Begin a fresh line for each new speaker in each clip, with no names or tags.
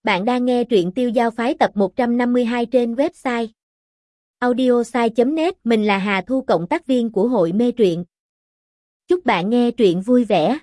Bạn đang nghe truyện Tiêu Giao Phái tập 152 trên website audiosai.net. Mình là Hà Thu, cộng tác viên của hội mê truyện. Chúc bạn nghe truyện vui vẻ.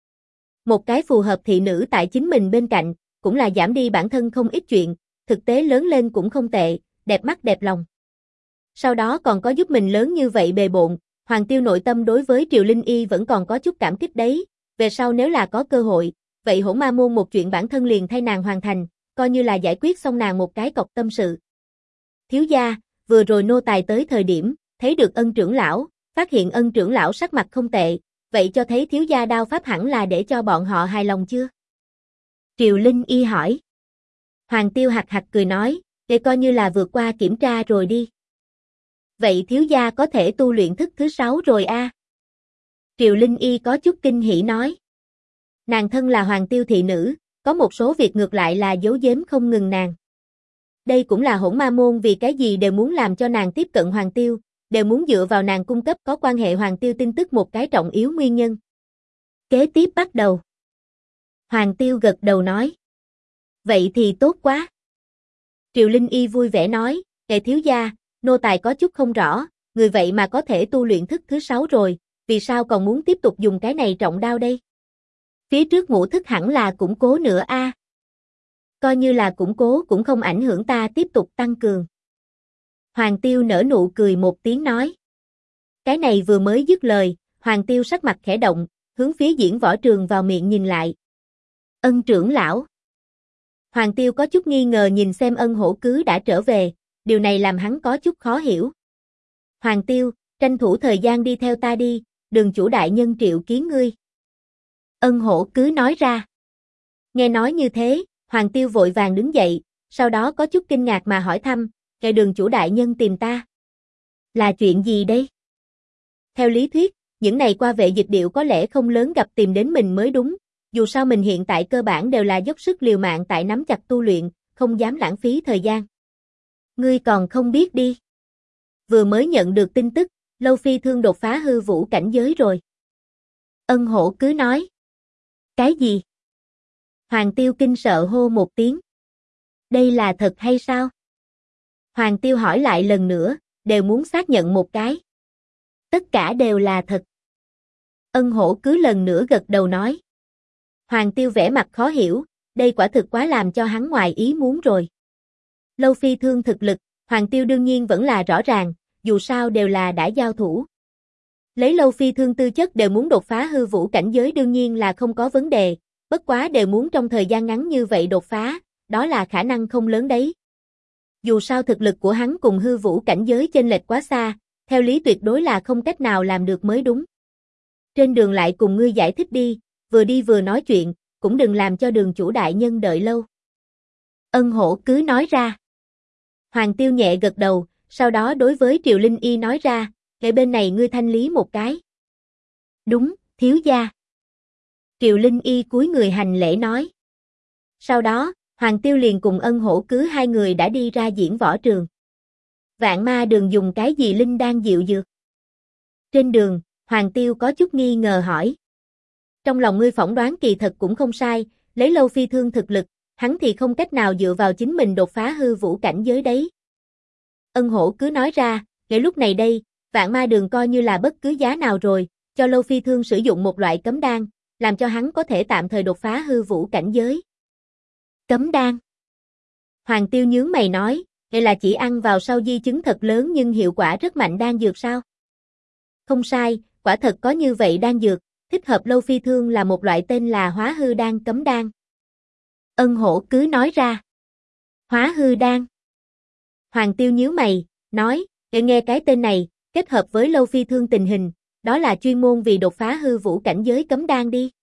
Một cái phù hợp thị nữ tại chính mình bên cạnh, cũng là giảm đi bản thân không ít chuyện, thực tế lớn lên cũng không tệ, đẹp mắt đẹp lòng. Sau đó còn có giúp mình lớn như vậy bề bộn, Hoàng Tiêu nội tâm đối với Triệu Linh Y vẫn còn có chút cảm kích đấy, về sau nếu là có cơ hội, vậy Hỗn Ma môn một chuyện bản thân liền thay nàng hoàn thành, coi như là giải quyết xong nàng một cái cọc tâm sự. Thiếu gia, vừa rồi nô tài tới thời điểm, thấy được Ân trưởng lão, phát hiện Ân trưởng lão sắc mặt không tệ, vậy cho thấy thiếu gia đao pháp hẳn là để cho bọn họ hài lòng chưa? Triệu Linh Y hỏi. Hoàng Tiêu hạc hạc cười nói, để coi như là vượt qua kiểm tra rồi đi. Vậy thiếu gia có thể tu luyện thức thứ 6 rồi a? Triệu Linh Y có chút kinh hỉ nói. Nàng thân là Hoàng Tiêu thị nữ, có một số việc ngược lại là giấu giếm không ngừng nàng. Đây cũng là Hỗn Ma môn vì cái gì đều muốn làm cho nàng tiếp cận Hoàng Tiêu, đều muốn dựa vào nàng cung cấp có quan hệ Hoàng Tiêu tin tức một cái trọng yếu nguyên nhân. Kế tiếp bắt đầu. Hoàng Tiêu gật đầu nói. Vậy thì tốt quá. Triệu Linh Y vui vẻ nói, kệ thiếu gia, nô tài có chút không rõ, người vậy mà có thể tu luyện thức thứ 6 rồi, vì sao còn muốn tiếp tục dùng cái này trọng đao đây? Phía trước ngũ thức hẳn là củng cố nữa a. Coi như là củng cố cũng không ảnh hưởng ta tiếp tục tăng cường. Hoàng Tiêu nở nụ cười một tiếng nói. Cái này vừa mới dứt lời, Hoàng Tiêu sắc mặt khẽ động, hướng phía Diễn Võ Trường vào miệng nhìn lại. Ân trưởng lão. Hoàng Tiêu có chút nghi ngờ nhìn xem Ân Hổ Cứ đã trở về, điều này làm hắn có chút khó hiểu. Hoàng Tiêu, tranh thủ thời gian đi theo ta đi, Đường chủ đại nhân triệu kiến ngươi. Ân Hổ Cứ nói ra. Nghe nói như thế, Hoàng Tiêu vội vàng đứng dậy, sau đó có chút kinh ngạc mà hỏi thăm, kệ Đường chủ đại nhân tìm ta. Là chuyện gì đây? Theo lý thuyết, những ngày qua Vệ Dịch Điệu có lẽ không lớn gặp tìm đến mình mới đúng, dù sao mình hiện tại cơ bản đều là dốc sức liều mạng tại nắm chặt tu luyện, không dám lãng phí thời gian. Ngươi còn không biết đi. Vừa mới nhận được tin tức, Lâu Phi Thương đột phá hư vũ cảnh giới rồi. Ân Hổ Cứ nói. Cái gì? Hoàng Tiêu kinh sợ hô một tiếng. Đây là thật hay sao? Hoàng Tiêu hỏi lại lần nữa, đều muốn xác nhận một cái. Tất cả đều là thật. Ân Hổ Cứ lần nữa gật đầu nói. Hoàng Tiêu vẻ mặt khó hiểu, đây quả thực quá làm cho hắn ngoài ý muốn rồi. Lâu Phi Thương thực lực, Hoàng Tiêu đương nhiên vẫn là rõ ràng, dù sao đều là đã giao thủ. Lấy Lâu Phi Thương tư chất đều muốn đột phá hư vũ cảnh giới đương nhiên là không có vấn đề, bất quá đều muốn trong thời gian ngắn như vậy đột phá, đó là khả năng không lớn đấy. Dù sao thực lực của hắn cùng hư vũ cảnh giới chênh lệch quá xa, theo lý tuyệt đối là không cách nào làm được mới đúng. Trên đường lại cùng ngươi giải thích đi vừa nói chuyện, cũng đừng làm cho Đường chủ đại nhân đợi lâu. Ân Hổ Cứ nói ra. Hoàng Tiêu nhẹ gật đầu, sau đó đối với Triệu Linh Y nói ra, kệ bên này ngươi thanh lý một cái. Đúng, thiếu gia. Triệu Linh Y cúi người hành lễ nói. Sau đó, Hoàng Tiêu liền cùng Ân Hổ Cứ hai người đã đi ra Diễn Võ Trường. Vạn Ma Đường dùng cái gì linh đan diệu dược? Trên đường, Hoàng Tiêu có chút nghi ngờ hỏi. Trong lòng ngươi phỏng đoán kỳ thật cũng không sai, lấy Lâu Phi Thương thực lực, hắn thì không cách nào dựa vào chính mình đột phá hư vũ cảnh giới đấy. Ân Hổ Cứ nói ra, ngay lúc này đây, Vạn Ma Đường coi như là bất cứ giá nào rồi, cho Lâu Phi Thương sử dụng một loại cấm đan, làm cho hắn có thể tạm thời đột phá hư vũ cảnh giới. Cấm đan. Hoàng Tiêu nhướng mày nói, đây là chỉ ăn vào sau di chứng thật lớn nhưng hiệu quả rất mạnh đan dược sao? Không sai, quả thật có như vậy đan dược, thích hợp Lâu Phi Thương là một loại tên là Hóa Hư Đan cấm đan. Ân Hổ Cứ nói ra. Hóa Hư Đan. Hoàng Tiêu nhíu mày, nói, để nghe cái tên này, kết hợp với Lâu Phi Thương tình hình, đó là chuyên môn vì đột phá hư vũ cảnh giới cấm đan đi.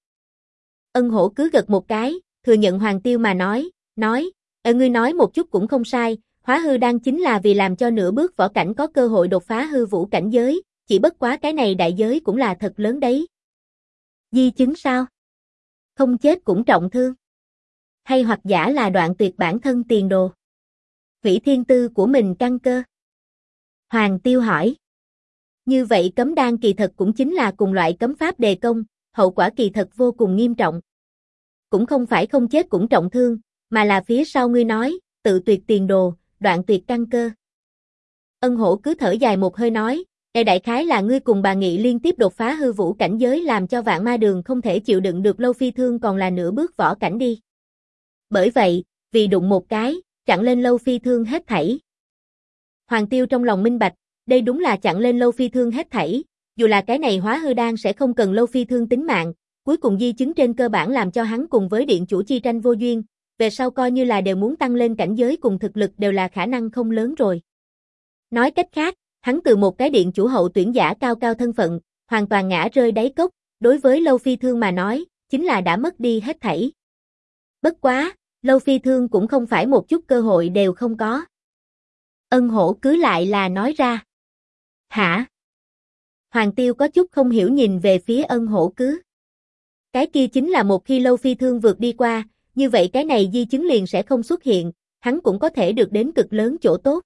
Ân Hổ Cứ gật một cái, thừa nhận Hoàng Tiêu mà nói, ngươi nói một chút cũng không sai, Hóa Hư Đan chính là vì làm cho nửa bước võ cảnh có cơ hội đột phá hư vũ cảnh giới, chỉ bất quá cái này đại giới cũng là thật lớn đấy. Di chứng sao? Không chết cũng trọng thương. Hay hoặc giả là đoạn tuyệt bản thân tiền đồ. Hủy thiên tư của mình căn cơ. Hoàng Tiêu hỏi. Như vậy cấm đan kỳ thật cũng chính là cùng loại cấm pháp đề công, hậu quả kỳ thật vô cùng nghiêm trọng. Cũng không phải không chết cũng trọng thương, mà là phía sau ngươi nói, tự tuyệt tiền đồ, đoạn tuyệt căn cơ. Ân Hổ cứ thở dài một hơi nói, đại khái là ngươi cùng bà Nghị liên tiếp đột phá hư vũ cảnh giới làm cho Vạn Ma Đường không thể chịu đựng được Lâu Phi Thương còn là nửa bước võ cảnh đi. Bởi vậy, vì đụng một cái, chặn lên Lâu Phi Thương hết thảy. Hoàng Tiêu trong lòng minh bạch, đây đúng là chặn lên Lâu Phi Thương hết thảy, dù là cái này hóa hư đan sẽ không cần Lâu Phi Thương tính mạng, cuối cùng di chứng trên cơ bản làm cho hắn cùng với điện chủ chi tranh vô duyên, về sau coi như là đều muốn tăng lên cảnh giới cùng thực lực đều là khả năng không lớn rồi. Nói cách khác, hắn từ một cái điện chủ hậu tuyển giả cao cao thân phận, hoàn toàn ngã rơi đáy cốc, đối với Lâu Phi Thương mà nói, chính là đã mất đi hết thảy. Bất quá, Lâu Phi Thương cũng không phải một chút cơ hội đều không có. Ân Hổ cứ lại là nói ra. Hả? Hoàng Tiêu có chút không hiểu nhìn về phía Ân Hổ cứ. Cái kia chính là một khi Lâu Phi Thương vượt đi qua, như vậy cái này di chứng liền sẽ không xuất hiện, hắn cũng có thể được đến cực lớn chỗ tốt.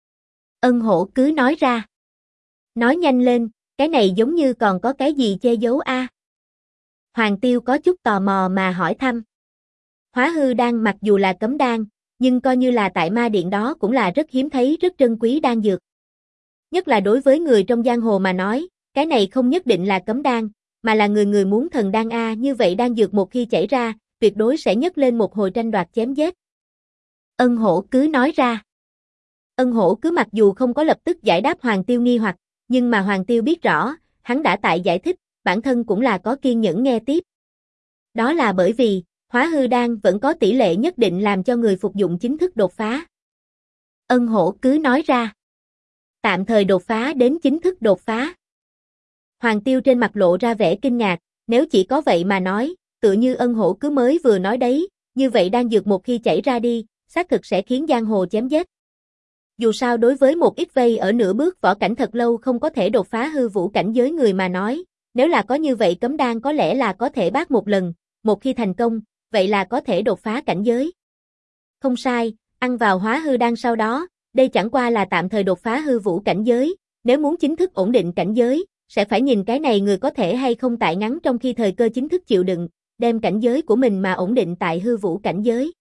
Ân Hổ cứ nói ra. Nói nhanh lên, cái này giống như còn có cái gì che giấu a? Hoàng Tiêu có chút tò mò mà hỏi thăm. Hóa hư đan mặc dù là cấm đan, nhưng coi như là tại ma điện đó cũng là rất hiếm thấy rất trân quý đan dược. Nhất là đối với người trong giang hồ mà nói, cái này không nhất định là cấm đan, mà là người người muốn thần đan a, như vậy đan dược một khi chảy ra, tuyệt đối sẽ nhấc lên một hồi tranh đoạt chém giết. Ân Hổ cứ nói ra. Ân Hổ cứ mặc dù không có lập tức giải đáp Hoàng Tiêu nghi hoặc, nhưng mà Hoàng Tiêu biết rõ, hắn đã tại giải thích, bản thân cũng là có kiên nhẫn nghe tiếp. Đó là bởi vì, hóa hư đan vẫn có tỷ lệ nhất định làm cho người phục dụng chính thức đột phá. Ân Hổ cứ nói ra. Tạm thời đột phá đến chính thức đột phá. Hoàng Tiêu trên mặt lộ ra vẻ kinh ngạc, nếu chỉ có vậy mà nói, tự như Ân Hổ cứ mới vừa nói đấy, như vậy đan dược một khi chảy ra đi, xác thực sẽ khiến giang hồ chém giết. Dù sao đối với một ít vây ở nửa bước võ cảnh thật lâu không có thể đột phá hư vũ cảnh giới người mà nói, nếu là có như vậy cấm đan có lẽ là có thể bác một lần, một khi thành công, vậy là có thể đột phá cảnh giới. Không sai, ăn vào hóa hư đan sau đó, đây chẳng qua là tạm thời đột phá hư vũ cảnh giới, nếu muốn chính thức ổn định cảnh giới, sẽ phải nhìn cái này người có thể hay không tại ngắn trong khi thời cơ chính thức chịu đựng, đem cảnh giới của mình mà ổn định tại hư vũ cảnh giới.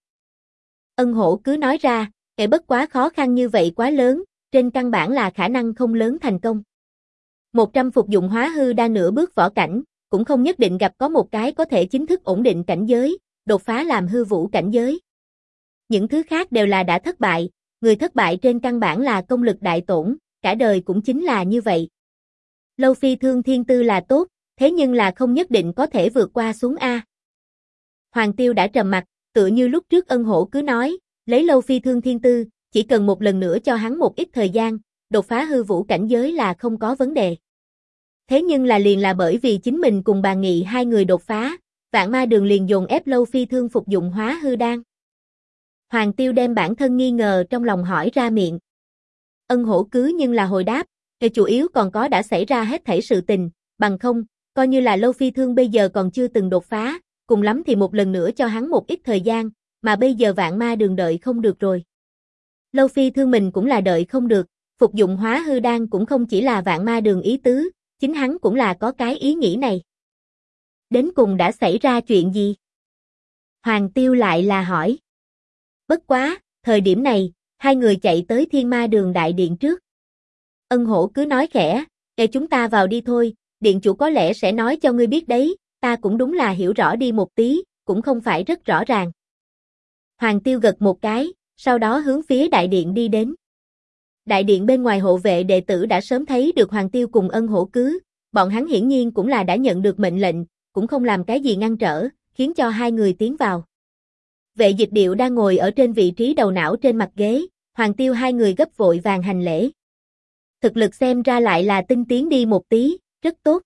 Ân Hổ cứ nói ra, bất quá khó khăn như vậy quá lớn, trên căn bản là khả năng không lớn thành công. 100 phục dụng hóa hư đan nửa bước võ cảnh, cũng không nhất định gặp có một cái có thể chính thức ổn định cảnh giới, đột phá làm hư vũ cảnh giới. Những thứ khác đều là đã thất bại, người thất bại trên căn bản là công lực đại tổn, cả đời cũng chính là như vậy. Lâu Phi Thương thiên tư là tốt, thế nhưng là không nhất định có thể vượt qua xuống A. Hoàng Tiêu đã trầm mặt, tựa như lúc trước Ân Hổ cứ nói, lấy Lâu Phi Thương thiên tư, chỉ cần một lần nữa cho hắn một ít thời gian, đột phá hư vũ cảnh giới là không có vấn đề. Thế nhưng là liền là bởi vì chính mình cùng bà Nghị hai người đột phá, Vạn Ma Đường liền dồn ép Lâu Phi Thương phục dụng hóa hư đan. Hoàng Tiêu đem bản thân nghi ngờ trong lòng hỏi ra miệng. Ân Hổ cứ nhưng là hồi đáp, chủ yếu còn có đã xảy ra hết thảy sự tình, bằng không, coi như là Lâu Phi Thương bây giờ còn chưa từng đột phá, cùng lắm thì một lần nữa cho hắn một ít thời gian, mà bây giờ Vạn Ma Đường đợi không được rồi. Lâu Phi Thương mình cũng là đợi không được, phục dụng hóa hư đan cũng không chỉ là Vạn Ma Đường ý tứ, chính hắn cũng là có cái ý nghĩ này. Đến cùng đã xảy ra chuyện gì? Hoàng Tiêu lại là hỏi. Bất quá, thời điểm này, hai người chạy tới Thiên Ma Đường đại điện trước. Ân Hổ cứ nói khẽ, chúng ta vào đi thôi, điện chủ có lẽ sẽ nói cho ngươi biết đấy, ta cũng đúng là hiểu rõ đi một tí, cũng không phải rất rõ ràng. Hoàng Tiêu gật một cái, sau đó hướng phía đại điện đi đến. Đại điện bên ngoài hộ vệ đệ tử đã sớm thấy được Hoàng Tiêu cùng Ân Hổ cứ, bọn hắn hiển nhiên cũng là đã nhận được mệnh lệnh, cũng không làm cái gì ngăn trở, khiến cho hai người tiến vào. Vệ Dịch Điệu đang ngồi ở trên vị trí đầu não trên mặt ghế, Hoàng Tiêu hai người gấp vội vàng hành lễ. Thực lực xem ra lại là tinh tiến đi một tí, rất tốt.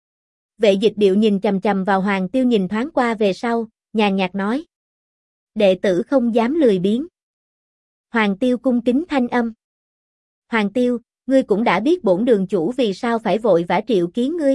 Vệ Dịch Điệu nhìn chằm chằm vào Hoàng Tiêu nhìn thoáng qua về sau, nhàn nhạt nói. Đệ tử không dám lười biếng. Hoàng Tiêu cung kính thanh âm. Hoàng Tiêu, ngươi cũng đã biết bổn đường chủ vì sao phải vội vã triệu kiến ngươi.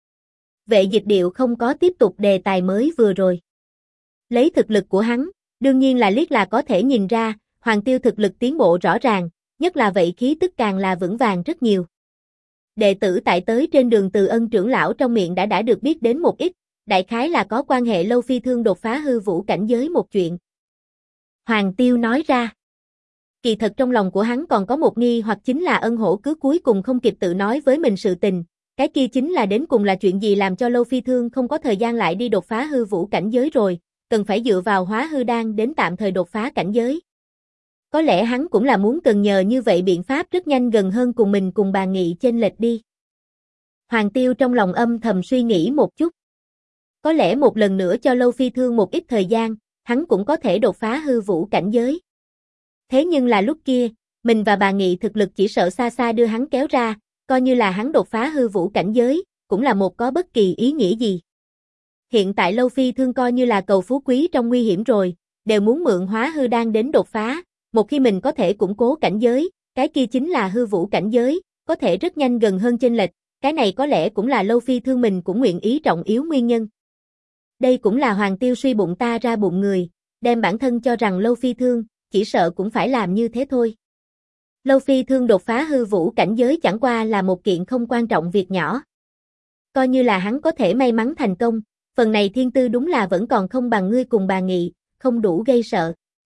Vệ Dịch Điệu không có tiếp tục đề tài mới vừa rồi. Lấy thực lực của hắn, đương nhiên là liếc là có thể nhìn ra, Hoàng Tiêu thực lực tiến bộ rõ ràng, nhất là vậy khí tức càng là vững vàng rất nhiều. Đệ tử tại tới trên đường từ Ân trưởng lão trong miệng đã được biết đến một ít, đại khái là có quan hệ Lâu Phi Thương đột phá hư vũ cảnh giới một chuyện. Hoàng Tiêu nói ra. Kỳ thật trong lòng của hắn còn có một nghi hoặc chính là Ân Hổ cứ cuối cùng không kịp tự nói với mình sự tình, cái kia chính là đến cùng là chuyện gì làm cho Lâu Phi Thương không có thời gian lại đi đột phá hư vũ cảnh giới rồi, cần phải dựa vào hóa hư đan đến tạm thời đột phá cảnh giới. Có lẽ hắn cũng là muốn cần nhờ như vậy biện pháp rất nhanh gần hơn cùng mình cùng bà Nghị chênh lệch đi. Hoàng Tiêu trong lòng âm thầm suy nghĩ một chút. Có lẽ một lần nữa cho Lâu Phi Thương một ít thời gian, hắn cũng có thể đột phá hư vũ cảnh giới. Thế nhưng là lúc kia, mình và bà Nghị thực lực chỉ sợ xa xa đưa hắn kéo ra, coi như là hắn đột phá hư vũ cảnh giới, cũng là một có bất kỳ ý nghĩa gì. Hiện tại Lâu Phi Thương coi như là cầu phú quý trong nguy hiểm rồi, đều muốn mượn hóa hư đan đến đột phá, một khi mình có thể củng cố cảnh giới, cái kia chính là hư vũ cảnh giới, có thể rất nhanh gần hơn chênh lệch, cái này có lẽ cũng là Lâu Phi Thương mình cũng nguyện ý trọng yếu nguyên nhân. Đây cũng là Hoàng Tiêu suy bụng ta ra bụng người, đem bản thân cho rằng Lâu Phi Thương, chỉ sợ cũng phải làm như thế thôi. Lâu Phi Thương đột phá hư vũ cảnh giới chẳng qua là một kiện không quan trọng việc nhỏ. Coi như là hắn có thể may mắn thành công, phần này thiên tư đúng là vẫn còn không bằng ngươi cùng bà Nghị, không đủ gây sợ.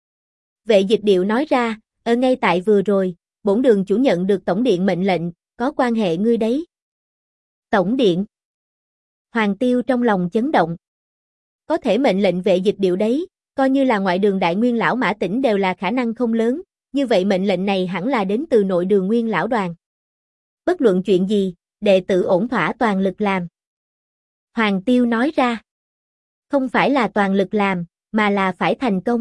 Vệ Dịch Điệu nói ra, ở ngay tại vừa rồi, bổn đường chủ nhận được tổng điện mệnh lệnh, có quan hệ ngươi đấy. Tổng điện. Hoàng Tiêu trong lòng chấn động. Có thể mệnh lệnh Vệ Dịch Điệu đấy, coi như là ngoại đường đại nguyên lão Mã Tĩnh đều là khả năng không lớn, như vậy mệnh lệnh này hẳn là đến từ nội đường nguyên lão đoàn. Bất luận chuyện gì, đệ tử ổn thỏa toàn lực làm. Hoàng Tiêu nói ra. Không phải là toàn lực làm, mà là phải thành công.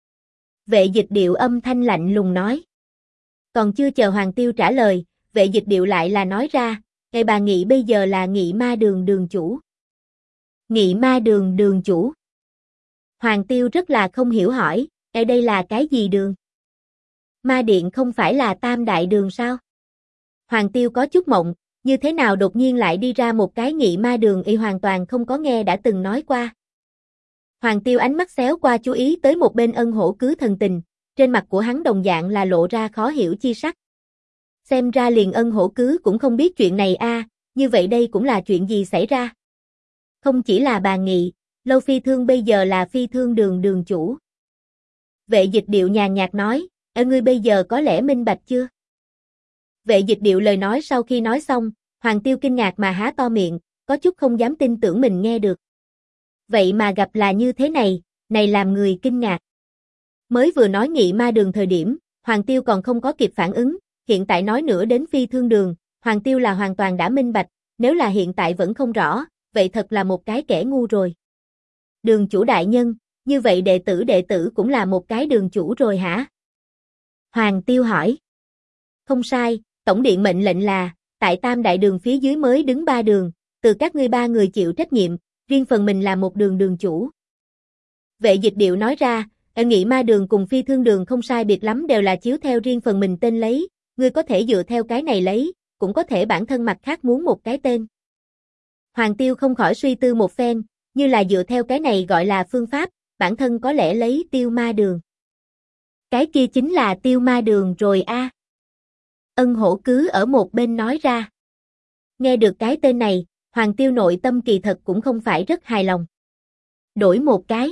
Vệ Dịch Điệu âm thanh lạnh lùng nói. Còn chưa chờ Hoàng Tiêu trả lời, Vệ Dịch Điệu lại là nói ra, ngày bà Nghị bây giờ là Nghị Ma đường đường chủ. Nghị Ma đường đường chủ. Hoàng Tiêu rất là không hiểu hỏi, ở đây là cái gì đường? Ma điện không phải là Tam Đại đường sao? Hoàng Tiêu có chút mộng, như thế nào đột nhiên lại đi ra một cái Nghị Ma đường y hoàn toàn không có nghe đã từng nói qua. Hoàng Tiêu ánh mắt xéo qua chú ý tới một bên Ân Hổ cứ thần tình, trên mặt của hắn đồng dạng là lộ ra khó hiểu chi sắc. Xem ra liền Ân Hổ cứ cũng không biết chuyện này a, như vậy đây cũng là chuyện gì xảy ra? Không chỉ là bà Nghị, Lâu Phi Thương bây giờ là Phi Thương đường đường chủ. Vệ Dịch Điệu nhàn nhạt nói, ngươi bây giờ có lẽ minh bạch chưa? Vệ Dịch Điệu lời nói sau khi nói xong, Hoàng Tiêu kinh ngạc mà há to miệng, có chút không dám tin tưởng mình nghe được. Vậy mà gặp là như thế này làm người kinh ngạc. Mới vừa nói Nghị Ma đường thời điểm, Hoàng Tiêu còn không có kịp phản ứng, hiện tại nói nữa đến Phi Thương đường, Hoàng Tiêu là hoàn toàn đã minh bạch, nếu là hiện tại vẫn không rõ, vậy thật là một cái kẻ ngu rồi. Đường chủ đại nhân, như vậy đệ tử cũng là một cái đường chủ rồi hả? Hoàng Tiêu hỏi. Không sai, tổng điện mệnh lệnh là, tại Tam Đại đường phía dưới mới đứng 3 đường, từ các ngươi 3 người chịu trách nhiệm, riêng phần mình là một đường đường chủ. Vệ Dịch Điệu nói ra, Nghị Ma đường cùng Phi Thương đường không sai biệt lắm đều là chiếu theo riêng phần mình tên lấy, ngươi có thể dựa theo cái này lấy, cũng có thể bản thân mặt khác muốn một cái tên. Hoàng Tiêu không khỏi suy tư một phen, như là dựa theo cái này gọi là phương pháp, bản thân có lẽ lấy Tiêu Ma đường. Cái kia chính là Tiêu Ma đường rồi a. Ân Hổ cứ ở một bên nói ra. Nghe được cái tên này, Hoàng Tiêu nội tâm kỳ thật cũng không phải rất hài lòng. Đổi một cái.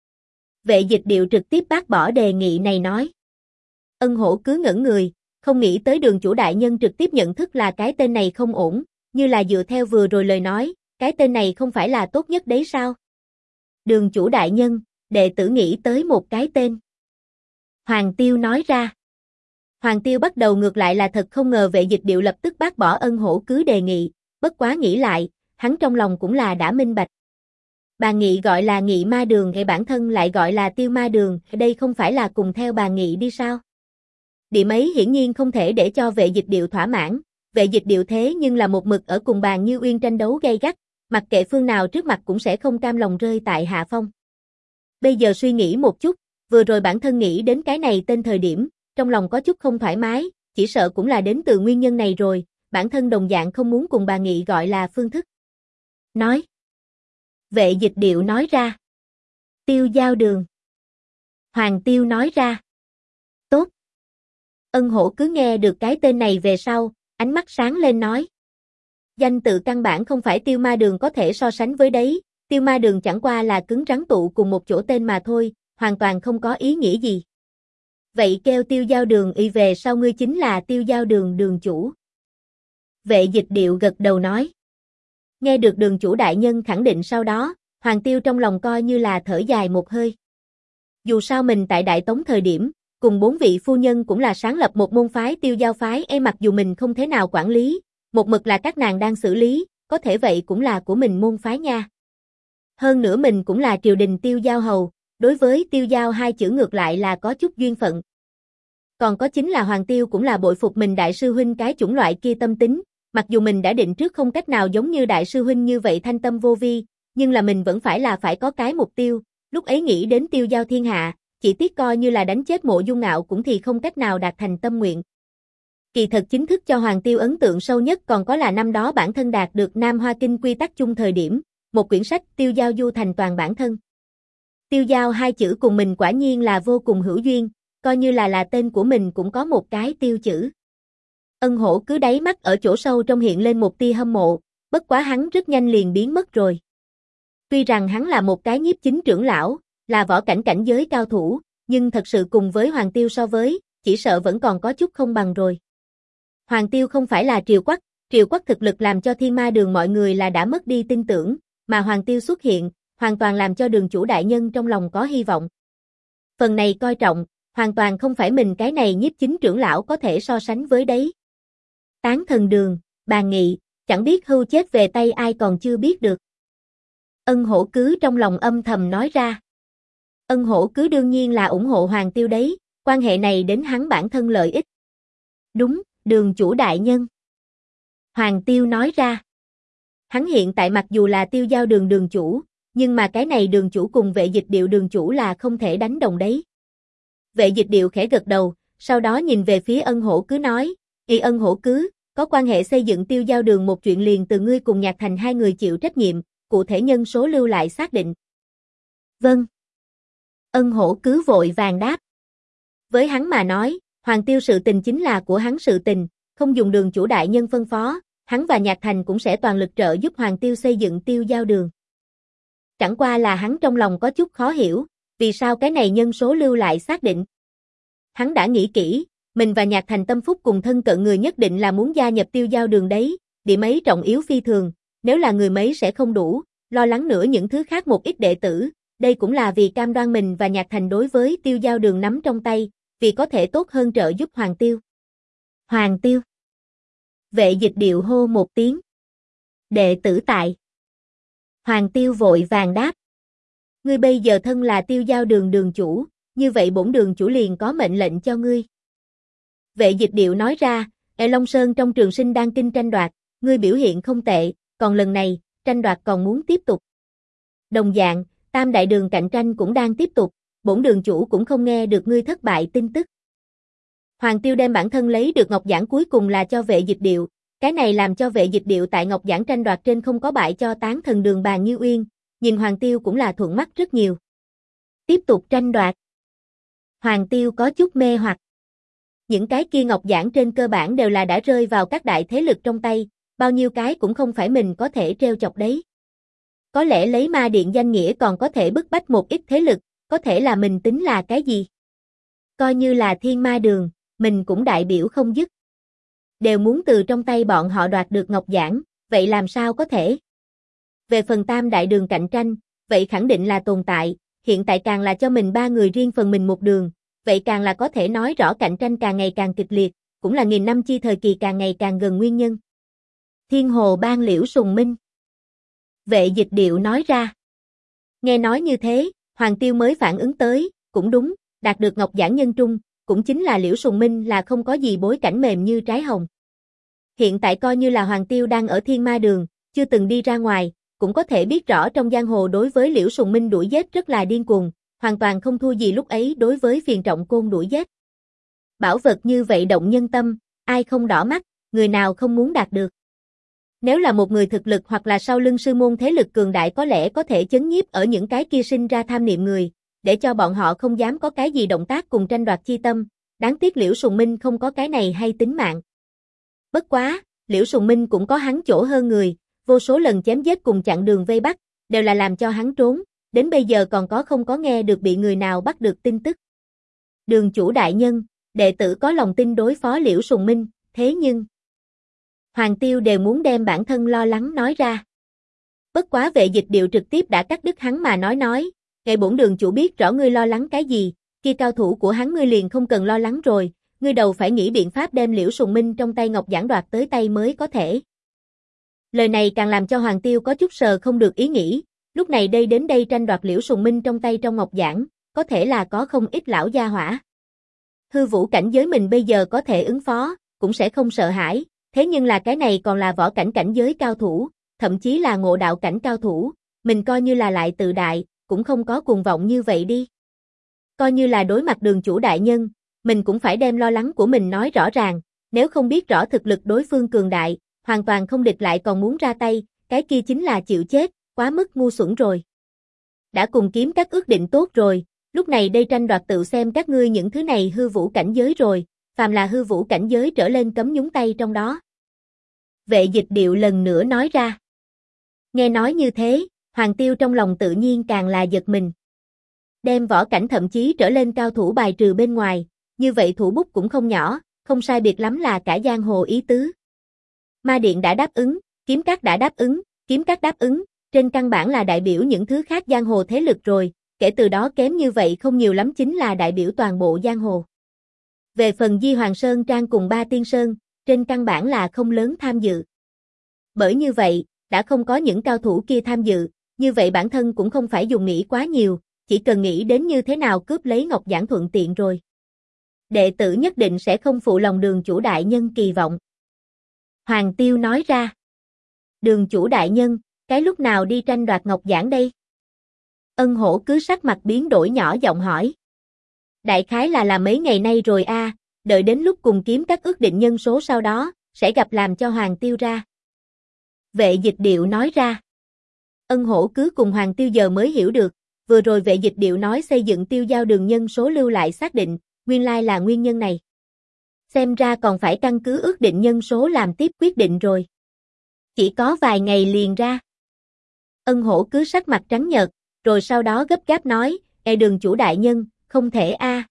Vệ Dịch Điệu trực tiếp bác bỏ đề nghị này nói. Ân Hổ cứ ngẩn người, không nghĩ tới đường chủ đại nhân trực tiếp nhận thức là cái tên này không ổn, như là dựa theo vừa rồi lời nói, cái tên này không phải là tốt nhất đấy sao? Đường chủ đại nhân, đệ tử nghĩ tới một cái tên. Hoàng Tiêu nói ra. Hoàng Tiêu bắt đầu ngược lại là thật không ngờ Vệ Dịch Điệu lập tức bác bỏ Ân Hổ cứ đề nghị, bất quá nghĩ lại, hắn trong lòng cũng là đã minh bạch. Bà Nghị gọi là Nghị Ma đường hay bản thân lại gọi là Tiêu Ma đường, đây không phải là cùng theo bà Nghị đi sao? Điểm ấy hiển nhiên không thể để cho Vệ Dịch Điệu thỏa mãn, Vệ Dịch Điệu thế nhưng là một mực ở cùng bàn Như Uyên tranh đấu gay gắt, mặc kệ phương nào trước mặt cũng sẽ không cam lòng rơi tại hạ phong. Bây giờ suy nghĩ một chút, vừa rồi bản thân nghĩ đến cái này tên thời điểm, trong lòng có chút không thoải mái, chỉ sợ cũng là đến từ nguyên nhân này rồi, bản thân đồng dạng không muốn cùng bà Nghị gọi là phương thức. Nói. Vệ Dịch Điệu nói ra. Tiêu Giao đường. Hoàng Tiêu nói ra. Tốt. Ân Hổ cứ nghe được cái tên này về sau, ánh mắt sáng lên nói. Danh tự căn bản không phải Tiêu Ma đường có thể so sánh với đấy, Tiêu Ma đường chẳng qua là cứng rắn tụ cùng một chỗ tên mà thôi, hoàn toàn không có ý nghĩa gì. Vậy kêu Tiêu Giao Đường y về sau ngươi chính là Tiêu Giao Đường đường chủ. Vệ Dịch Điệu gật đầu nói. Nghe được đường chủ đại nhân khẳng định sau đó, Hoàng Tiêu trong lòng coi như là thở dài một hơi. Dù sao mình tại Đại Tống thời điểm, cùng 4 vị phu nhân cũng là sáng lập một môn phái Tiêu Giao phái, mặc dù mình không thế nào quản lý, một mực là các nàng đang xử lý, có thể vậy cũng là của mình môn phái nha. Hơn nữa mình cũng là triều đình Tiêu Giao hầu, đối với Tiêu Giao hai chữ ngược lại là có chút duyên phận. Còn có chính là Hoàng Tiêu cũng là bội phục mình đại sư huynh cái chủng loại kia tâm tính, mặc dù mình đã định trước không cách nào giống như đại sư huynh như vậy thanh tâm vô vi, nhưng là mình vẫn phải có cái mục tiêu, lúc ấy nghĩ đến Tiêu Giao thiên hạ, chỉ tiếc coi như là đánh chết Mộ Dung Ngạo cũng thì không cách nào đạt thành tâm nguyện. Kỳ thật chính thức cho Hoàng Tiêu ấn tượng sâu nhất còn có là năm đó bản thân đạt được Nam Hoa Kinh quy tắc chung thời điểm, một quyển sách Tiêu Giao du thành toàn bản thân. Tiêu Giao hai chữ cùng mình quả nhiên là vô cùng hữu duyên, coi như là tên của mình cũng có một cái tiêu chữ. Ân Hổ cứ đáy mắt ở chỗ sâu trong hiện lên một tia hâm mộ, bất quá hắn rất nhanh liền biến mất rồi. Tuy rằng hắn là một cái nhiếp chính trưởng lão, là võ cảnh cảnh giới cao thủ, nhưng thật sự cùng với Hoàng Tiêu so với, chỉ sợ vẫn còn có chút không bằng rồi. Hoàng Tiêu không phải là Triều Quắc thực lực làm cho Thiên Ma Đường mọi người là đã mất đi tin tưởng, mà Hoàng Tiêu xuất hiện, hoàn toàn làm cho đường chủ đại nhân trong lòng có hy vọng. Phần này coi trọng, hoàn toàn không phải mình cái này nhiếp chính trưởng lão có thể so sánh với đấy. Tán Thần Đường, bàn nghị, chẳng biết hưu chết về tay ai còn chưa biết được. Ân Hổ cứ trong lòng âm thầm nói ra. Ân Hổ cứ đương nhiên là ủng hộ Hoàng Tiêu đấy, quan hệ này đến hắn bản thân lợi ích. Đúng, đường chủ đại nhân. Hoàng Tiêu nói ra. Hắn hiện tại mặc dù là Tiêu Giao Đường đường chủ, nhưng mà cái này đường chủ cùng Vệ Dịch Điệu đường chủ là không thể đánh đồng đấy. Vệ Dịch Điệu khẽ gật đầu, sau đó nhìn về phía Ân Hổ cứ nói, Ân Hổ cứ, có quan hệ xây dựng Tiêu Giao Đường một chuyện liền từ ngươi cùng Nhạc Thành hai người chịu trách nhiệm, cụ thể nhân số lưu lại xác định. Vâng. Ân Hổ cứ vội vàng đáp. Với hắn mà nói, Hoàng Tiêu sự tình chính là của hắn sự tình, không dùng đường chủ đại nhân phân phó, hắn và Nhạc Thành cũng sẽ toàn lực trợ giúp Hoàng Tiêu xây dựng Tiêu Giao Đường. Chẳng qua là hắn trong lòng có chút khó hiểu, vì sao cái này nhân số lưu lại xác định. Hắn đã nghĩ kỹ, mình và Nhạc Thành tâm phúc cùng thân cận người nhất định là muốn gia nhập Tiêu Giao Đường đấy, điểm ấy trọng yếu phi thường, nếu là người mấy sẽ không đủ, lo lắng nữa những thứ khác một ít đệ tử, đây cũng là vì cam đoan mình và Nhạc Thành đối với Tiêu Giao Đường nắm trong tay, vì có thể tốt hơn trợ giúp Hoàng Tiêu. Hoàng Tiêu. Vệ Dịch Điệu hô một tiếng. Đệ tử tại. Hoàng Tiêu vội vàng đáp. Ngươi bây giờ thân là Tiêu Giao Đường đường chủ, như vậy bổn đường chủ liền có mệnh lệnh cho ngươi. Vệ Dịch Điệu nói ra, Long Sơn trong trường sinh đang kinh tranh đoạt, ngươi biểu hiện không tệ, còn lần này, tranh đoạt còn muốn tiếp tục. Đồng dạng, Tam Đại Đường cạnh tranh cũng đang tiếp tục, bổn đường chủ cũng không nghe được ngươi thất bại tin tức. Hoàng Tiêu đem bản thân lấy được ngọc giản cuối cùng là cho Vệ Dịch Điệu, cái này làm cho Vệ Dịch Điệu tại ngọc giản tranh đoạt trên không có bại cho Tán Thần Đường Bàn Như Uyên, nhìn Hoàng Tiêu cũng là thuận mắt rất nhiều. Tiếp tục tranh đoạt. Hoàng Tiêu có chút mê hoặc. Những cái kia ngọc giản trên cơ bản đều là đã rơi vào các đại thế lực trong tay, bao nhiêu cái cũng không phải mình có thể treo chọc đấy. Có lẽ lấy Ma Điện danh nghĩa còn có thể bức bách một ít thế lực, có thể là mình tính là cái gì? Coi như là Thiên Ma Đường, mình cũng đại biểu không dứt. Đều muốn từ trong tay bọn họ đoạt được ngọc giản, vậy làm sao có thể? Về phần Tam Đại Đường cạnh tranh, vậy khẳng định là tồn tại, hiện tại càng là cho mình ba người riêng phần mình một đường, vậy càng là có thể nói rõ cạnh tranh càng ngày càng kịch liệt, cũng là nghìn năm chi thời kỳ càng ngày càng gần nguyên nhân. Thiên Hồ Bang Liễu Sùng Minh. Vệ Dịch Điệu nói ra. Nghe nói như thế, Hoàng Tiêu mới phản ứng tới, cũng đúng, đạt được ngọc giản nhân trung, cũng chính là Liễu Sùng Minh là không có gì bối cảnh mềm như trái hồng. Hiện tại coi như là Hoàng Tiêu đang ở Thiên Ma Đường, chưa từng đi ra ngoài, cũng có thể biết rõ trong giang hồ đối với Liễu Sùng Minh đuổi giết rất là điên cuồng, hoàn toàn không thua gì lúc ấy đối với Phiền Trọng Côn đuổi giết. Bảo vật như vậy động nhân tâm, ai không đỏ mắt, người nào không muốn đạt được. Nếu là một người thực lực hoặc là sau lưng sư môn thế lực cường đại có lẽ có thể chấn nhiếp ở những cái kia sinh ra tham niệm người, để cho bọn họ không dám có cái gì động tác cùng tranh đoạt chi tâm, đáng tiếc Liễu Sùng Minh không có cái này hay tính mạng. Bất quá, Liễu Sùng Minh cũng có hắn chỗ hơn người, vô số lần chém giết cùng chặn đường vây bắt, đều là làm cho hắn trốn, đến bây giờ còn không có nghe được bị người nào bắt được tin tức. Đường chủ đại nhân, đệ tử có lòng tin đối phó Liễu Sùng Minh, thế nhưng Hoàng Tiêu đều muốn đem bản thân lo lắng nói ra. Bất quá Vệ Dịch Điệu trực tiếp đã cắt đứt hắn mà nói, "Ngài bổn đường chủ biết rõ ngươi lo lắng cái gì, kia cao thủ của hắn ngươi liền không cần lo lắng rồi, ngươi đầu phải nghĩ biện pháp đem Liễu Sùng Minh trong tay Ngọc Giản đoạt tới tay mới có thể." Lời này càng làm cho Hoàng Tiêu có chút sờ không được ý nghĩ, lúc này đến đây tranh đoạt Liễu Sùng Minh trong tay trong Ngọc Giản, có thể là có không ít lão gia hỏa. Hư vũ cảnh giới mình bây giờ có thể ứng phó, cũng sẽ không sợ hãi, thế nhưng là cái này còn là võ cảnh cảnh giới cao thủ, thậm chí là ngộ đạo cảnh cao thủ, mình coi như là lại tự đại, cũng không có cuồng vọng như vậy đi. Coi như là đối mặt đường chủ đại nhân, mình cũng phải đem lo lắng của mình nói rõ ràng, nếu không biết rõ thực lực đối phương cường đại, hoàn toàn không địch lại còn muốn ra tay, cái kia chính là chịu chết, quá mức ngu xuẩn rồi. Đã cùng kiếm các ước định tốt rồi, lúc này đây tranh đoạt tự xem các ngươi những thứ này hư vũ cảnh giới rồi, phàm là hư vũ cảnh giới trở lên cấm nhúng tay trong đó. Vệ Dịch Điệu lần nữa nói ra. Nghe nói như thế, Hoàng Tiêu trong lòng tự nhiên càng là giật mình. Đem võ cảnh thậm chí trở lên cao thủ bài trừ bên ngoài, như vậy thủ bút cũng không nhỏ, không sai biệt lắm là cả giang hồ ý tứ. Ma Điện đã đáp ứng, Kiếm Các đã đáp ứng, Kiếm Các đáp ứng, trên căn bản là đại biểu những thứ khác giang hồ thế lực rồi, kể từ đó kém như vậy không nhiều lắm chính là đại biểu toàn bộ giang hồ. Về phần Di Hoàng Sơn Trang cùng Ba Tiên Sơn, trên căn bản là không lớn tham dự. Bởi như vậy, đã không có những cao thủ kia tham dự, như vậy bản thân cũng không phải dùng nghĩ quá nhiều, chỉ cần nghĩ đến như thế nào cướp lấy Ngọc Giản thuận tiện rồi. Đệ tử nhất định sẽ không phụ lòng đường chủ đại nhân kỳ vọng. Hoàng Tiêu nói ra. Đường chủ đại nhân, cái lúc nào đi tranh đoạt Ngọc Giản đây? Ân Hổ cứ sắc mặt biến đổi nhỏ giọng hỏi. Đại khái là mấy ngày nay rồi a, đợi đến lúc cùng kiếm các ước định nhân số sau đó, sẽ gặp làm cho Hoàng Tiêu ra. Vệ Dịch Điệu nói ra. Ân Hổ cứ cùng Hoàng Tiêu giờ mới hiểu được, vừa rồi Vệ Dịch Điệu nói xây dựng tiêu giao đường nhân số lưu lại xác định, nguyên lai là nguyên nhân này. Xem ra còn phải căn cứ ước định nhân số làm tiếp quyết định rồi. Chỉ có vài ngày liền ra. Ân Hổ cứ sắc mặt trắng nhợt, rồi sau đó gấp gáp nói, đường chủ đại nhân, không thể a.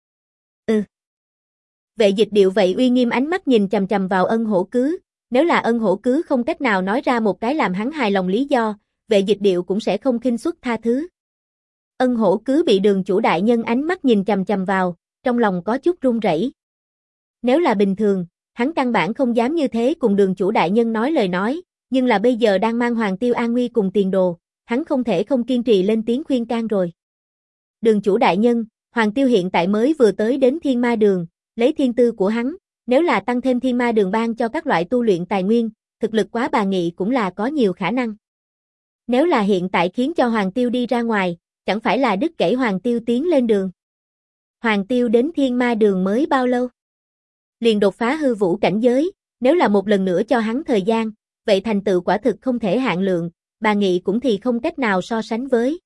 Vệ Dịch Điệu vậy uy nghiêm ánh mắt nhìn chằm chằm vào Ân Hổ cứ, nếu là Ân Hổ cứ không cách nào nói ra một cái làm hắn hài lòng lý do, Vệ Dịch Điệu cũng sẽ không khinh suất tha thứ. Ân Hổ cứ bị đường chủ đại nhân ánh mắt nhìn chằm chằm vào, trong lòng có chút run rẩy. Nếu là bình thường, hắn căn bản không dám như thế cùng đường chủ đại nhân nói lời nói, nhưng là bây giờ đang mang Hoàng Tiêu an nguy cùng tiền đồ, hắn không thể không kiên trì lên tiếng khuyên can rồi. Đường chủ đại nhân, Hoàng Tiêu hiện tại mới vừa tới đến Thiên Ma Đường, lấy thiên tư của hắn, nếu là tăng thêm Thiên Ma Đường ban cho các loại tu luyện tài nguyên, thực lực quá bà nghị cũng là có nhiều khả năng. Nếu là hiện tại khiến cho Hoàng Tiêu đi ra ngoài, chẳng phải là đứt gãy Hoàng Tiêu tiến lên đường. Hoàng Tiêu đến Thiên Ma Đường mới bao lâu? Liền đột phá hư vũ cảnh giới, nếu là một lần nữa cho hắn thời gian, vậy thành tựu quả thực không thể hạn lượng, bà nghị cũng thì không cách nào so sánh với.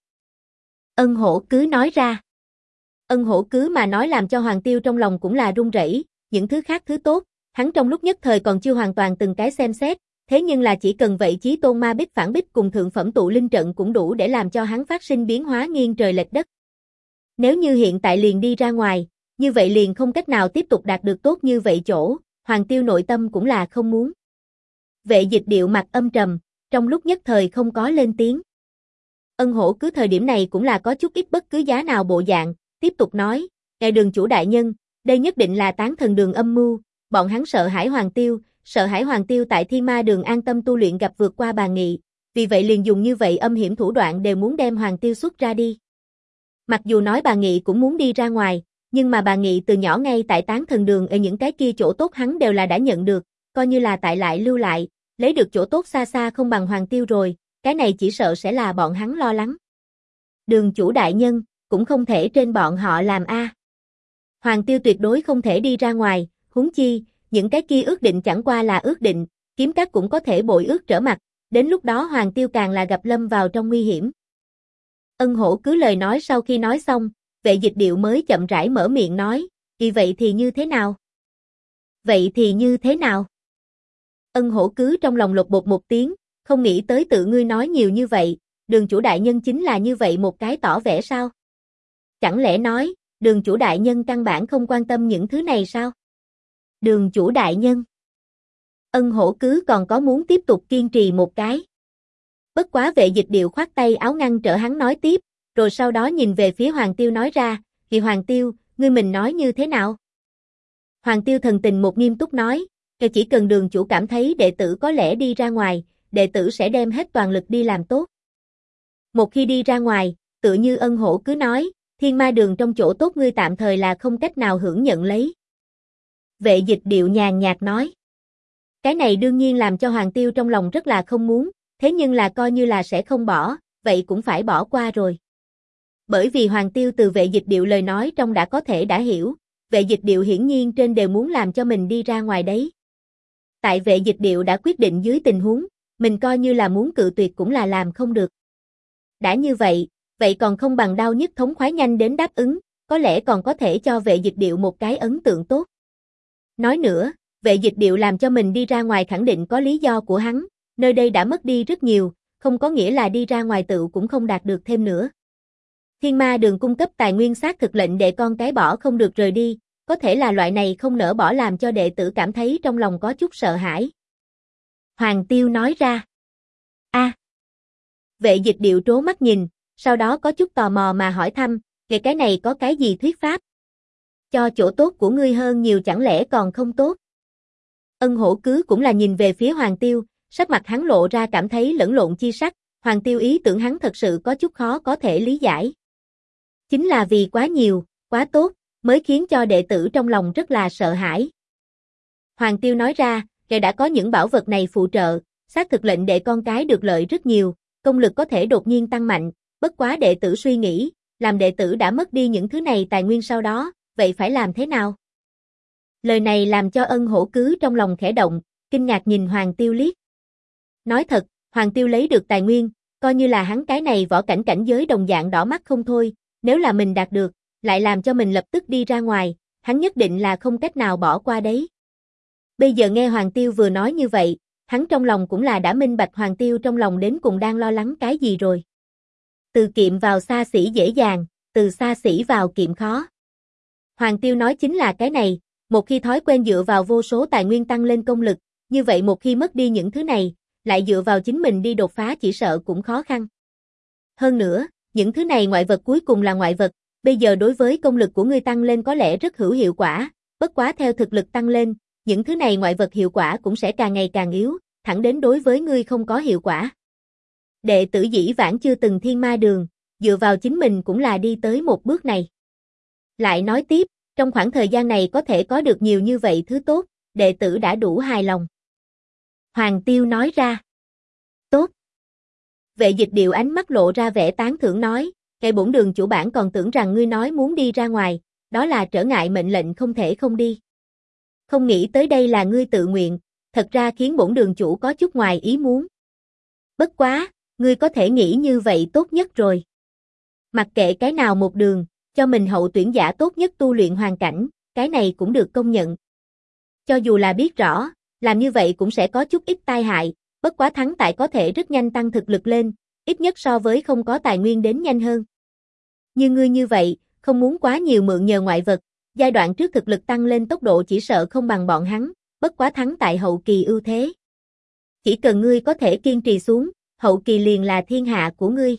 Ân Hổ cứ nói ra. Ân Hổ cứ mà nói làm cho Hoàng Tiêu trong lòng cũng là run rẩy, những thứ khác thứ tốt, hắn trong lúc nhất thời còn chưa hoàn toàn từng cái xem xét, thế nhưng là chỉ cần vậy chí tôn ma bích phản bích cùng thượng phẩm tụ linh trận cũng đủ để làm cho hắn phát sinh biến hóa nghiêng trời lệch đất. Nếu như hiện tại liền đi ra ngoài, như vậy liền không cách nào tiếp tục đạt được tốt như vậy chỗ, Hoàng Tiêu nội tâm cũng là không muốn. Vệ Dịch Điệu mặt âm trầm, trong lúc nhất thời không có lên tiếng. Ân Hổ cứ thời điểm này cũng là có chút ít bất cứ giá nào bộ dạng, tiếp tục nói, ngài đường chủ đại nhân, đây nhất định là Tán Thần Đường âm mưu, bọn hắn sợ hãi Hoàng Tiêu tại Thiên Ma Đường an tâm tu luyện gặp vượt qua bà nghị, vì vậy liền dùng như vậy âm hiểm thủ đoạn đều muốn đem Hoàng Tiêu xuất ra đi. Mặc dù nói bà nghị cũng muốn đi ra ngoài, nhưng mà bà nghị từ nhỏ ngay tại Tán Thần Đường ở những cái kia chỗ tốt hắn đều là đã nhận được, coi như là tại lại lưu lại, lấy được chỗ tốt xa xa không bằng Hoàng Tiêu rồi, cái này chỉ sợ sẽ là bọn hắn lo lắng. Đường chủ đại nhân, cũng không thể trên bọn họ làm a. Hoàng Tiêu tuyệt đối không thể đi ra ngoài, huống chi, những cái kia ước định chẳng qua là ước định, kiếm các cũng có thể bội ước trở mặt, đến lúc đó Hoàng Tiêu càng là gặp lâm vào trong nguy hiểm. Ân Hổ cứ lời nói sau khi nói xong, Vệ Dịch Điệu mới chậm rãi mở miệng nói, vậy thì như thế nào? Vậy thì như thế nào? Ân Hổ cứ trong lòng lột bột một tiếng, không nghĩ tới tự ngươi nói nhiều như vậy, đường chủ đại nhân chính là như vậy một cái tỏ vẻ sao? Chẳng lẽ nói, đường chủ đại nhân căn bản không quan tâm những thứ này sao? Đường chủ đại nhân. Ân Hổ cứ còn có muốn tiếp tục kiên trì một cái. Bất quá Vệ Dịch Điệu khoát tay áo ngăn trở hắn nói tiếp, rồi sau đó nhìn về phía Hoàng Tiêu nói ra, "Thì Hoàng Tiêu, ngươi mình nói như thế nào?" Hoàng Tiêu thần tình một nghiêm túc nói, chỉ cần đường chủ cảm thấy đệ tử có lẽ đi ra ngoài, đệ tử sẽ đem hết toàn lực đi làm tốt. Một khi đi ra ngoài, tựa như Ân Hổ cứ nói, Thiên Ma Đường trong chỗ tốt ngươi tạm thời là không cách nào hưởng nhận lấy. Vệ Dịch Điệu nhàn nhạt nói. Cái này đương nhiên làm cho Hoàng Tiêu trong lòng rất là không muốn, thế nhưng là coi như là sẽ không bỏ, vậy cũng phải bỏ qua rồi. Bởi vì Hoàng Tiêu từ Vệ Dịch Điệu lời nói trong có thể đã hiểu, Vệ Dịch Điệu hiển nhiên trên đều muốn làm cho mình đi ra ngoài đấy. Tại Vệ Dịch Điệu đã quyết định dưới tình huống, mình coi như là muốn cự tuyệt cũng là làm không được. Đã như vậy, vậy còn không bằng đau nhức thống khoái nhanh đến đáp ứng, có lẽ còn có thể cho Vệ Dịch Điệu một cái ấn tượng tốt. Nói nữa, Vệ Dịch Điệu làm cho mình đi ra ngoài khẳng định có lý do của hắn, nơi đây đã mất đi rất nhiều, không có nghĩa là đi ra ngoài tự cũng không đạt được thêm nữa. Thiên Ma Đường cung cấp tài nguyên xác thực lệnh đệ con cái bỏ không được rời đi, có thể là loại này không nỡ bỏ làm cho đệ tử cảm thấy trong lòng có chút sợ hãi. Hoàng Tiêu nói ra. Vệ Dịch Điệu trố mắt nhìn, sau đó có chút tò mò mà hỏi thăm, về cái này có cái gì thuyết pháp? Cho chỗ tốt của ngươi hơn nhiều chẳng lẽ còn không tốt? Ân Hổ cứ cũng là nhìn về phía Hoàng Tiêu, sắc mặt hắn lộ ra cảm thấy lẫn lộn chi sắc, Hoàng Tiêu ý tưởng hắn thật sự có chút khó có thể lý giải. Chính là vì quá nhiều, quá tốt, mới khiến cho đệ tử trong lòng rất là sợ hãi. Hoàng Tiêu nói ra, kẻ đã có những bảo vật này phụ trợ, xác thực lệnh đệ con cái được lợi rất nhiều, công lực có thể đột nhiên tăng mạnh, bất quá đệ tử suy nghĩ, làm đệ tử đã mất đi những thứ này tài nguyên sau đó, vậy phải làm thế nào? Lời này làm cho Ân Hổ cứ trong lòng khẽ động, kinh ngạc nhìn Hoàng Tiêu liếc. Nói thật, Hoàng Tiêu lấy được tài nguyên, coi như là hắn cái này võ cảnh cảnh giới đồng dạng đỏ mắt không thôi, nếu là mình đạt được, lại làm cho mình lập tức đi ra ngoài, hắn nhất định là không cách nào bỏ qua đấy. Bây giờ nghe Hoàng Tiêu vừa nói như vậy, hắn trong lòng cũng là đã minh bạch Hoàng Tiêu trong lòng đến cùng đang lo lắng cái gì rồi. Từ kiệm vào xa xỉ dễ dàng, từ xa xỉ vào kiệm khó. Hoàng Tiêu nói chính là cái này, một khi thói quen dựa vào vô số tài nguyên tăng lên công lực, như vậy một khi mất đi những thứ này, lại dựa vào chính mình đi đột phá chỉ sợ cũng khó khăn. Hơn nữa, những thứ này ngoại vật cuối cùng là ngoại vật, bây giờ đối với công lực của ngươi tăng lên có lẽ rất hữu hiệu quả, bất quá theo thực lực tăng lên, những thứ này ngoại vật hiệu quả cũng sẽ càng ngày càng yếu, thẳng đến đối với ngươi không có hiệu quả. Đệ tử dĩ vãng chưa từng Thiên Ma Đường, dựa vào chính mình cũng là đi tới một bước này. Lại nói tiếp, trong khoảng thời gian này có thể có được nhiều như vậy thứ tốt, đệ tử đã đủ hài lòng. Hoàng Tiêu nói ra. Tốt. Vệ Dịch Điệu ánh mắt lộ ra vẻ tán thưởng nói, cái bổn đường chủ bản còn tưởng rằng ngươi nói muốn đi ra ngoài, đó là trở ngại mệnh lệnh không thể không đi. Không nghĩ tới đây là ngươi tự nguyện, thật ra khiến bổn đường chủ có chút ngoài ý muốn. Bất quá, ngươi có thể nghĩ như vậy tốt nhất rồi. Mặc kệ cái nào một đường, cho mình hậu tuyển giả tốt nhất tu luyện hoàn cảnh, cái này cũng được công nhận. Cho dù là biết rõ, làm như vậy cũng sẽ có chút ít tai hại, bất quá thắng tại có thể rất nhanh tăng thực lực lên, ít nhất so với không có tài nguyên đến nhanh hơn. Như ngươi như vậy, không muốn quá nhiều mượn nhờ ngoại vật, giai đoạn trước thực lực tăng lên tốc độ chỉ sợ không bằng bọn hắn, bất quá thắng tại hậu kỳ ưu thế. Chỉ cần ngươi có thể kiên trì xuống, hậu kỳ liền là thiên hạ của ngươi.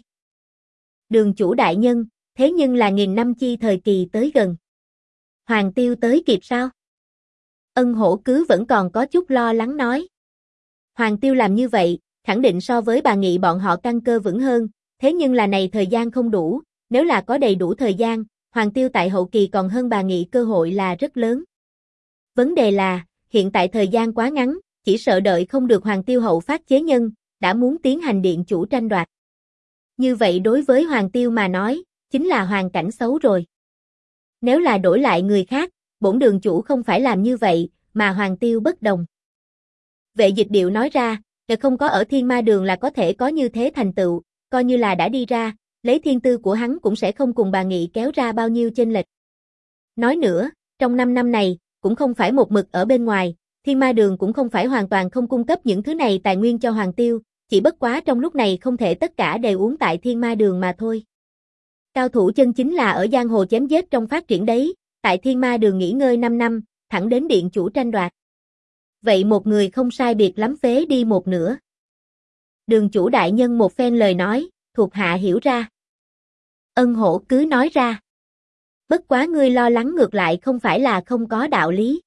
Đường chủ đại nhân, thế nhưng là nghìn năm chi thời kỳ tới gần. Hoàng Tiêu tới kịp sao? Ân Hổ cứ vẫn còn có chút lo lắng nói. Hoàng Tiêu làm như vậy, khẳng định so với bà Nghị bọn họ căn cơ vững hơn, thế nhưng là này thời gian không đủ, nếu là có đầy đủ thời gian, Hoàng Tiêu tại hậu kỳ còn hơn bà Nghị cơ hội là rất lớn. Vấn đề là, hiện tại thời gian quá ngắn, chỉ sợ đợi không được Hoàng Tiêu hậu phát chế nhân, đã muốn tiến hành điện chủ tranh đoạt. Như vậy đối với Hoàng Tiêu mà nói, chính là hoàn cảnh xấu rồi. Nếu là đổi lại người khác, bổn đường chủ không phải làm như vậy, mà Hoàng Tiêu bất đồng. Vệ Dịch Điệu nói ra, không có ở Thiên Ma Đường là có thể có như thế thành tựu, coi như là đã đi ra, lấy thiên tư của hắn cũng sẽ không cùng bà Nghị kéo ra bao nhiêu chênh lệch. Nói nữa, trong 5 năm này, cũng không phải một mực ở bên ngoài, Thiên Ma Đường cũng không phải hoàn toàn không cung cấp những thứ này tài nguyên cho Hoàng Tiêu, chỉ bất quá trong lúc này không thể tất cả đều uống tại Thiên Ma Đường mà thôi. Cao thủ chân chính là ở giang hồ chém giết trong phát triển đấy, tại Thiên Ma Đường nghỉ ngơi 5 năm, thẳng đến điện chủ tranh đoạt. Vậy một người không sai biệt lắm phế đi một nửa. Đường chủ đại nhân một phen lời nói, thuộc hạ hiểu ra. Ân Hổ cứ nói ra. Bất quá ngươi lo lắng ngược lại không phải là không có đạo lý.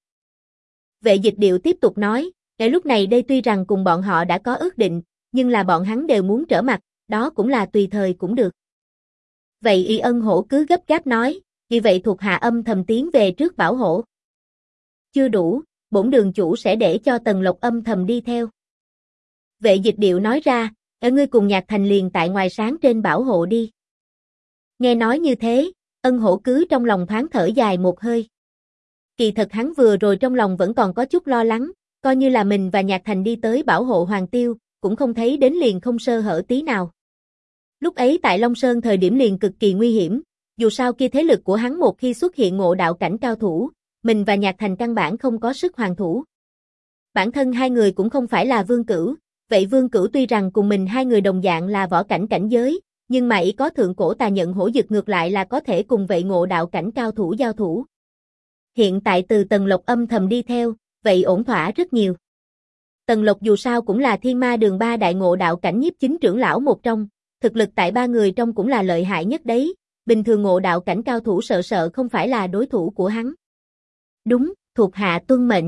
Vệ Dịch Điệu tiếp tục nói, ngay lúc này đây tuy rằng cùng bọn họ đã có ước định, nhưng là bọn hắn đều muốn trở mặt, đó cũng là tùy thời cũng được. Vậy Y Ân Hổ cứ gấp gáp nói, vì vậy thuộc hạ âm thầm tiến về trước bảo hộ. Chưa đủ, bổn đường chủ sẽ để cho Tần Lộc âm thầm đi theo. Vệ Dịch Điệu nói ra, ở ngươi cùng Nhạc Thành liền tại ngoài sáng trên bảo hộ đi. Nghe nói như thế, Ân Hổ cứ trong lòng thoáng thở dài một hơi. Kỳ thật hắn vừa rồi trong lòng vẫn còn có chút lo lắng, coi như là mình và Nhạc Thành đi tới bảo hộ Hoàng Tiêu, cũng không thấy đến liền không sơ hở tí nào. Lúc ấy tại Long Sơn thời điểm liền cực kỳ nguy hiểm, dù sao kia thế lực của hắn một khi xuất hiện ngộ đạo cảnh cao thủ, mình và Nhạc Thành căn bản không có sức hoàn thủ. Bản thân hai người cũng không phải là Vương Cửu, vậy Vương Cửu tuy rằng cùng mình hai người đồng dạng là võ cảnh cảnh giới, nhưng mà ý có thượng cổ tà nhận hổ dực ngược lại là có thể cùng vậy ngộ đạo cảnh cao thủ giao thủ. Hiện tại từ Tần Lộc âm thầm đi theo, vậy ổn thỏa rất nhiều. Tần Lộc dù sao cũng là Thiên Ma Đường 3 đại ngộ đạo cảnh nhiếp chính trưởng lão một trong, thực lực tại 3 người trong cũng là lợi hại nhất đấy, bình thường ngộ đạo cảnh cao thủ sợ không phải là đối thủ của hắn. Đúng, thuộc hạ tuân mệnh.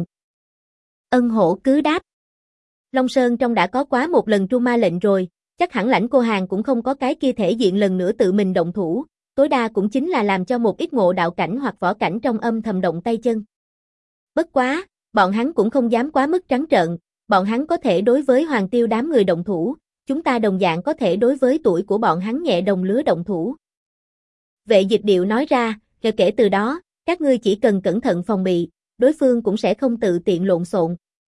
Ân Hổ cứ đáp. Long Sơn trong đã có quá một lần tru ma lệnh rồi, chắc hẳn Lãnh Cô Hàn cũng không có cái kia thể diện lần nữa tự mình động thủ, tối đa cũng chính là làm cho một ít ngộ đạo cảnh hoặc võ cảnh trong âm thầm động tay chân. Bất quá, bọn hắn cũng không dám quá mức trắng trợn, bọn hắn có thể đối với Hoàng Tiêu đám người động thủ, chúng ta đồng dạng có thể đối với tuổi của bọn hắn nhẹ đồng lứa động thủ. Vệ Dịch Điệu nói ra, kể từ đó, các ngươi chỉ cần cẩn thận phòng bị, đối phương cũng sẽ không tự tiện lộn xộn.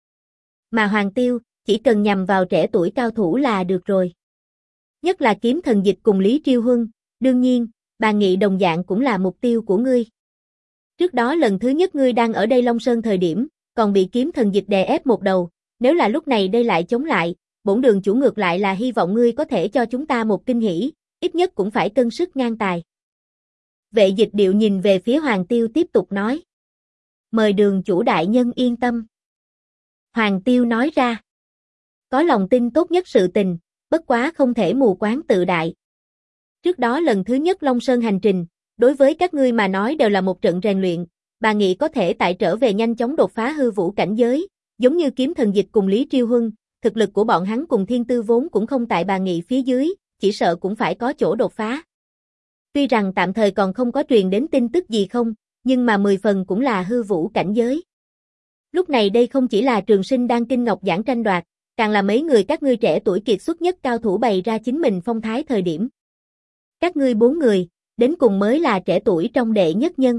Mà Hoàng Tiêu, chỉ cần nhằm vào trẻ tuổi cao thủ là được rồi. Nhất là Kiếm Thần Dịch cùng Lý Triêu Huân, đương nhiên, Bà Nghị đồng dạng cũng là mục tiêu của ngươi. Trước đó lần thứ nhất ngươi đang ở đây Long Sơn thời điểm, còn bị Kiếm Thần Dịch đè ép một đầu, nếu là lúc này đây lại chống lại, bổn đường chủ ngược lại là hy vọng ngươi có thể cho chúng ta một kinh hỉ, ít nhất cũng phải cân sức ngang tài. Vệ Dịch Điệu nhìn về phía Hoàng Tiêu tiếp tục nói. Mời đường chủ đại nhân yên tâm. Hoàng Tiêu nói ra. Có lòng tin tốt nhất sự tình, bất quá không thể mù quáng tự đại. Trước đó lần thứ nhất Long Sơn hành trình, đối với các ngươi mà nói đều là một trận rèn luyện, Bà Nghị có thể tại trở về nhanh chóng đột phá hư vũ cảnh giới, giống như Kiếm Thần Dịch cùng Lý Triêu Huân, thực lực của bọn hắn cùng Thiên Tư vốn cũng không tại Bà Nghị phía dưới, chỉ sợ cũng phải có chỗ đột phá. Tuy rằng tạm thời còn không có truyền đến tin tức gì không, nhưng mà 10 phần cũng là hư vũ cảnh giới. Lúc này đây không chỉ là Trường Sinh đang kinh ngọc giảng tranh đoạt, càng là mấy người các ngươi trẻ tuổi kiệt xuất nhất cao thủ bày ra chính mình phong thái thời điểm. Các ngươi 4 người, đến cùng mới là trẻ tuổi trong đệ nhất nhân.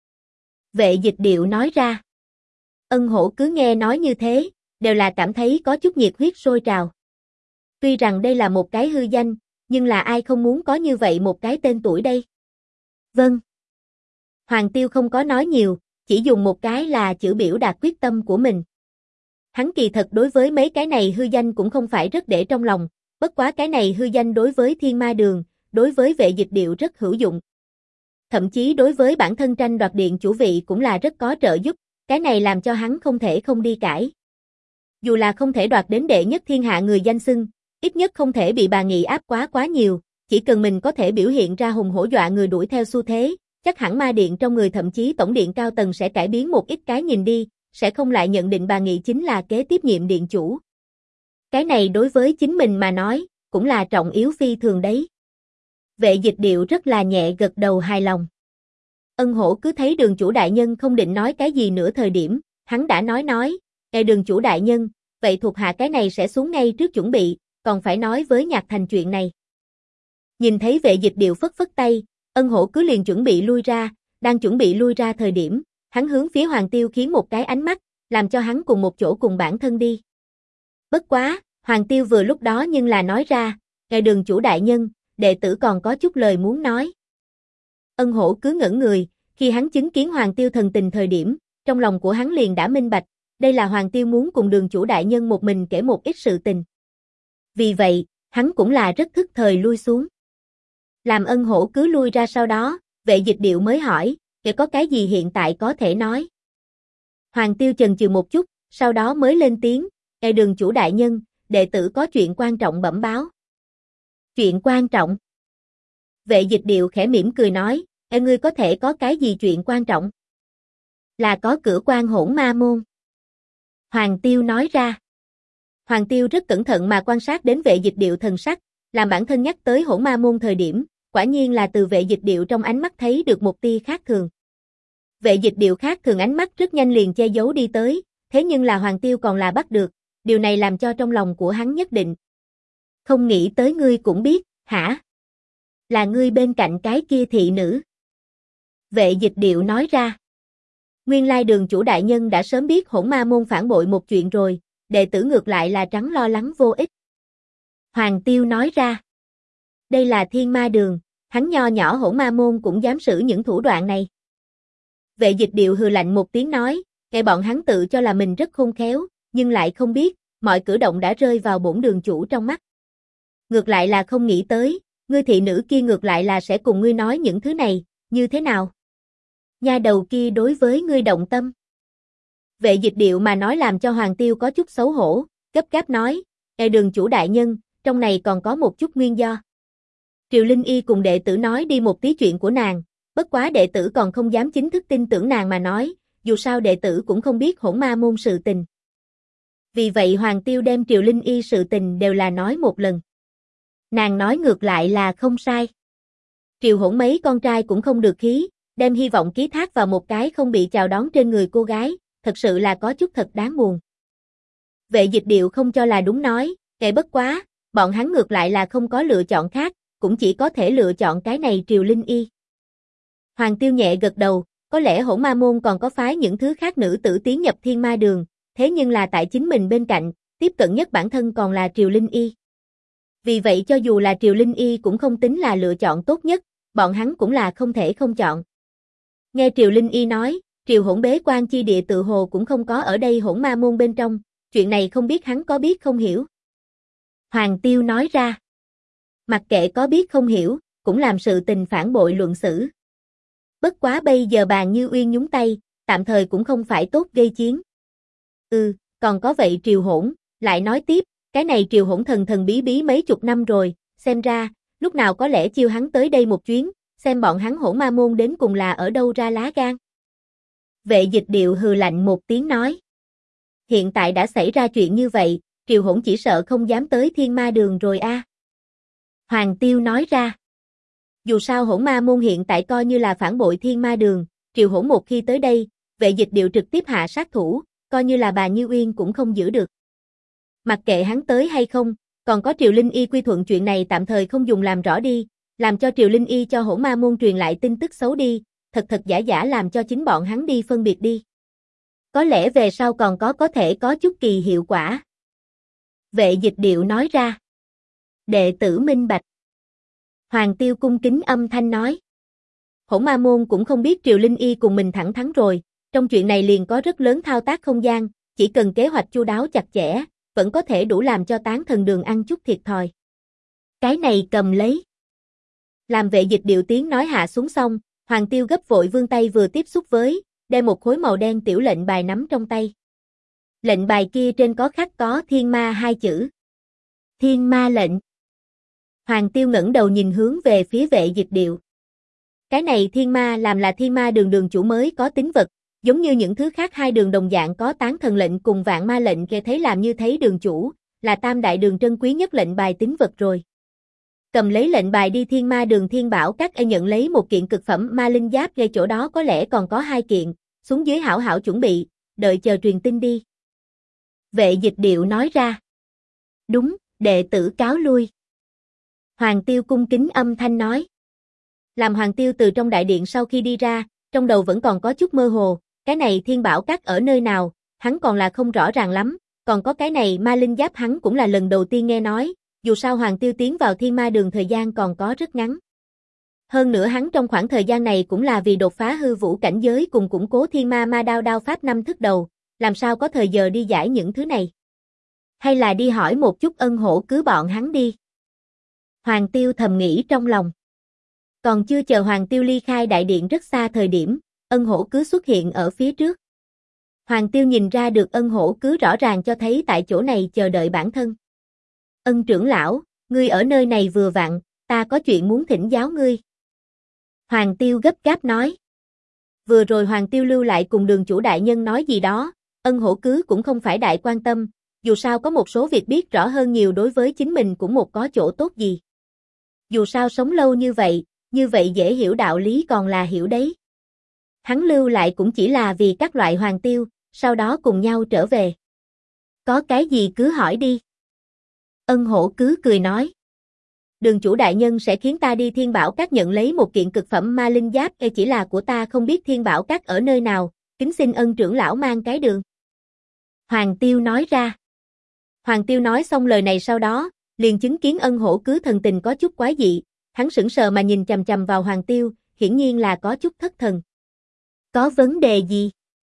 Vệ Dịch Điệu nói ra. Ân Hổ cứ nghe nói như thế, đều là cảm thấy có chút nhiệt huyết sôi trào. Tuy rằng đây là một cái hư danh, nhưng là ai không muốn có như vậy một cái tên tuổi đây? Vâng. Hoàng Tiêu không có nói nhiều, chỉ dùng một cái là chữ biểu đạt quyết tâm của mình. Hắn kỳ thật đối với mấy cái này hư danh cũng không phải rất để trong lòng, bất quá cái này hư danh đối với Thiên Ma Đường, đối với Vệ Dịch Điệu rất hữu dụng. Thậm chí đối với bản thân tranh đoạt điện chủ vị cũng là rất có trợ giúp, cái này làm cho hắn không thể không đi cãi. Dù là không thể đoạt đến đệ nhất thiên hạ người danh xưng, ít nhất không thể bị Bà Nghị áp quá nhiều, chỉ cần mình có thể biểu hiện ra hùng hổ dọa người đuổi theo xu thế, chắc hẳn ma điện trong người thậm chí tổng điện cao tầng sẽ cải biến một ít cái nhìn đi, sẽ không lại nhận định Bà Nghị chính là kế tiếp nhiệm điện chủ. Cái này đối với chính mình mà nói, cũng là trọng yếu phi thường đấy. Vệ Dịch Điệu rất là nhẹ gật đầu hài lòng. Ân Hổ cứ thấy đường chủ đại nhân không định nói cái gì nữa thời điểm, hắn đã nói, "Ngài đường chủ đại nhân, vậy thuộc hạ cái này sẽ xuống ngay trước chuẩn bị, còn phải nói với Nhạc Thành chuyện này." Nhìn thấy Vệ Dịch Điệu phất tay, Ân Hổ cứ liền chuẩn bị lui ra, đang chuẩn bị lui ra thời điểm, hắn hướng phía Hoàng Tiêu khiến một cái ánh mắt, làm cho hắn cùng một chỗ cùng bản thân đi. Bất quá, Hoàng Tiêu vừa lúc đó nhưng là nói ra, "Ngài đường chủ đại nhân, đệ tử còn có chút lời muốn nói." Ân Hổ cứ ngẩn người, khi hắn chứng kiến Hoàng Tiêu thần tình thời điểm, trong lòng của hắn liền đã minh bạch, đây là Hoàng Tiêu muốn cùng đường chủ đại nhân một mình kể một ít sự tình. Vì vậy, hắn cũng là rất thức thời lui xuống. Làm ân hổ cứ lui ra sau đó, Vệ Dịch Điệu mới hỏi, "Kẻ có cái gì hiện tại có thể nói?" Hoàng Tiêu chần chừ một chút, sau đó mới lên tiếng, Đường chủ đại nhân, đệ tử có chuyện quan trọng bẩm báo." "Chuyện quan trọng?" Vệ Dịch Điệu khẽ mỉm cười nói, "Ngươi có thể có cái gì chuyện quan trọng?" "Là có cửa quan Hỗn Ma môn." Hoàng Tiêu nói ra. Hoàng Tiêu rất cẩn thận mà quan sát đến Vệ Dịch Điệu thần sắc, làm bản thân nhắc tới Hỗn Ma môn thời điểm, quả nhiên là từ Vệ Dịch Điệu trong ánh mắt thấy được một tia khác thường. Vệ Dịch Điệu khác thường ánh mắt rất nhanh liền che giấu đi tới, thế nhưng là Hoàng Tiêu còn là bắt được, điều này làm cho trong lòng của hắn nhất định. "Không nghĩ tới ngươi cũng biết, hả? Là ngươi bên cạnh cái kia thị nữ." Vệ Dịch Điệu nói ra. Nguyên lai Đường chủ đại nhân đã sớm biết Hỗn Ma môn phản bội một chuyện rồi, đệ tử ngược lại là trắng lo lắng vô ích. Hoàng Tiêu nói ra. Đây là Thiên Ma Đường, hắn nho nhỏ Hỗn Ma môn cũng dám sử những thủ đoạn này. Vệ Dịch Điệu hừ lạnh một tiếng nói, bọn hắn tự cho là mình rất khôn khéo, nhưng lại không biết, mọi cử động đã rơi vào bổn đường chủ trong mắt. Ngược lại là không nghĩ tới, ngươi thị nữ kia ngược lại là sẽ cùng ngươi nói những thứ này, như thế nào? Nha đầu kia đối với ngươi động tâm. Vệ Dịch Điệu mà nói làm cho Hoàng Tiêu có chút xấu hổ, gấp gáp nói, Đường chủ đại nhân, trong này còn có một chút nguyên do. Triều Linh Y cùng đệ tử nói đi một tí chuyện của nàng, bất quá đệ tử còn không dám chính thức tin tưởng nàng mà nói, dù sao đệ tử cũng không biết Hỗn Ma môn sự tình. Vì vậy Hoàng Tiêu đem Triều Linh Y sự tình đều là nói một lần. Nàng nói ngược lại là không sai. Triều Hỗn mấy con trai cũng không được khí, đem hy vọng ký thác vào một cái không bị chào đón trên người cô gái, thật sự là có chút thật đáng buồn. Vệ Dịch Điệu không cho là đúng nói, bất quá, bọn hắn ngược lại là không có lựa chọn khác, cũng chỉ có thể lựa chọn cái này Triều Linh Y. Hoàng Tiêu nhẹ gật đầu, có lẽ Hỗn Ma môn còn có phái những thứ khác nữ tử tiến nhập Thiên Ma Đường, thế nhưng là tại chính mình bên cạnh, tiếp cận nhất bản thân còn là Triều Linh Y. Vì vậy cho dù là Triều Linh Y cũng không tính là lựa chọn tốt nhất, bọn hắn cũng là không thể không chọn. Nghe Triều Linh Y nói, Triều Hỗn bế quan chi địa tự hồ cũng không có ở đây Hỗn Ma môn bên trong, chuyện này không biết hắn có biết không hiểu. Hoàng Tiêu nói ra. Mặc kệ có biết không hiểu, cũng làm sự tình phản bội luận xử. Bất quá bây giờ Bàn Như Uyên nhúng tay, tạm thời cũng không phải tốt gây chiến. Còn có vậy Triều Hỗn, lại nói tiếp, cái này Triều Hỗn thần thần bí bí mấy chục năm rồi, xem ra, lúc nào có lẽ chiêu hắn tới đây một chuyến, xem bọn hắn Hỗn Ma môn đến cùng là ở đâu ra lá gan. Vệ Dịch Điệu hừ lạnh một tiếng nói. Hiện tại đã xảy ra chuyện như vậy, Triều Hỗn chỉ sợ không dám tới Thiên Ma Đường rồi a. Hoàng Tiêu nói ra. Dù sao Hỗn Ma môn hiện tại coi như là phản bội Thiên Ma Đường, Triều Hỗn một khi tới đây, Vệ Dịch Điệu trực tiếp hạ sát thủ, coi như là bà Như Uyên cũng không giữ được. Mặc kệ hắn tới hay không, còn có Triều Linh Y quy thuận chuyện này tạm thời không dùng làm rõ đi, làm cho Triều Linh Y cho Hỗn Ma môn truyền lại tin tức xấu đi, thật giả giả làm cho chính bọn hắn đi phân biệt đi. Có lẽ về sau còn có thể có chút kỳ hiệu quả. Vệ Dịch Điệu nói ra. Đệ tử minh bạch. Hoàng Tiêu cung kính âm thanh nói. Hỗn Ma môn cũng không biết Triều Linh Y cùng mình thẳng thắn rồi, trong chuyện này liền có rất lớn thao tác không gian, chỉ cần kế hoạch chu đáo chặt chẽ, vẫn có thể đủ làm cho Tán Thần Đường ăn chút thiệt thòi. Cái này cầm lấy. Làm Vệ Dịch Điệu tiếng nói hạ xuống xong, Hoàng Tiêu gấp vội vươn tay vừa tiếp xúc với, đem một khối màu đen tiểu lệnh bài nắm trong tay. Lệnh bài kia trên có khắc có Thiên Ma hai chữ. Thiên Ma lệnh. Hoàng Tiêu ngẩng đầu nhìn hướng về phía Vệ Dịch Điệu. Cái này Thiên Ma làm là Thiên Ma Đường đường chủ mới có tính vật, giống như những thứ khác hai đường đồng dạng có Tán Thần lệnh cùng Vạn Ma lệnh, nghe thấy làm như thấy đường chủ, là tam đại đường trân quý nhất lệnh bài tính vật rồi. Cầm lấy lệnh bài đi Thiên Ma Đường Thiên Bảo Các nhận lấy một kiện cực phẩm ma linh giáp, ngay chỗ đó có lẽ còn có hai kiện, xuống dưới hảo hảo chuẩn bị, đợi chờ truyền tin đi. Vệ Dịch Điệu nói ra. Đúng, đệ tử cáo lui. Hoàng Tiêu cung kính âm thanh nói. Làm Hoàng Tiêu từ trong đại điện sau khi đi ra, trong đầu vẫn còn có chút mơ hồ, cái này Thiên Bảo Các ở nơi nào, hắn còn là không rõ ràng lắm, còn có cái này ma linh giáp hắn cũng là lần đầu tiên nghe nói, dù sao Hoàng Tiêu tiến vào Thiên Ma Đường thời gian còn có rất ngắn. Hơn nữa hắn trong khoảng thời gian này cũng là vì đột phá hư vũ cảnh giới cùng củng cố Thiên Ma Ma đao pháp 5 thức đầu, làm sao có thời giờ đi giải những thứ này. Hay là đi hỏi một chút Ân Hổ Cứ bọn hắn đi. Hoàng Tiêu thầm nghĩ trong lòng. Còn chưa chờ Hoàng Tiêu ly khai đại điện rất xa thời điểm, Ân Hổ Cứ xuất hiện ở phía trước. Hoàng Tiêu nhìn ra được Ân Hổ Cứ rõ ràng cho thấy tại chỗ này chờ đợi bản thân. Ân trưởng lão, ngươi ở nơi này vừa vặn, ta có chuyện muốn thỉnh giáo ngươi. Hoàng Tiêu gấp gáp nói. Vừa rồi Hoàng Tiêu lưu lại cùng đường chủ đại nhân nói gì đó, Ân Hổ Cứ cũng không phải đại quan tâm, dù sao có một số việc biết rõ hơn nhiều đối với chính mình cũng một có chỗ tốt gì. Dù sao sống lâu như vậy dễ hiểu đạo lý còn là hiểu đấy. Hắn lưu lại cũng chỉ là vì các loại Hoàng Tiêu, sau đó cùng nhau trở về. Có cái gì cứ hỏi đi. Ân Hổ Cứ cười nói. Đường chủ đại nhân sẽ khiến ta đi Thiên Bảo Các nhận lấy một kiện cực phẩm ma linh giáp, chỉ là của ta không biết Thiên Bảo Các ở nơi nào, kính xin Ân trưởng lão mang cái đường. Hoàng Tiêu nói ra. Hoàng Tiêu nói xong lời này sau đó, liền chứng kiến Ân Hổ Cứ thần tình có chút quái dị, hắn sững sờ mà nhìn chằm chằm vào Hoàng Tiêu, hiển nhiên là có chút thất thần. Có vấn đề gì?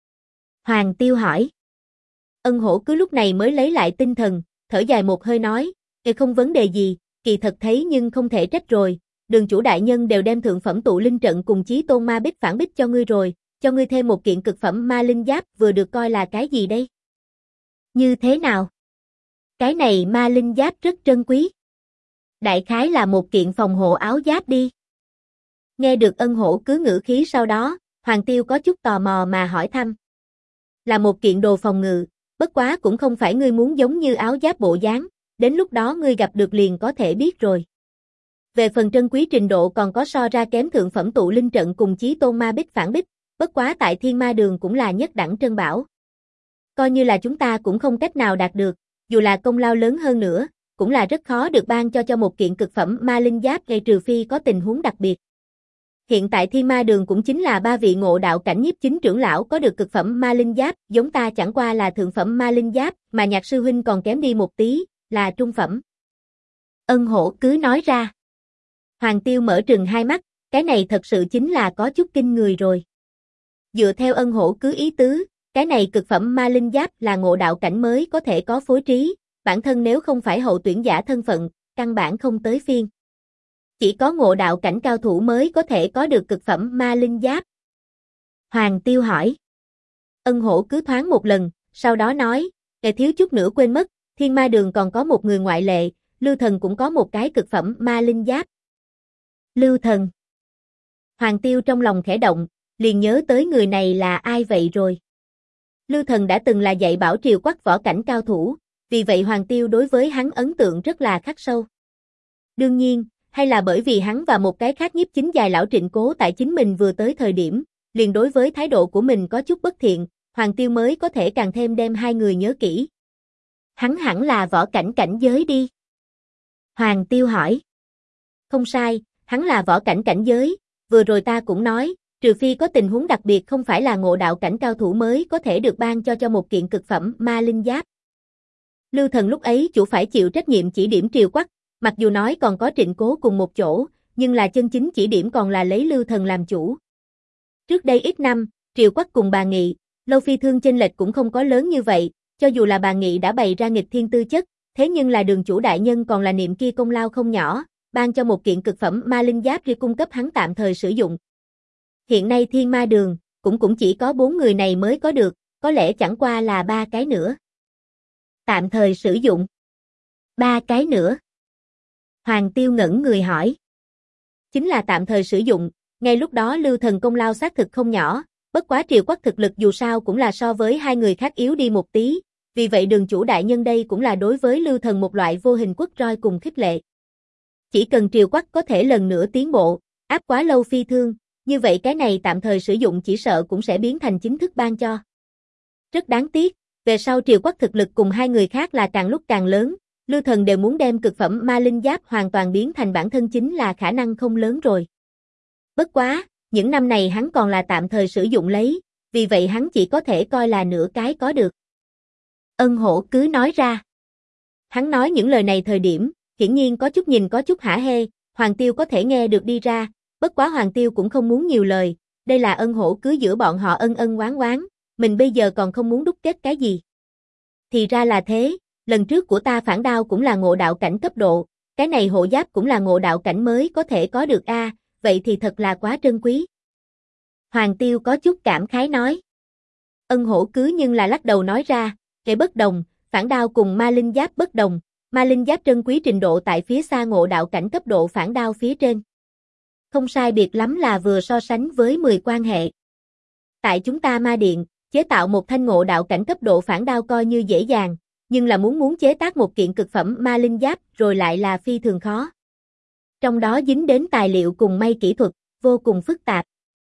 Hoàng Tiêu hỏi. Ân Hổ Cứ lúc này mới lấy lại tinh thần, thở dài một hơi nói, không vấn đề gì, kỳ thật thấy nhưng không thể trách rồi, đường chủ đại nhân đều đem thượng phẩm tụ linh trận cùng chí tôn ma bích phản bích cho ngươi rồi, cho ngươi thêm một kiện cực phẩm ma linh giáp vừa được coi là cái gì đây? Như thế nào? Cái này ma linh giáp rất trân quý. Đại khái là một kiện phòng hộ áo giáp đi. Nghe được Ân Hổ Cứ ngữ khí sau đó, Hoàng Tiêu có chút tò mò mà hỏi thăm. Là một kiện đồ phòng ngự, bất quá cũng không phải ngươi muốn giống như áo giáp bộ dáng, đến lúc đó ngươi gặp được liền có thể biết rồi. Về phần trân quý trình độ còn có so ra kém thượng phẩm tụ linh trận cùng chí tôn ma bích phản bích, bất quá tại Thiên Ma Đường cũng là nhất đẳng trân bảo. Coi như là chúng ta cũng không cách nào đạt được, dù là công lao lớn hơn nữa, cũng là rất khó được ban cho một kiện cực phẩm ma linh giáp, trừ phi có tình huống đặc biệt. Hiện tại Thiên Ma Đường cũng chính là 3 vị ngộ đạo cảnh nhiếp chính trưởng lão có được cực phẩm ma linh giáp, giống ta chẳng qua là thượng phẩm ma linh giáp, mà Nhạc sư huynh còn kém đi một tí, là trung phẩm. Ân Hổ Cứ nói ra. Hoàng Tiêu mở trừng hai mắt, cái này thật sự chính là có chút kinh người rồi. Dựa theo Ân Hổ Cứ ý tứ, cái này cực phẩm ma linh giáp là ngộ đạo cảnh mới có thể có phối trí, bản thân nếu không phải hậu tuyển giả thân phận, căn bản không tới phiên. Chỉ có ngộ đạo cảnh cao thủ mới có thể có được cực phẩm ma linh giáp. Hoàng Tiêu hỏi. Ân Hổ Cứ thoáng một lần, sau đó nói, thiếu chút nữa quên mất, Thiên Ma Đường còn có một người ngoại lệ, Lưu Thần cũng có một cái cực phẩm ma linh giáp. Lưu Thần. Hoàng Tiêu trong lòng khẽ động, liền nhớ tới người này là ai vậy rồi. Lưu Thần đã từng là dạy bảo Triều Quắc võ cảnh cao thủ, vì vậy Hoàng Tiêu đối với hắn ấn tượng rất là khắc sâu. Đương nhiên, hay là bởi vì hắn và một cái khác nhiếp chính dài lão Trịnh Cố tại chính mình vừa tới thời điểm, liền đối với thái độ của mình có chút bất thiện, Hoàng Tiêu mới có thể càng thêm đem hai người nhớ kỹ. Hắn hẳn là võ cảnh cảnh giới đi. Hoàng Tiêu hỏi. Không sai, hắn là võ cảnh cảnh giới, vừa rồi ta cũng nói, trừ phi có tình huống đặc biệt không phải là ngộ đạo cảnh cao thủ mới có thể được ban cho một kiện cực phẩm ma linh giáp. Lưu Thần lúc ấy chủ phải chịu trách nhiệm chỉ điểm Triều Quắc, mặc dù nói còn có Trịnh Cố cùng một chỗ, nhưng là chân chính chỉ điểm còn là lấy Lưu Thần làm chủ. Trước đây ít năm, Triều Quắc cùng bà Nghị, Lâu Phi Thương chênh lệch cũng không có lớn như vậy, cho dù là bà Nghị đã bày ra nghịch thiên tư chất, thế nhưng là đường chủ đại nhân còn là niệm kia công lao không nhỏ, ban cho một kiện cực phẩm ma linh giáp để cung cấp hắn tạm thời sử dụng. Hiện nay Thiên Ma Đường, cũng chỉ có 4 người này mới có được, có lẽ chẳng qua là 3 cái nữa. Tạm thời sử dụng. 3 cái nữa. Hoàng Tiêu ngẩn người hỏi. Chính là tạm thời sử dụng, ngay lúc đó Lưu Thần công lao xác thực không nhỏ, bất quá Triều Quắc thực lực dù sao cũng là so với hai người khác yếu đi một tí, vì vậy đường chủ đại nhân đây cũng là đối với Lưu Thần một loại vô hình quất roi cùng khích lệ. Chỉ cần Triều Quắc có thể lần nữa tiến bộ, áp quá Lâu Phi Thương, như vậy cái này tạm thời sử dụng chỉ sợ cũng sẽ biến thành chính thức ban cho. Rất đáng tiếc, về sau Triều Quắc thực lực cùng hai người khác là càng lúc càng lớn, Lưu Thần đều muốn đem cực phẩm ma linh giáp hoàn toàn biến thành bản thân chính là khả năng không lớn rồi. Bất quá, những năm này hắn còn là tạm thời sử dụng lấy, vì vậy hắn chỉ có thể coi là nửa cái có được. Ân Hổ Cứ nói ra. Hắn nói những lời này thời điểm, hiển nhiên có chút nhìn có chút hả hê, Hoàng Tiêu có thể nghe được đi ra, bất quá Hoàng Tiêu cũng không muốn nhiều lời, đây là Ân Hổ Cứ giữa bọn họ ân ân oán oán, mình bây giờ còn không muốn đúc kết cái gì. Thì ra là thế, lần trước của ta phản đao cũng là ngộ đạo cảnh cấp độ, cái này hộ giáp cũng là ngộ đạo cảnh mới có thể có được a, vậy thì thật là quá trân quý. Hoàng Tiêu có chút cảm khái nói. Ân Hổ cứ nhưng là lắc đầu nói ra, cái bất đồng, phản đao cùng ma linh giáp bất đồng, ma linh giáp trân quý trình độ tại phía xa ngộ đạo cảnh cấp độ phản đao phía trên. Không sai biệt lắm là vừa so sánh với 10 quan hệ. Tại chúng ta ma điện, chế tạo một thanh ngộ đạo cảnh cấp độ phản đao coi như dễ dàng, nhưng là muốn chế tác một kiện cực phẩm ma linh giáp rồi lại là phi thường khó. Trong đó dính đến tài liệu cùng may kỹ thuật, vô cùng phức tạp.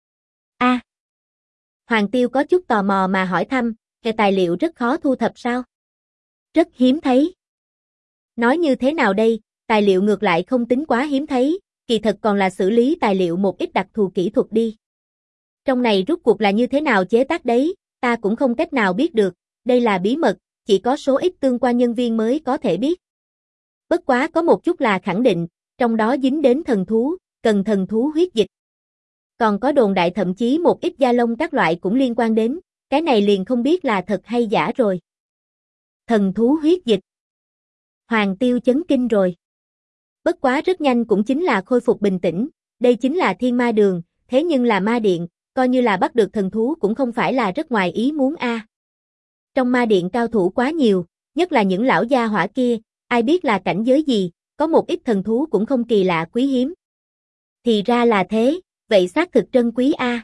Hoàng Tiêu có chút tò mò mà hỏi thăm, cái tài liệu rất khó thu thập sao? Rất hiếm thấy. Nói như thế nào đây, tài liệu ngược lại không tính quá hiếm thấy, kỳ thật còn là xử lý tài liệu một ít đặc thù kỹ thuật đi. Trong này rốt cuộc là như thế nào chế tác đấy, ta cũng không cách nào biết được, đây là bí mật, chỉ có số ít tương quan nhân viên mới có thể biết. Bất quá có một chút là khẳng định, trong đó dính đến thần thú, cần thần thú huyết dịch. Còn có đồn đại thậm chí một ít da lông các loại cũng liên quan đến, cái này liền không biết là thật hay giả rồi. Thần thú huyết dịch. Hoàng Tiêu chấn kinh rồi. Bất quá rất nhanh cũng chính là khôi phục bình tĩnh, đây chính là thiên ma đường, thế nhưng là ma điện, coi như là bắt được thần thú cũng không phải là rất ngoài ý muốn a. Trong ma điện cao thủ quá nhiều, nhất là những lão gia hỏa kia, ai biết là cảnh giới gì, có một ít thần thú cũng không kỳ lạ quý hiếm. Thì ra là thế, vậy xác thực trân quý a.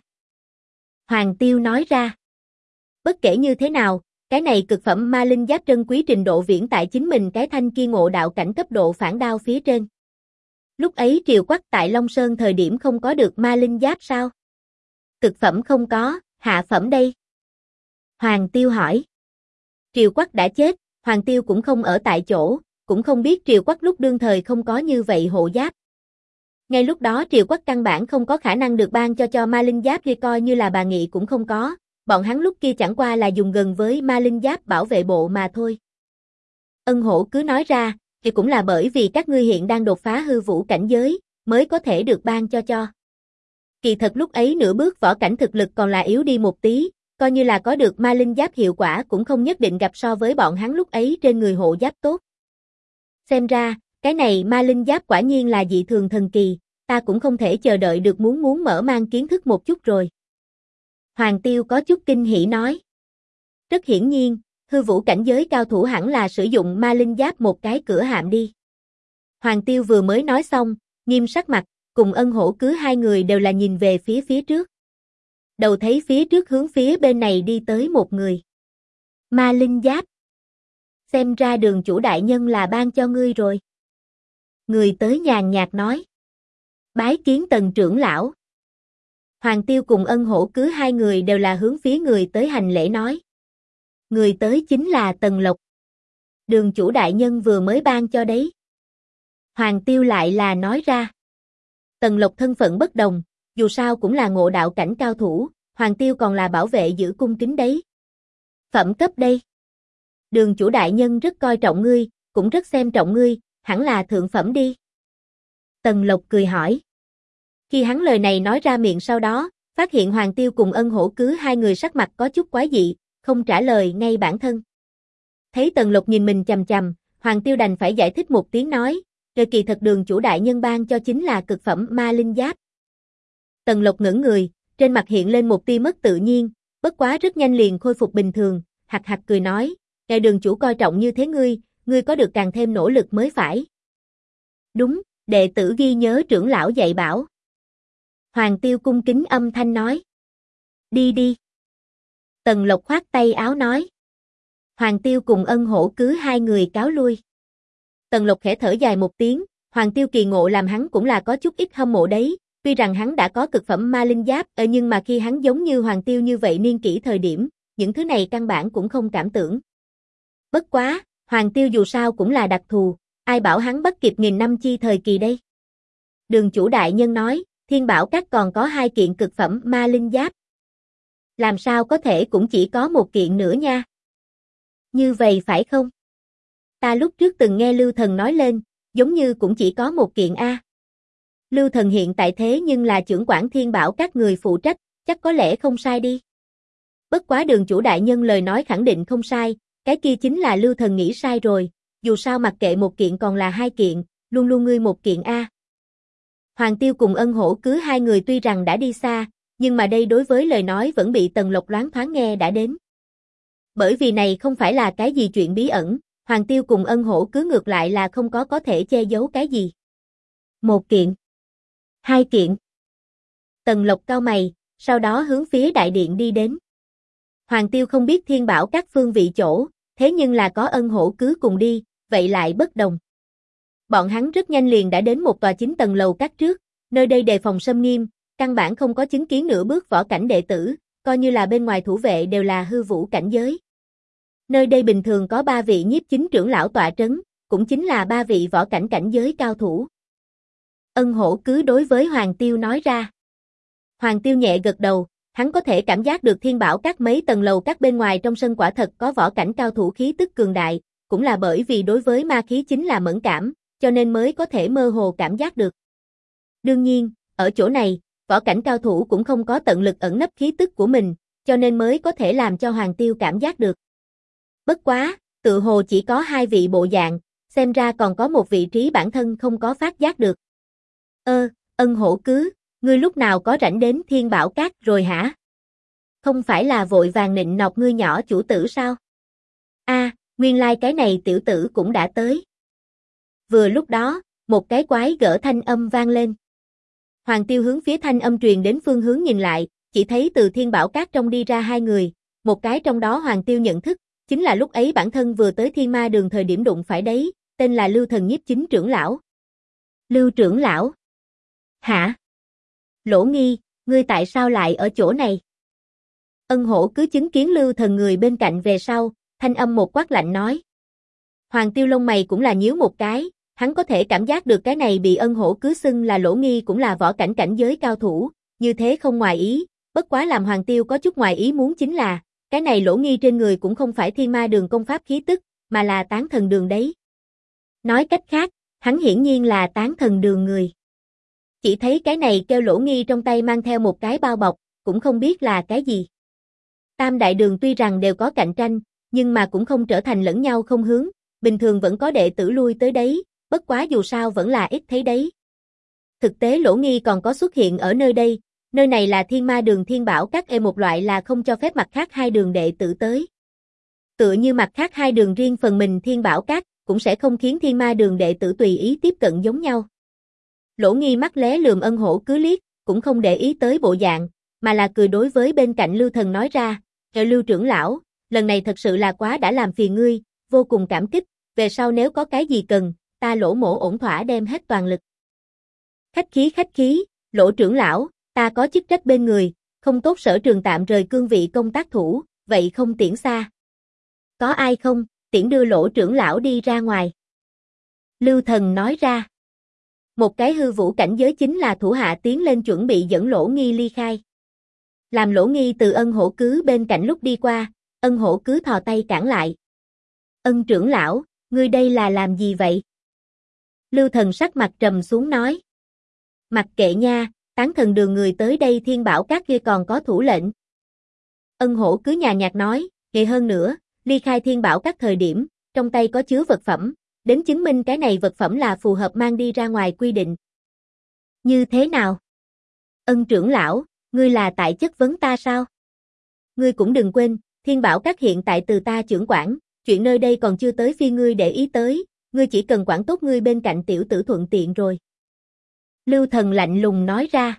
Hoàng Tiêu nói ra. Bất kể như thế nào, cái này cực phẩm ma linh giáp trân quý trình độ viễn tại chính mình cái thanh kia ngộ đạo cảnh cấp độ phản đao phía trên. Lúc ấy Triều Quắc tại Long Sơn thời điểm không có được ma linh giáp sao? Cực phẩm không có, hạ phẩm đây. Hoàng Tiêu hỏi. Triều Quắc đã chết, Hoàng Tiêu cũng không ở tại chỗ, cũng không biết Triều Quắc lúc đương thời không có như vậy hộ giáp. Ngay lúc đó Triều Quắc căn bản không có khả năng được ban cho ma linh giáp kia, coi như là bà nghị cũng không có, bọn hắn lúc kia chẳng qua là dùng gần với ma linh giáp bảo vệ bộ mà thôi. Ân Hổ cứ nói ra, thì cũng là bởi vì các ngươi hiện đang đột phá hư vũ cảnh giới, mới có thể được ban cho. Kỳ thật lúc ấy nửa bước võ cảnh thực lực còn là yếu đi một tí, coi như là có được ma linh giáp hiệu quả cũng không nhất định gặp so với bọn hắn lúc ấy trên người hộ giáp tốt. Xem ra, cái này ma linh giáp quả nhiên là dị thường thần kỳ, ta cũng không thể chờ đợi được muốn mở mang kiến thức một chút rồi. Hoàng Tiêu có chút kinh hỉ nói. Rất hiển nhiên, hư vũ cảnh giới cao thủ hẳn là sử dụng ma linh giáp một cái cửa hạm đi. Hoàng Tiêu vừa mới nói xong, nghiêm sắc mặt, cùng Ân Hổ cứ hai người đều là nhìn về phía trước. Đầu thấy phía trước hướng phía bên này đi tới một người. Ma linh giáp. Xem ra Đường chủ đại nhân là ban cho ngươi rồi. Người tới nhàn nhạt nói. Bái kiến Tần trưởng lão. Hoàng Tiêu cùng Ân Hổ cứ hai người đều là hướng phía người tới hành lễ nói. Người tới chính là Tần Lộc. Đường chủ đại nhân vừa mới ban cho đấy. Hoàng Tiêu lại là nói ra. Tần Lộc thân phận bất đồng, dù sao cũng là ngộ đạo cảnh cao thủ, Hoàng Tiêu còn là bảo vệ giữ cung kính đấy. Phẩm cấp đây. Đường chủ đại nhân rất coi trọng ngươi, cũng rất xem trọng ngươi, hẳn là thượng phẩm đi. Tần Lộc cười hỏi. Khi hắn lời này nói ra miệng sau đó, phát hiện Hoàng Tiêu cùng Ân Hổ cứ hai người sắc mặt có chút quái dị, không trả lời ngay bản thân. Thấy Tần Lộc nhìn mình chằm chằm, Hoàng Tiêu đành phải giải thích một tiếng nói, rồi kỳ thật đường chủ đại nhân ban cho chính là cực phẩm ma linh giáp. Tần Lộc ngẩng người, trên mặt hiện lên một tia mất tự nhiên, bất quá rất nhanh liền khôi phục bình thường, hạc hạc cười nói, ngài đường chủ coi trọng như thế ngươi có được càng thêm nỗ lực mới phải. Đúng, đệ tử ghi nhớ trưởng lão dạy bảo. Hoàng Tiêu cung kính âm thanh nói. Đi đi. Tần Lộc khoát tay áo nói. Hoàng Tiêu cùng Ân Hổ cứ hai người cáo lui. Tần Lộc khẽ thở dài một tiếng, Hoàng Tiêu kỳ ngộ làm hắn cũng là có chút ít hâm mộ đấy, tuy rằng hắn đã có cực phẩm ma linh giáp, nhưng mà khi hắn giống như Hoàng Tiêu như vậy niên kỷ thời điểm, những thứ này căn bản cũng không cảm tưởng. Bất quá, Hoàng Tiêu dù sao cũng là đặc thù, ai bảo hắn bắt kịp nghìn năm chi thời kỳ đây. Đường chủ đại nhân nói, Thiên Bảo Các còn có 2 kiện cực phẩm ma linh giáp. Làm sao có thể cũng chỉ có 1 kiện nữa nha. Như vậy phải không? Ta lúc trước từng nghe Lưu Thần nói lên, giống như cũng chỉ có 1 kiện a. Lưu Thần hiện tại thế nhưng là trưởng quản Thiên Bảo Các người phụ trách, chắc có lẽ không sai đi. Bất quá đường chủ đại nhân lời nói khẳng định không sai, Cái kia chính là Lưu Thần nghĩ sai rồi, dù sao mặc kệ một kiện còn là hai kiện, luôn luôn ngươi một kiện a. Hoàng Tiêu cùng Ân Hổ Cứ hai người tuy rằng đã đi xa, nhưng mà đây đối với lời nói vẫn bị Tần Lộc loáng thoáng nghe đã đến. Bởi vì này không phải là cái gì chuyện bí ẩn, Hoàng Tiêu cùng Ân Hổ Cứ ngược lại là không có thể che giấu cái gì. Một kiện, hai kiện. Tần Lộc cau mày, sau đó hướng phía đại điện đi đến. Hoàng Tiêu không biết Thiên Bảo các phương vị chỗ, thế nhưng là có Ân Hổ Cứ cùng đi, vậy lại bất đồng. Bọn hắn rất nhanh liền đã đến một tòa 9 tầng lầu các trước, nơi đây đề phòng xâm nghiêm, căn bản không có chứng kiến nửa bước võ cảnh đệ tử, coi như là bên ngoài thủ vệ đều là hư vũ cảnh giới. Nơi đây bình thường có 3 vị nhiếp chính trưởng lão tọa trấn, cũng chính là 3 vị võ cảnh cảnh giới cao thủ. Ân Hổ Cứ đối với Hoàng Tiêu nói ra. Hoàng Tiêu nhẹ gật đầu, hắn có thể cảm giác được Thiên Bảo các mấy tầng lầu các bên ngoài trong sân quả thật có võ cảnh cao thủ khí tức cường đại, cũng là bởi vì đối với ma khí chính là mẫn cảm, cho nên mới có thể mơ hồ cảm giác được. Đương nhiên, ở chỗ này, võ cảnh cao thủ cũng không có tận lực ẩn nấp khí tức của mình, cho nên mới có thể làm cho Hoàng Tiêu cảm giác được. Bất quá, tự hồ chỉ có 2 vị bộ dạng, xem ra còn có một vị trí bản thân không có phát giác được. Ân Hổ Cứ, ngươi lúc nào có rảnh đến Thiên Bảo các rồi hả? Không phải là vội vàng nịnh nọt ngươi nhỏ chủ tử sao? Nguyên lai cái này tiểu tử cũng đã tới. Vừa lúc đó, một cái quái gở thanh âm vang lên. Hoàng Tiêu hướng phía thanh âm truyền đến phương hướng nhìn lại, chỉ thấy từ Thiên Bảo các trong đi ra 2 người, một cái trong đó Hoàng Tiêu nhận thức, chính là lúc ấy bản thân vừa tới Thiên Ma Đường thời điểm đụng phải đấy, tên là Lưu Thần nhiếp chính trưởng lão. Lưu trưởng lão? Hả? Lỗ Nghi, ngươi tại sao lại ở chỗ này? Ân Hổ Cứ chứng kiến Lưu Thần người bên cạnh về sau, thanh âm một quát lạnh nói. Hoàng Tiêu lông mày cũng là nhíu một cái, hắn có thể cảm giác được cái này bị Ân Hổ Cứ xưng là Lỗ Nghi cũng là võ cảnh cảnh giới cao thủ, như thế không ngoài ý, bất quá làm Hoàng Tiêu có chút ngoài ý muốn chính là, cái này Lỗ Nghi trên người cũng không phải Thiên Ma Đường công pháp khí tức, mà là Tán Thần Đường đấy. Nói cách khác, hắn hiển nhiên là Tán Thần Đường người. Chỉ thấy cái này kêu Lỗ Nghi trong tay mang theo một cái bao bọc, cũng không biết là cái gì. Tam đại đường tuy rằng đều có cạnh tranh, nhưng mà cũng không trở thành lẫn nhau không hướng, bình thường vẫn có đệ tử lui tới đấy, bất quá dù sao vẫn là ít thấy đấy. Thực tế Lỗ Nghi còn có xuất hiện ở nơi đây, nơi này là Thiên Ma Đường Thiên Bảo các một loại là không cho phép mặt khác 2 đường đệ tử tới. Tựa như mặt khác 2 đường riêng phần mình Thiên Bảo các, cũng sẽ không khiến Thiên Ma Đường đệ tử tùy ý tiếp cận giống nhau. Lỗ Nghi mắt lé lườm Ân Hổ Cứ liếc, cũng không để ý tới bộ dạng, mà là cười đối với bên cạnh Lưu Thần nói ra, Lưu trưởng lão, lần này thật sự là quá đã làm phiền ngươi, vô cùng cảm kích, về sau nếu có cái gì cần, ta Lỗ mỗ ổn thỏa đem hết toàn lực. Khách khí, Lỗ trưởng lão, ta có chức trách bên người, không tốt sở trường tạm rời cương vị công tác thủ, vậy không tiễn xa. Có ai không, tiễn đưa Lỗ trưởng lão đi ra ngoài. Lưu Thần nói ra. Một cái hư vũ cảnh giới chính là thủ hạ tiến lên chuẩn bị dẫn Lỗ Nghi ly khai. Làm Lỗ Nghi từ Ân Hổ Cứ bên cạnh lúc đi qua, Ân Hổ Cứ thò tay cản lại. Ân trưởng lão, ngươi đây là làm gì vậy? Lưu Thần sắc mặt trầm xuống nói. Mặc kệ nha, Tán Thần Đường người tới đây Thiên Bảo các kia còn có thủ lệnh. Ân Hổ Cứ nhàn nhạt nói, vậy hơn nữa, ly khai Thiên Bảo các thời điểm, trong tay có chứa vật phẩm, đến chứng minh cái này vật phẩm là phù hợp mang đi ra ngoài quy định. Như thế nào? Ân trưởng lão, ngươi là tại chất vấn ta sao? Ngươi cũng đừng quên, Thiên Bảo các hiện tại từ ta trưởng quản, chuyện nơi đây còn chưa tới phi ngươi để ý tới, ngươi chỉ cần quản tốt ngươi bên cạnh tiểu tử thuận tiện rồi. Lưu Thần lạnh lùng nói ra.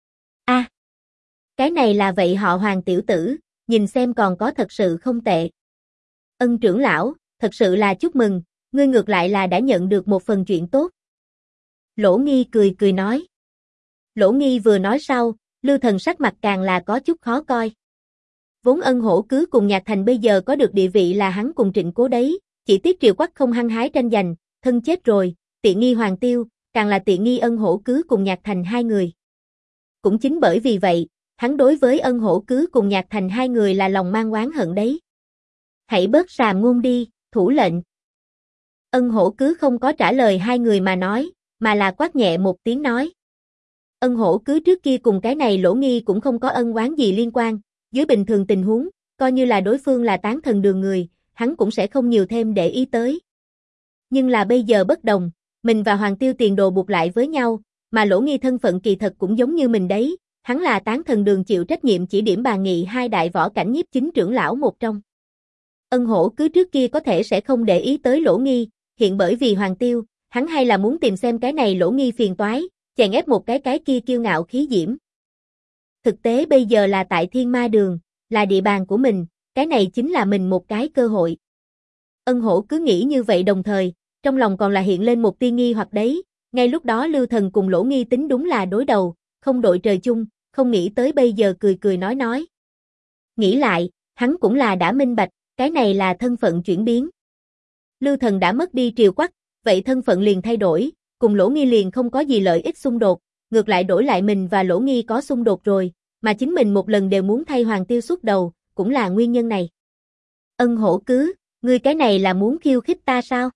Cái này là vậy họ Hoàng tiểu tử, nhìn xem còn có thật sự không tệ. Ân trưởng lão, thật sự là chúc mừng, ngươi ngược lại là đã nhận được một phần chuyện tốt. Lỗ Nghi cười nói. Lỗ Nghi vừa nói sau, Lưu Thần sắc mặt càng là có chút khó coi. Vốn Ân Hổ Cứ cùng Nhạc Thành bây giờ có được địa vị là hắn cùng Trịnh Cố đấy, chỉ tiếc Triều Quắc không hăng hái tranh giành, thân chết rồi, tiện nghi Hoàng Tiêu, càng là tiện nghi Ân Hổ Cứ cùng Nhạc Thành 2 người. Cũng chính bởi vì vậy, hắn đối với Ân Hổ Cứ cùng Nhạc Thành 2 người là lòng mang oán hận đấy. Hãy bớt sàm ngôn đi, thủ lệnh. Ân Hổ Cứ không có trả lời 2 người mà nói, mà là quát nhẹ một tiếng nói. Ân Hổ Cứ trước kia cùng cái này Lỗ Nghi cũng không có ân oán gì liên quan, dưới bình thường tình huống, coi như là đối phương là Tán Thần Đường người, hắn cũng sẽ không nhiều thêm để ý tới. Nhưng là bây giờ bất đồng, mình và Hoàng Tiêu tiền đồ buộc lại với nhau, mà Lỗ Nghi thân phận kỳ thật cũng giống như mình đấy, hắn là Tán Thần Đường chịu trách nhiệm chỉ điểm Bà Nghị hai đại võ cảnh nhiếp chính trưởng lão một trong. Ân Hổ cứ trước kia có thể sẽ không để ý tới Lỗ Nghi, hiện bởi vì Hoàng Tiêu, hắn hay là muốn tìm xem cái này Lỗ Nghi phiền toái, chèn ép một cái kia kiêu ngạo khí diễm. Thực tế bây giờ là tại Thiên Ma Đường, là địa bàn của mình, cái này chính là mình một cái cơ hội. Ân Hổ cứ nghĩ như vậy đồng thời, trong lòng còn là hiện lên một tia nghi hoặc đấy, ngay lúc đó Lưu Thần cùng Lỗ Nghi tính đúng là đối đầu, không đội trời chung, không nghĩ tới bây giờ cười cười nói. Nghĩ lại, hắn cũng là đã minh bạch, cái này là thân phận chuyển biến. Lưu Thần đã mất đi Triều Quắc, vậy thân phận liền thay đổi, cùng Lỗ Nghi liền không có gì lợi ích xung đột, ngược lại đổi lại mình và Lỗ Nghi có xung đột rồi, mà chính mình một lần đều muốn thay Hoàng Tiêu xuất đầu, cũng là nguyên nhân này. Ân Hổ cứ, ngươi cái này là muốn khiêu khích ta sao?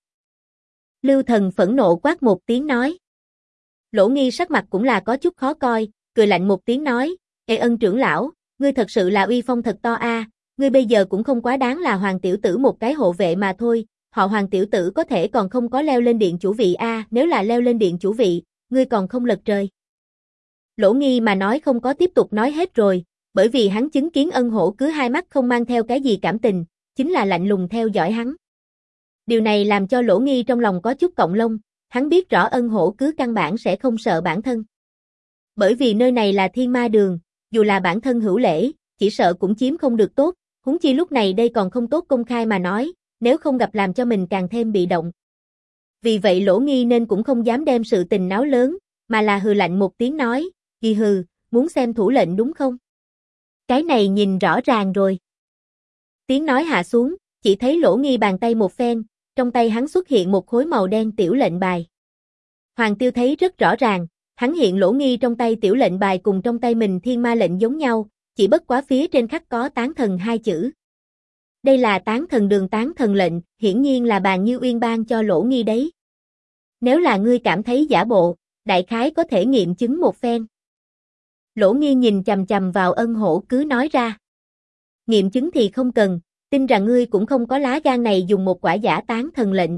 Lưu Thần phẫn nộ quát một tiếng nói. Lỗ Nghi sắc mặt cũng là có chút khó coi, cười lạnh một tiếng nói, Ê Ân trưởng lão, ngươi thật sự là uy phong thật to a, ngươi bây giờ cũng không quá đáng là Hoàng tiểu tử một cái hộ vệ mà thôi, họ Hoàng tiểu tử có thể còn không có leo lên điện chủ vị a, nếu là leo lên điện chủ vị, ngươi còn không lật trời. Lỗ Nghi mà nói không có tiếp tục nói hết rồi, bởi vì hắn chứng kiến Ân Hổ cứ hai mắt không mang theo cái gì cảm tình, chính là lạnh lùng theo dõi hắn. Điều này làm cho Lỗ Nghi trong lòng có chút cọng lông, hắn biết rõ Ân Hổ cứ căn bản sẽ không sợ bản thân. Bởi vì nơi này là Thiên Ma Đường, dù là bản thân hữu lễ, chỉ sợ cũng chiếm không được tốt, huống chi lúc này đây còn không tốt công khai mà nói, nếu không gặp làm cho mình càng thêm bị động. Vì vậy Lỗ Nghi nên cũng không dám đem sự tình náo lớn, mà là hừ lạnh một tiếng nói, "Kỳ hừ, muốn xem thủ lệnh đúng không? Cái này nhìn rõ ràng rồi." Tiếng nói hạ xuống, chỉ thấy Lỗ Nghi bàn tay một phen, trong tay hắn xuất hiện một khối màu đen tiểu lệnh bài. Hoàng Tiêu thấy rất rõ ràng, hắn hiện Lỗ Nghi trong tay tiểu lệnh bài cùng trong tay mình thiên ma lệnh giống nhau, chỉ bất quá phía trên khắc có Tán Thần hai chữ. Đây là Tán Thần Đường Tán Thần lệnh, hiển nhiên là Bàn Như Uyên ban cho Lỗ Nghi đấy. Nếu là ngươi cảm thấy giả bộ, đại khái có thể nghiệm chứng một phen. Lỗ Nghi nhìn chằm chằm vào Ân Hổ cứ nói ra. Nghiệm chứng thì không cần, tin rằng ngươi cũng không có lá gan này dùng một quả giả Tán Thần lệnh.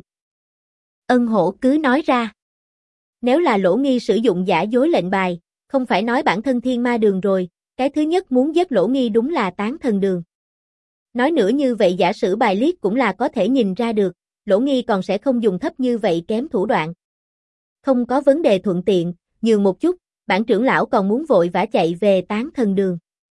Ân Hổ cứ nói ra. Nếu là Lỗ Nghi sử dụng giả dối lệnh bài, không phải nói bản thân Thiên Ma Đường rồi, cái thứ nhất muốn giết Lỗ Nghi đúng là Tán Thần Đường. Nói nữa như vậy giả sử bài liếc cũng là có thể nhìn ra được, Lỗ Nghi còn sẽ không dùng thấp như vậy kém thủ đoạn. Không có vấn đề thuận tiện, nhường một chút, bản trưởng lão còn muốn vội vã chạy về Tán Thần Đường.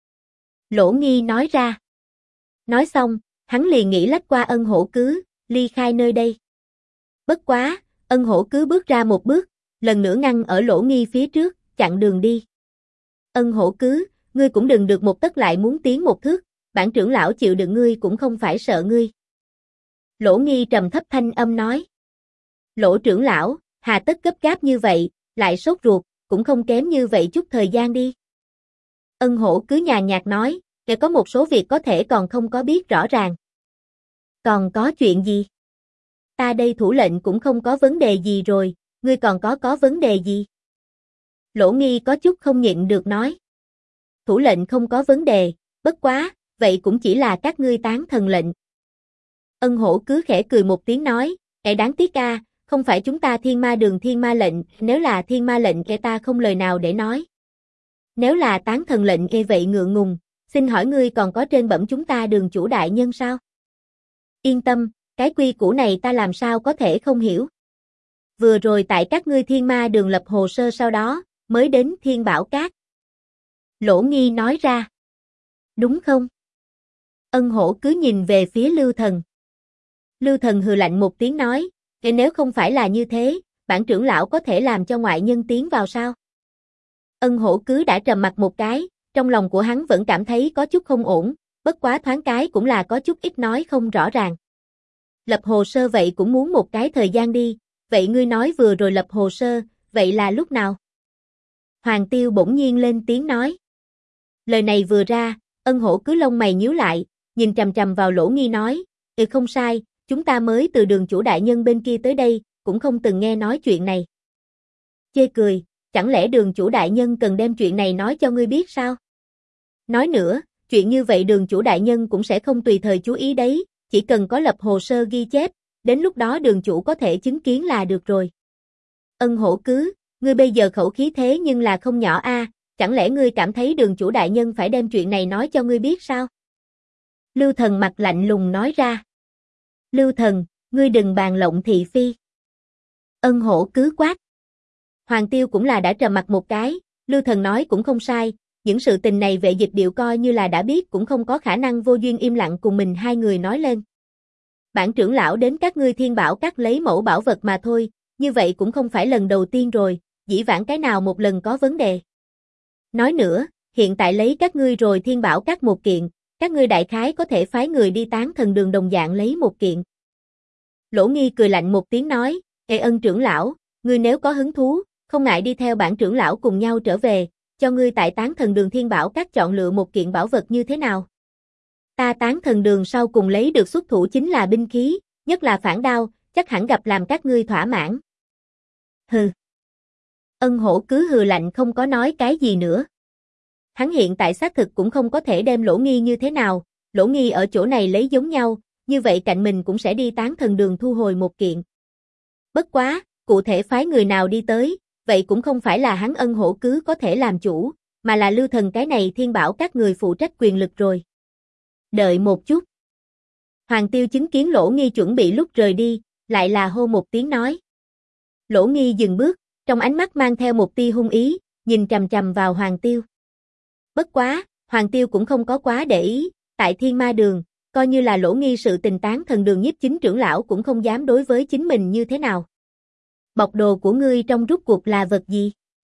Lỗ Nghi nói ra. Nói xong, hắn liền nghĩ lách qua Ân Hổ cứ, ly khai nơi đây. Bất quá, Ân Hổ cứ bước ra một bước, lần nữa ngăn ở Lỗ Nghi phía trước, chặn đường đi. Ân Hổ cứ, ngươi cũng đừng được một tấc lại muốn tiến một thước, bản trưởng lão chịu đựng ngươi cũng không phải sợ ngươi. Lỗ Nghi trầm thấp thanh âm nói. Lỗ trưởng lão, hà tất gấp gáp như vậy, lại sốt ruột, cũng không kém như vậy chút thời gian đi. Ân Hổ cứ nhàn nhạt nói, để có một số việc có thể còn không có biết rõ ràng. Còn có chuyện gì? Ta đây thủ lệnh cũng không có vấn đề gì rồi, ngươi còn có vấn đề gì? Lỗ Nghi có chút không nhịn được nói. Thủ lệnh không có vấn đề, bất quá, vậy cũng chỉ là các ngươi Tán Thần lệnh. Ân Hổ cứ khẽ cười một tiếng nói, đáng tiếc a, không phải chúng ta Thiên Ma Đường Thiên Ma lệnh, nếu là Thiên Ma lệnh ta không lời nào để nói. Nếu là Tán Thần lệnh vậy ngượng ngùng, xin hỏi ngươi còn có trên bẩm chúng ta đường chủ đại nhân sao? Yên tâm, cái quy củ này ta làm sao có thể không hiểu. Vừa rồi tại các ngươi Thiên Ma Đường lập hồ sơ sau đó, mới đến Thiên Bảo Các. Lỗ Nghi nói ra. Đúng không? Ân Hổ cứ nhìn về phía Lưu Thần. Lưu Thần hừ lạnh một tiếng nói, nếu không phải là như thế, bản trưởng lão có thể làm cho ngoại nhân tiến vào sao? Ân Hổ cứ đã trầm mặt một cái, trong lòng của hắn vẫn cảm thấy có chút không ổn, bất quá thoáng cái cũng là có chút ít nói không rõ ràng. Lập hồ sơ vậy cũng muốn một cái thời gian đi, vậy ngươi nói vừa rồi lập hồ sơ, vậy là lúc nào? Hoàng Tiêu bỗng nhiên lên tiếng nói. Lời này vừa ra, Ân Hổ cứ lông mày nhíu lại, nhìn chằm chằm vào Lỗ Nghi nói, không sai, chúng ta mới từ đường chủ đại nhân bên kia tới đây, cũng không từng nghe nói chuyện này. Chê cười, chẳng lẽ đường chủ đại nhân cần đem chuyện này nói cho ngươi biết sao? Nói nữa, chuyện như vậy đường chủ đại nhân cũng sẽ không tùy thời chú ý đấy, chỉ cần có lập hồ sơ ghi chép, đến lúc đó đường chủ có thể chứng kiến là được rồi. Ân Hổ Cứ, ngươi bây giờ khẩu khí thế nhưng là không nhỏ a, chẳng lẽ ngươi cảm thấy đường chủ đại nhân phải đem chuyện này nói cho ngươi biết sao? Lưu Thần mặt lạnh lùng nói ra. Lưu Thần, ngươi đừng bàn lộng thị phi. Ân Hổ Cứ quát. Hoàng Tiêu cũng là đã trầm mặt một cái, Lưu Thần nói cũng không sai, những sự tình này Vệ Dịch Điệu coi như là đã biết cũng không có khả năng vô duyên im lặng cùng mình hai người nói lên. Bản trưởng lão đến các ngươi Thiên Bảo Các lấy mẫu bảo vật mà thôi, như vậy cũng không phải lần đầu tiên rồi, dĩ vãng cái nào một lần có vấn đề. Nói nữa, hiện tại lấy các ngươi rồi Thiên Bảo Các một kiện, các ngươi đại khái có thể phái người đi Tán Thần Đường đồng dạng lấy một kiện. Lỗ Nghi cười lạnh một tiếng nói, Ê Ân trưởng lão, ngươi nếu có hứng thú, không ngại đi theo bản trưởng lão cùng nhau trở về, cho ngươi tại Tán Thần Đường Thiên Bảo Các chọn lựa một kiện bảo vật như thế nào? Ta Tán Thần Đường sau cùng lấy được xuất thủ chính là binh khí, nhất là phản đao, chắc hẳn gặp làm các ngươi thỏa mãn. Hừ. Ân Hổ Cứ hừ lạnh không có nói cái gì nữa. Hắn hiện tại xác thực cũng không có thể đem Lỗ Nghi như thế nào, Lỗ Nghi ở chỗ này lấy giống nhau, như vậy cạnh mình cũng sẽ đi Tán Thần Đường thu hồi một kiện. Bất quá, cụ thể phái người nào đi tới, vậy cũng không phải là hắn Ân Hổ Cứ có thể làm chủ, mà là Lưu Thần cái này Thiên Bảo Các người phụ trách quyền lực rồi. Đợi một chút. Hoàng Tiêu chứng kiến Lỗ Nghi chuẩn bị lúc rời đi, lại là hô một tiếng nói. Lỗ Nghi dừng bước, trong ánh mắt mang theo một tia hung ý, nhìn chằm chằm vào Hoàng Tiêu. Bất quá, Hoàng Tiêu cũng không có quá để ý, tại Thiên Ma Đường, coi như là Lỗ Nghi sự tình Tán Thần Đường Nhiếp Chính trưởng lão cũng không dám đối với chính mình như thế nào. Bọc đồ của ngươi trong rút cuộc là vật gì?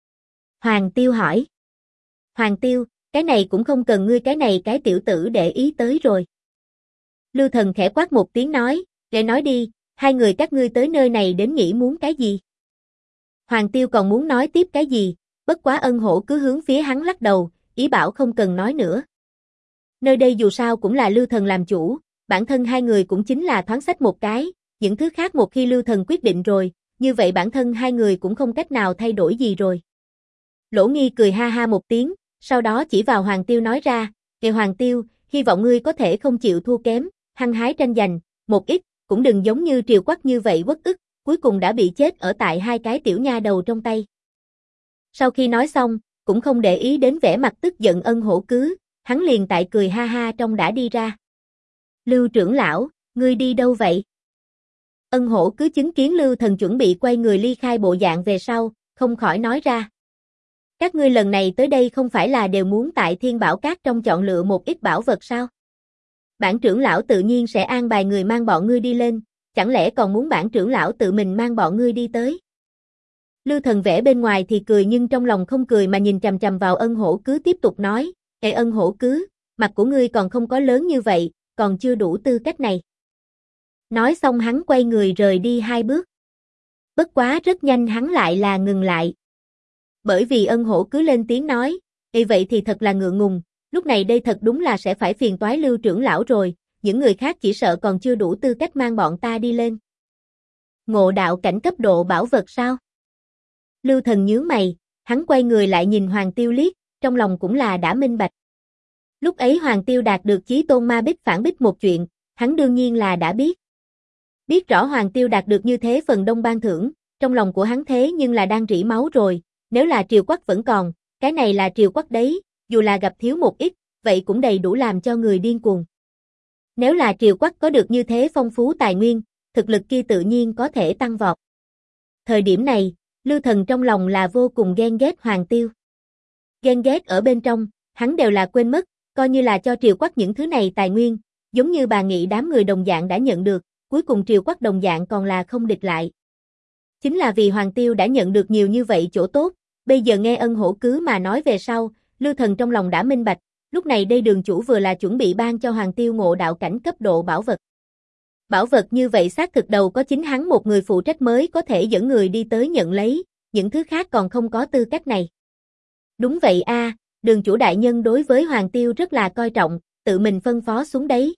Hoàng Tiêu hỏi. Hoàng Tiêu, cái này cũng không cần ngươi cái này cái tiểu tử để ý tới rồi. Lưu Thần khẽ quát một tiếng nói, để nói đi, hai người các ngươi tới nơi này đến nghĩ muốn cái gì? Hoàng Tiêu còn muốn nói tiếp cái gì, bất quá Ân Hổ cứ hướng phía hắn lắc đầu, ý bảo không cần nói nữa. Nơi đây dù sao cũng là Lưu Thần làm chủ, bản thân hai người cũng chính là thoáng sách một cái, những thứ khác một khi Lưu Thần quyết định rồi, như vậy bản thân hai người cũng không cách nào thay đổi gì rồi. Lỗ Nghi cười ha ha một tiếng, sau đó chỉ vào Hoàng Tiêu nói ra, Kệ Hoàng Tiêu, hy vọng ngươi có thể không chịu thua kém, hăng hái tranh giành, một ít, cũng đừng giống như Triều Quắc như vậy uất ức, cuối cùng đã bị chết ở tại hai cái tiểu nha đầu trong tay. Sau khi nói xong, cũng không để ý đến vẻ mặt tức giận Ân Hổ Cứ, hắn liền tại cười ha ha trong đã đi ra. Lưu trưởng lão, ngươi đi đâu vậy? Ân Hổ Cứ chứng kiến Lưu Thần chuẩn bị quay người ly khai bộ dạng về sau, không khỏi nói ra. Các ngươi lần này tới đây không phải là đều muốn tại Thiên Bảo Các trong chọn lựa một ít bảo vật sao? Bản trưởng lão tự nhiên sẽ an bài người mang bọn ngươi đi lên, chẳng lẽ còn muốn bản trưởng lão tự mình mang bọn ngươi đi tới? Lưu Thần vẻ bên ngoài thì cười nhưng trong lòng không cười mà nhìn chằm chằm vào Ân Hổ Cứ tiếp tục nói, Ê Ân Hổ Cứ, mặt của ngươi còn không có lớn như vậy, còn chưa đủ tư cách này. Nói xong hắn quay người rời đi hai bước. Bất quá rất nhanh hắn lại là ngừng lại. Bởi vì Ân Hổ Cứ lên tiếng nói, Ê vậy thì thật là ngượng ngùng, lúc này đây thật đúng là sẽ phải phiền toái Lưu trưởng lão rồi, những người khác chỉ sợ còn chưa đủ tư cách mang bọn ta đi lên. Ngộ đạo cảnh cấp độ bảo vật sao? Lưu Thần nhướng mày, hắn quay người lại nhìn Hoàng Tiêu liếc, trong lòng cũng là đã minh bạch. Lúc ấy Hoàng Tiêu đạt được chí tôn ma bích phản bích một chuyện, hắn đương nhiên là đã biết. Biết rõ Hoàng Tiêu đạt được như thế phần đông ban thưởng, trong lòng của hắn thế nhưng là đang rỉ máu rồi, nếu là Triều Quắc vẫn còn, cái này là Triều Quắc đấy, dù là gặp thiếu một ít, vậy cũng đầy đủ làm cho người điên cuồng. Nếu là Triều Quắc có được như thế phong phú tài nguyên, thực lực kia tự nhiên có thể tăng vọt. Thời điểm này, Lưu Thần trong lòng là vô cùng ghen ghét Hoàng Tiêu. Ghen ghét ở bên trong, hắn đều là quên mất, coi như là cho Triều Quắc những thứ này tài nguyên, giống như bà nghị đám người đồng dạng đã nhận được, cuối cùng Triều Quắc đồng dạng còn là không địch lại. Chính là vì Hoàng Tiêu đã nhận được nhiều như vậy chỗ tốt, bây giờ nghe Ân Hổ Cứ mà nói về sau, Lưu Thần trong lòng đã minh bạch, lúc này đây đường chủ vừa là chuẩn bị ban cho Hoàng Tiêu ngộ đạo cảnh cấp độ bảo vật. Bảo vật như vậy xác thực đầu có chính hắn một người phụ trách mới có thể dẫn người đi tới nhận lấy, những thứ khác còn không có tư cách này. Đúng vậy a, đường chủ đại nhân đối với Hoàng Tiêu rất là coi trọng, tự mình phân phó xuống đấy.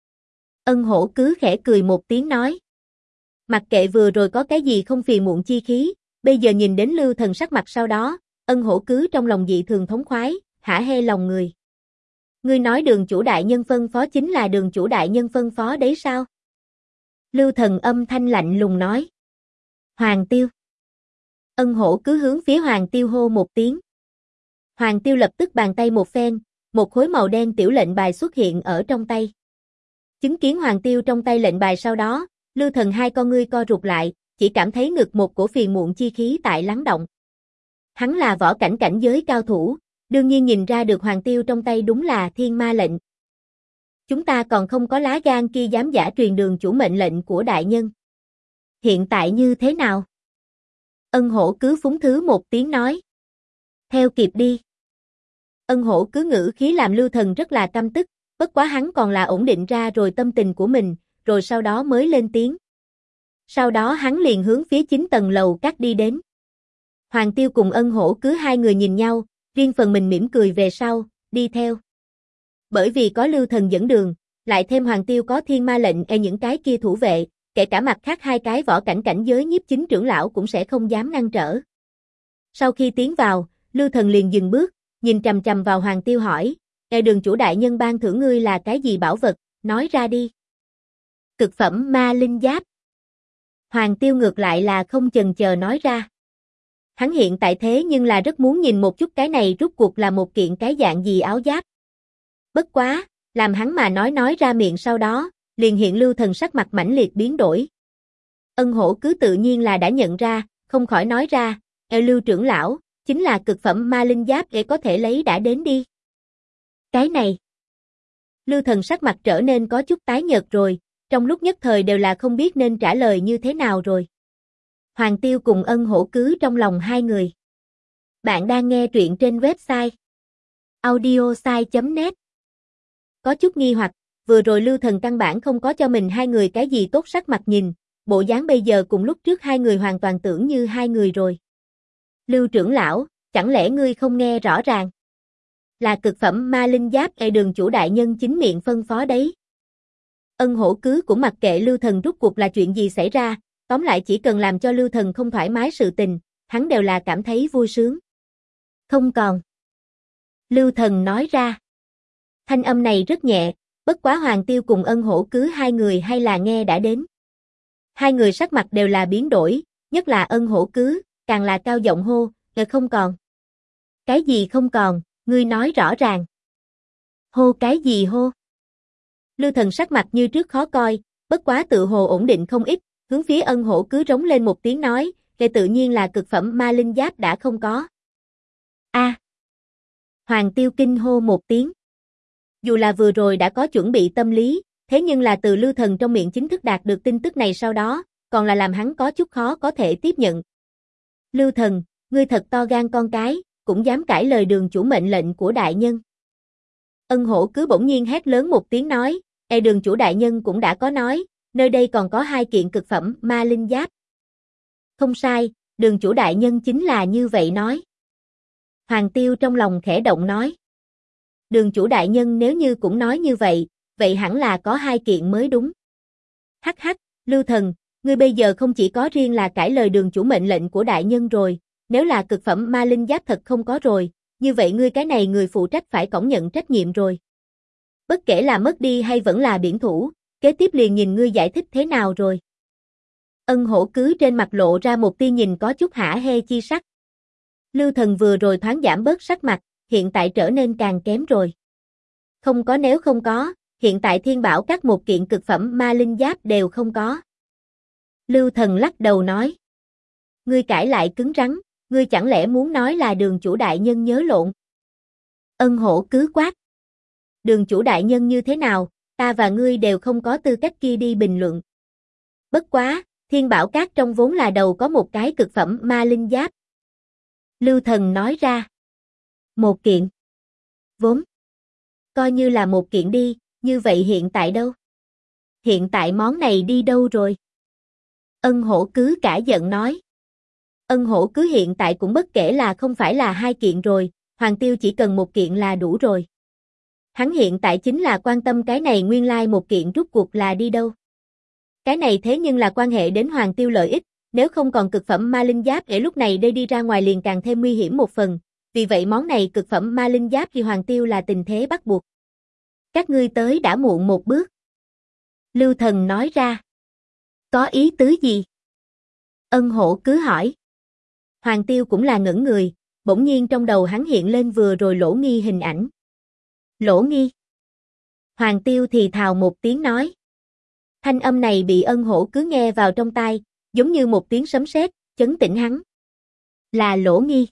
Ân Hổ Cứ khẽ cười một tiếng nói. Mặc kệ vừa rồi có cái gì không phiền muộn chi khí, bây giờ nhìn đến Lưu Thần sắc mặt sau đó, Ân Hổ Cứ trong lòng dị thường thống khoái, hả hê lòng người. Ngươi nói đường chủ đại nhân phân phó chính là đường chủ đại nhân phân phó đấy sao? Lưu Thần âm thanh lạnh lùng nói. Hoàng Tiêu. Ân Hổ cứ hướng phía Hoàng Tiêu hô một tiếng. Hoàng Tiêu lập tức bàn tay một phen, một khối màu đen tiểu lệnh bài xuất hiện ở trong tay. Chứng kiến Hoàng Tiêu trong tay lệnh bài sau đó, Lưu Thần hai con ngươi co rụt lại, chỉ cảm thấy ngực một cổ phiền muộn chi khí tại lắng động. Hắn là võ cảnh cảnh giới cao thủ, đương nhiên nhìn ra được Hoàng Tiêu trong tay đúng là thiên ma lệnh. Chúng ta còn không có lá gan kia dám giả truyền đường chủ mệnh lệnh của đại nhân. Hiện tại như thế nào? Ân Hổ cứ phúng thứ một tiếng nói. Theo kịp đi. Ân Hổ cứ ngữ khí làm Lưu Thần rất là căm tức, bất quá hắn còn là ổn định ra rồi tâm tình của mình, rồi sau đó mới lên tiếng. Sau đó hắn liền hướng phía 9 tầng lầu các đi đến. Hoàng Tiêu cùng Ân Hổ cứ hai người nhìn nhau, riêng phần mình mỉm cười về sau, đi theo. Bởi vì có Lưu Thần dẫn đường, lại thêm Hoàng Tiêu có thiên ma lệnh những cái kia thủ vệ, kể cả mặt khác hai cái võ cảnh cảnh giới nhiếp chính trưởng lão cũng sẽ không dám ngăn trở. Sau khi tiến vào, Lưu Thần liền dừng bước, nhìn chằm chằm vào Hoàng Tiêu hỏi, đường chủ đại nhân ban thưởng ngươi là cái gì bảo vật, nói ra đi. Cực phẩm ma linh giáp. Hoàng Tiêu ngược lại là không chần chờ nói ra. Hắn hiện tại thế nhưng là rất muốn nhìn một chút cái này rút cuộc là một kiện cái dạng gì áo giáp. Bất quá, làm hắn mà nói ra miệng sau đó, liền hiện Lưu Thần sắc mặt mãnh liệt biến đổi. Ân Hổ cứ tự nhiên là đã nhận ra, không khỏi nói ra, Lưu trưởng lão, chính là cực phẩm ma linh giáp để có thể lấy đã đến đi. Cái này. Lưu Thần sắc mặt trở nên có chút tái nhợt rồi, trong lúc nhất thời đều là không biết nên trả lời như thế nào rồi. Hoàng Tiêu cùng Ân Hổ cứ trong lòng hai người. Bạn đang nghe truyện trên website audiosai.net. Có chút nghi hoặc, vừa rồi Lưu Thần căn bản không có cho mình hai người cái gì tốt sắc mặt nhìn, bộ dáng bây giờ cùng lúc trước hai người hoàn toàn tưởng như hai người rồi. Lưu trưởng lão, chẳng lẽ ngươi không nghe rõ ràng? Là cực phẩm ma linh giáp đường chủ đại nhân chính miệng phân phó đấy. Ân Hổ cứ cũng mặc kệ Lưu Thần rút cuộc là chuyện gì xảy ra, tóm lại chỉ cần làm cho Lưu Thần không thoải mái sự tình, hắn đều là cảm thấy vui sướng. Không còn. Lưu Thần nói ra. Thanh âm này rất nhẹ, bất quá Hoàng Tiêu cùng Ân Hổ cứ hai người hay là nghe đã đến. Hai người sắc mặt đều là biến đổi, nhất là Ân Hổ cứ, càng là cao giọng hô, không còn. Cái gì không còn, ngươi nói rõ ràng. Hô cái gì hô? Lưu Thần sắc mặt như trước khó coi, bất quá tự hồ ổn định không ít, hướng phía Ân Hổ cứ rống lên một tiếng nói, tự nhiên là cực phẩm ma linh giáp đã không có. A. Hoàng Tiêu kinh hô một tiếng. Dù là vừa rồi đã có chuẩn bị tâm lý, thế nhưng là từ Lưu Thần trong miệng chính thức đạt được tin tức này sau đó, còn là làm hắn có chút khó có thể tiếp nhận. Lưu Thần, ngươi thật to gan con cái, cũng dám cãi lời đường chủ mệnh lệnh của đại nhân. Ân Hổ cứ bỗng nhiên hét lớn một tiếng nói, đường chủ đại nhân cũng đã có nói, nơi đây còn có hai kiện cực phẩm ma linh giáp. Không sai, đường chủ đại nhân chính là như vậy nói. Hoàng Tiêu trong lòng khẽ động nói. Đường chủ đại nhân nếu như cũng nói như vậy, vậy hẳn là có hai kiện mới đúng. Hắc hắc, Lưu Thần, ngươi bây giờ không chỉ có riêng là cãi lời đường chủ mệnh lệnh của đại nhân rồi, nếu là cực phẩm ma linh giáp thật không có rồi, như vậy ngươi cái này người phụ trách phải cõng nhận trách nhiệm rồi. Bất kể là mất đi hay vẫn là biển thủ, kế tiếp liền nhìn ngươi giải thích thế nào rồi. Ân Hổ cứ trên mặt lộ ra một tia nhìn có chút hả hê chi sắc. Lưu Thần vừa rồi thoáng giảm bớt sắc mặt, hiện tại trở nên càng kém rồi. Không có nếu không có, hiện tại Thiên Bảo các một kiện cực phẩm ma linh giáp đều không có. Lưu Thần lắc đầu nói. Ngươi cãi lại cứng rắn, ngươi chẳng lẽ muốn nói là đường chủ đại nhân nhớ lộn? Ân Hổ cứ quát. Đường chủ đại nhân như thế nào, ta và ngươi đều không có tư cách kia đi bình luận. Bất quá, Thiên Bảo các trong vốn là đầu có một cái cực phẩm ma linh giáp. Lưu Thần nói ra. Một kiện. Vốn. Coi như là một kiện đi, như vậy hiện tại đâu? Hiện tại món này đi đâu rồi? Ân Hổ cứ cả giận nói. Ân Hổ cứ hiện tại cũng bất kể là không phải là hai kiện rồi, Hoàng Tiêu chỉ cần một kiện là đủ rồi. Hắn hiện tại chính là quan tâm cái này nguyên lai một kiện rút cuộc là đi đâu. Cái này thế nhưng là quan hệ đến Hoàng Tiêu lợi ích, nếu không còn cực phẩm ma linh giáp để lúc này đây đi ra ngoài liền càng thêm nguy hiểm một phần, vì vậy món này cực phẩm ma linh giáp thì Hoàng Tiêu là tình thế bắt buộc. Các ngươi tới đã muộn một bước. Lưu Thần nói ra. Có ý tứ gì? Ân Hổ cứ hỏi. Hoàng Tiêu cũng là ngẩn người, bỗng nhiên trong đầu hắn hiện lên vừa rồi Lỗ Nghi hình ảnh. Lỗ Nghi. Hoàng Tiêu thì thào một tiếng nói. Thanh âm này bị Ân Hổ cứ nghe vào trong tai, giống như một tiếng sấm sét, chấn tỉnh hắn. Là Lỗ Nghi.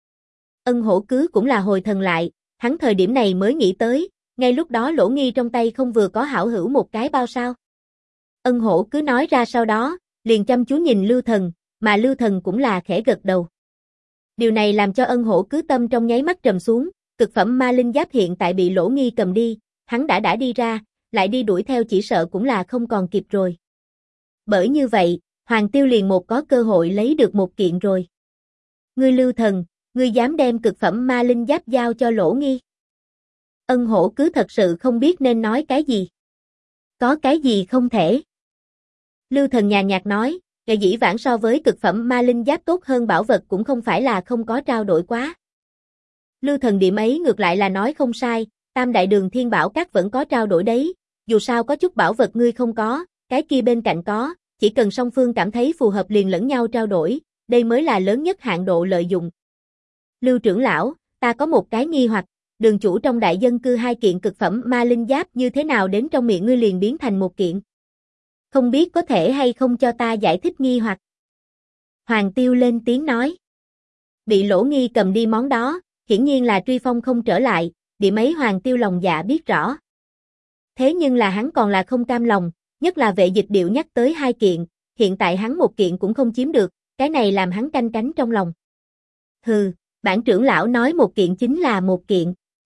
Ân Hổ cứ cũng là hồi thần lại, hắn thời điểm này mới nghĩ tới, ngay lúc đó Lỗ Nghi trong tay không vừa có hảo hữu một cái bao sao. Ân Hổ cứ nói ra sau đó, liền chăm chú nhìn Lưu Thần, mà Lưu Thần cũng là khẽ gật đầu. Điều này làm cho Ân Hổ cứ tâm trong nháy mắt trầm xuống, cực phẩm ma linh giáp hiện tại bị Lỗ Nghi cầm đi, hắn đã đi ra, lại đi đuổi theo chỉ sợ cũng là không còn kịp rồi. Bởi như vậy, Hoàng Tiêu liền một có cơ hội lấy được một kiện rồi. Ngươi Lưu Thần, ngươi dám đem cực phẩm ma linh giáp giao cho Lỗ Nghi? Ân Hổ cứ thật sự không biết nên nói cái gì. Có cái gì không thể? Lưu Thần nhàn nhạt nói, ngày dĩ vãng so với cực phẩm ma linh giáp tốt hơn bảo vật cũng không phải là không có trao đổi quá. Lưu Thần điểm ấy ngược lại là nói không sai, Tam Đại Đường Thiên Bảo Các vẫn có trao đổi đấy, dù sao có chút bảo vật ngươi không có, cái kia bên cạnh có, chỉ cần song phương cảm thấy phù hợp liền lẫn nhau trao đổi, đây mới là lớn nhất hạn độ lợi dụng. Lưu trưởng lão, ta có một cái nghi hoặc, đường chủ trong đại dân cư 2 kiện cực phẩm ma linh giáp như thế nào đến trong miệng ngươi liền biến thành một kiện? Không biết có thể hay không cho ta giải thích nghi hoặc? Hoàng Tiêu lên tiếng nói. Bị Lỗ Nghi cầm đi món đó, hiển nhiên là truy phong không trở lại, điểm ấy Hoàng Tiêu lòng dạ biết rõ. Thế nhưng là hắn còn là không cam lòng, nhất là Vệ Dịch Điệu nhắc tới 2 kiện, hiện tại hắn một kiện cũng không chiếm được, cái này làm hắn canh cánh trong lòng. Hừ, bản trưởng lão nói một kiện chính là một kiện.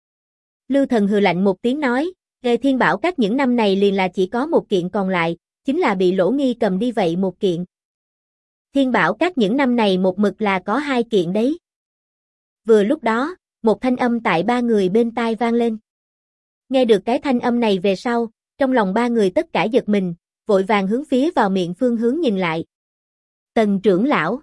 Lưu Thần hừ lạnh một tiếng nói, Nghề Thiên Bảo Các những năm này liền là chỉ có một kiện còn lại, chính là bị Lỗ Nghi cầm đi vậy một kiện. Thiên Bảo Các những năm này một mực là có 2 kiện đấy. Vừa lúc đó, một thanh âm tại 3 người bên tai vang lên. Nghe được cái thanh âm này về sau, trong lòng 3 người tất cả giật mình, vội vàng hướng phía vào miệng phương hướng nhìn lại. Tần trưởng lão.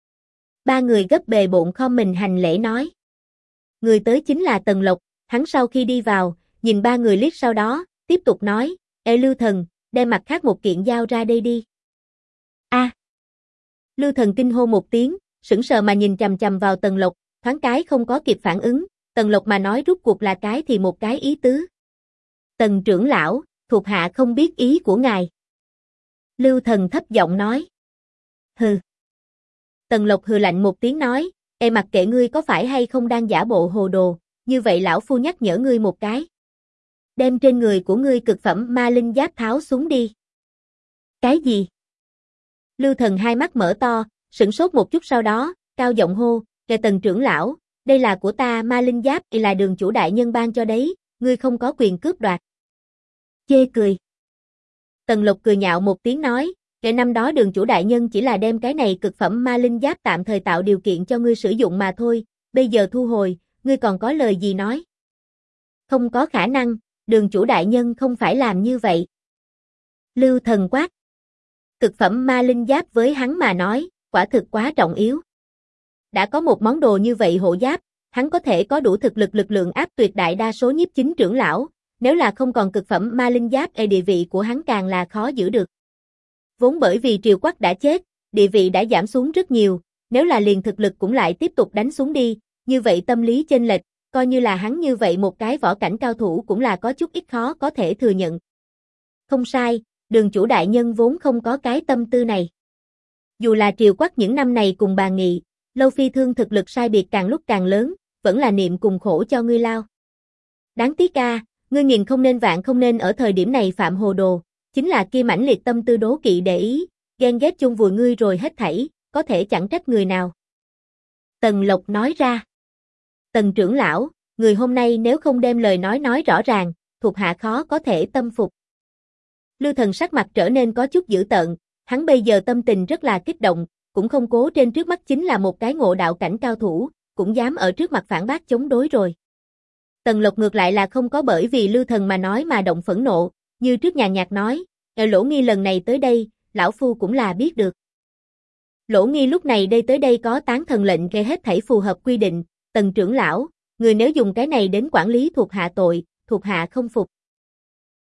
3 người gấp bề bộn khom mình hành lễ nói. Người tới chính là Tần Lộc, hắn sau khi đi vào, nhìn 3 người liếc sau đó, tiếp tục nói, Ê Lưu Thần, đem mặt khác một kiện giao ra đây đi. A. Lưu Thần kinh hô một tiếng, sững sờ mà nhìn chằm chằm vào Tần Lộc, thoáng cái không có kịp phản ứng, Tần Lộc mà nói rút cuộc là cái thì một cái ý tứ. Tần trưởng lão, thuộc hạ không biết ý của ngài. Lưu Thần thấp giọng nói. Hừ. Tần Lộc hừ lạnh một tiếng nói, Ê mặc kệ ngươi có phải hay không đang giả bộ hồ đồ, như vậy lão phu nhắc nhở ngươi một cái. Đem trên người của ngươi cực phẩm ma linh giáp tháo xuống đi. Cái gì? Lưu Thần hai mắt mở to, sửng sốt một chút sau đó, cao giọng hô, Kẻ Tần trưởng lão, đây là của ta ma linh giáp là đường chủ đại nhân ban cho đấy, ngươi không có quyền cướp đoạt. Chê cười. Tần Lộc cười nhạo một tiếng nói, Kẻ năm đó đường chủ đại nhân chỉ là đem cái này cực phẩm ma linh giáp tạm thời tạo điều kiện cho ngươi sử dụng mà thôi, bây giờ thu hồi, ngươi còn có lời gì nói? Không có khả năng, đường chủ đại nhân không phải làm như vậy. Lưu Thần quát. Cực phẩm ma linh giáp với hắn mà nói, quả thực quá trọng yếu. Đã có một món đồ như vậy hộ giáp, hắn có thể có đủ thực lực lượng áp tuyệt đại đa số nhiếp chính trưởng lão, nếu là không còn cực phẩm ma linh giáp địa vị của hắn càng là khó giữ được. Vốn bởi vì Triều Quắc đã chết, địa vị đã giảm xuống rất nhiều, nếu là liền thực lực cũng lại tiếp tục đánh xuống đi, như vậy tâm lý chênh lệch, coi như là hắn như vậy một cái võ cảnh cao thủ cũng là có chút ít khó có thể thừa nhận. Không sai, đường chủ đại nhân vốn không có cái tâm tư này. Dù là Triều Quắc những năm này cùng bà nghị, Lâu Phi Thương thực lực sai biệt càng lúc càng lớn, vẫn là niệm cùng khổ cho ngươi lao. Đáng tiếc a, ngươi nghìn không nên vạn không nên ở thời điểm này phạm hồ đồ, chính là kia mãnh liệt tâm tư đố kỵ để ý, ghen ghét chung vùi ngươi rồi hết thảy, có thể chẳng trách người nào. Tần Lộc nói ra. Tần trưởng lão, người hôm nay nếu không đem lời nói rõ ràng, thuộc hạ khó có thể tâm phục. Lưu Thần sắc mặt trở nên có chút dữ tợn, hắn bây giờ tâm tình rất là kích động, cũng không cố trên trước mắt chính là một cái ngộ đạo cảnh cao thủ, cũng dám ở trước mặt phản bác chống đối rồi. Tần Lộc ngược lại là không có bởi vì Lưu Thần mà nói mà động phẫn nộ, như trước nhàn nhạt nói, Lỗ Nghi lần này tới đây, lão phu cũng là biết được. Lỗ Nghi lúc này tới đây có tán thần lệnh kê hết thảy phù hợp quy định, Tần trưởng lão, người nếu dùng cái này đến quản lý thuộc hạ tội, thuộc hạ không phục.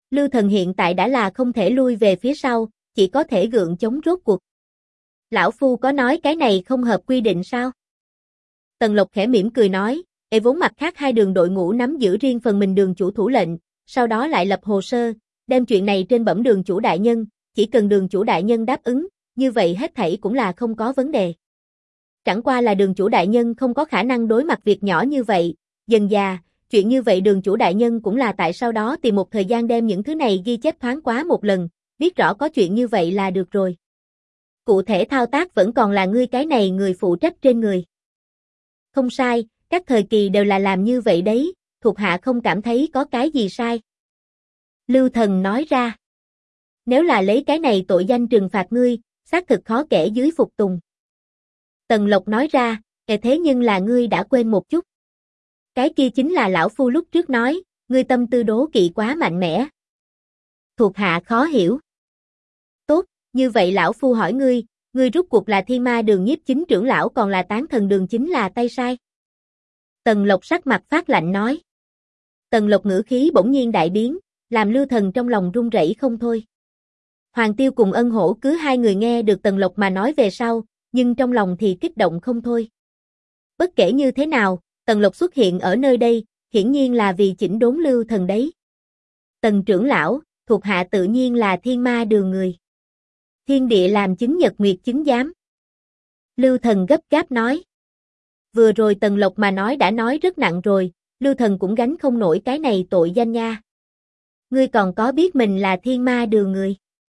Lưu Thần hiện tại đã là không thể lui về phía sau, chỉ có thể gượng chống rốt cuộc. Lão Phu có nói cái này không hợp quy định sao? Tần Lộc khẽ mỉm cười nói, vốn mặt khác hai đường đội ngũ nắm giữ riêng phần mình đường chủ thủ lệnh, sau đó lại lập hồ sơ, đem chuyện này trên bẩm đường chủ đại nhân, chỉ cần đường chủ đại nhân đáp ứng, như vậy hết thảy cũng là không có vấn đề. Chẳng qua là đường chủ đại nhân không có khả năng đối mặt việc nhỏ như vậy, dần già, chuyện như vậy đường chủ đại nhân cũng là tại sau đó tìm một thời gian đem những thứ này ghi chép thoáng quá một lần, biết rõ có chuyện như vậy là được rồi. Cụ thể thao tác vẫn còn là ngươi cái này người phụ trách trên người. Không sai, các thời kỳ đều là làm như vậy đấy, thuộc hạ không cảm thấy có cái gì sai. Lưu Thần nói ra. Nếu là lấy cái này tội danh trừng phạt ngươi, xác thực khó kể dưới phục tùng. Tần Lộc nói ra, thế nhưng là ngươi đã quên một chút. Cái kia chính là lão phu lúc trước nói, ngươi tâm tư đố kỵ quá mạnh mẽ. Thuộc hạ khó hiểu. Tốt, như vậy lão phu hỏi ngươi rút cuộc là Thiên Ma Đường nhiếp chính trưởng lão còn là Tán Thần Đường chính là tay sai? Tần Lộc sắc mặt phát lạnh nói. Tần Lộc ngữ khí bỗng nhiên đại biến, làm Lưu Thần trong lòng run rẩy không thôi. Hoàng Tiêu cùng Ân Hổ cứ hai người nghe được Tần Lộc mà nói về sau, nhưng trong lòng thì kích động không thôi. Bất kể như thế nào, Tần Lộc xuất hiện ở nơi đây, hiển nhiên là vì chỉnh đốn Lưu Thần đấy. Tần trưởng lão, thuộc hạ tự nhiên là Thiên Ma Đường người. Thiên địa làm chứng nhật nguyệt chứng giám. Lưu Thần gấp gáp nói. Vừa rồi Tần Lộc mà nói đã nói rất nặng rồi, Lưu Thần cũng gánh không nổi cái này tội danh nha. Ngươi còn có biết mình là Thiên Ma Đường người?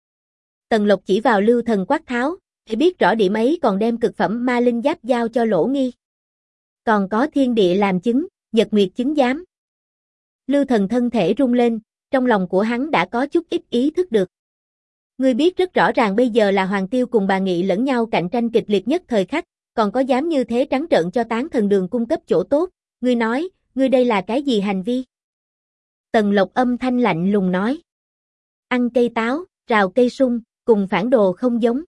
Tần Lộc chỉ vào Lưu Thần quát tháo, để biết rõ điểm ấy còn đem cực phẩm ma linh giáp giao cho Lỗ Nghi. Còn có thiên địa làm chứng, nhật nguyệt chứng giám. Lưu Thần thân thể rung lên, trong lòng của hắn đã có chút ít ý thức được. Ngươi biết rất rõ ràng bây giờ là Hoàng Tiêu cùng bà Nghị lẫn nhau cạnh tranh kịch liệt nhất thời khắc, còn có dám như thế trắng trợn cho Tán Thần Đường cung cấp chỗ tốt, ngươi nói, ngươi đây là cái gì hành vi? Tần Lộc âm thanh lạnh lùng nói. Ăn cây táo, rào cây sung, cùng phản đồ không giống.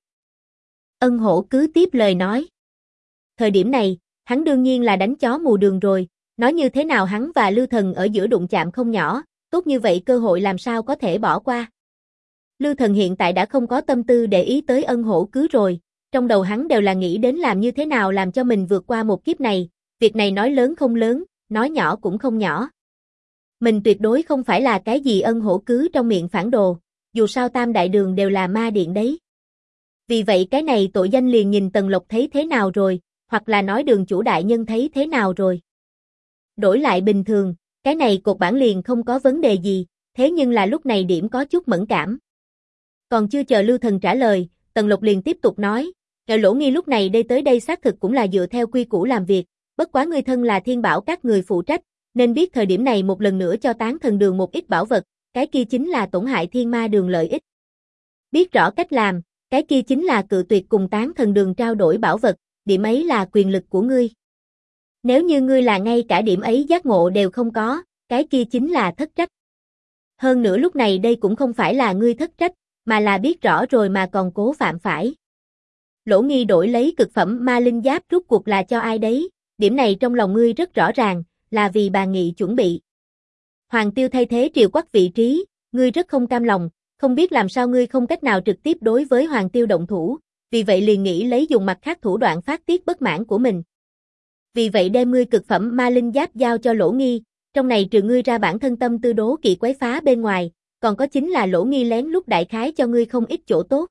Ân Hổ cứ tiếp lời nói. Thời điểm này, hắn đương nhiên là đánh chó mù đường rồi, nói như thế nào hắn và Lưu Thần ở giữa đụng chạm không nhỏ, tốt như vậy cơ hội làm sao có thể bỏ qua. Lưu Thần hiện tại đã không có tâm tư để ý tới Ân Hổ cứ rồi, trong đầu hắn đều là nghĩ đến làm như thế nào làm cho mình vượt qua một kiếp này, việc này nói lớn không lớn, nói nhỏ cũng không nhỏ. Mình tuyệt đối không phải là cái gì Ân Hổ cứ trong miệng phản đồ, dù sao Tam Đại Đường đều là ma điện đấy. Vì vậy cái này tội danh liền nhìn Tần Lộc thấy thế nào rồi, hoặc là nói đường chủ đại nhân thấy thế nào rồi. Đổi lại bình thường, cái này cột bản liền không có vấn đề gì, thế nhưng là lúc này điểm có chút mẫn cảm. Còn chưa chờ Lưu Thần trả lời, Tần Lộc liền tiếp tục nói, Lỗ Nghi lúc này đây tới đây xác thực cũng là dựa theo quy củ làm việc, bất quá ngươi thân là Thiên Bảo các người phụ trách, nên biết thời điểm này một lần nữa cho Tán Thần Đường một ít bảo vật, cái kia chính là tổn hại Thiên Ma Đường lợi ích. Biết rõ cách làm, cái kia chính là cự tuyệt cùng Tán Thần Đường trao đổi bảo vật, điểm ấy là quyền lực của ngươi. Nếu như ngươi là ngay cả điểm ấy giác ngộ đều không có, cái kia chính là thất trách. Hơn nữa lúc này đây cũng không phải là ngươi thất trách, mà là biết rõ rồi mà còn cố phạm phải. Lỗ Nghi đổi lấy cực phẩm ma linh giáp rút cuộc là cho ai đấy, điểm này trong lòng ngươi rất rõ ràng, là vì bà Nghị chuẩn bị. Hoàng Tiêu thay thế Triều Quắc vị trí, ngươi rất không cam lòng, không biết làm sao ngươi không cách nào trực tiếp đối với Hoàng Tiêu động thủ, vì vậy liền nghĩ lấy dùng mặt khác thủ đoạn phát tiết bất mãn của mình. Vì vậy đem ngươi cực phẩm ma linh giáp giao cho Lỗ Nghi, trong này trừ ngươi ra bản thân tâm tư đố kỵ quấy phá bên ngoài, còn có chính là Lỗ Nghi lén lút đại khái cho ngươi không ít chỗ tốt.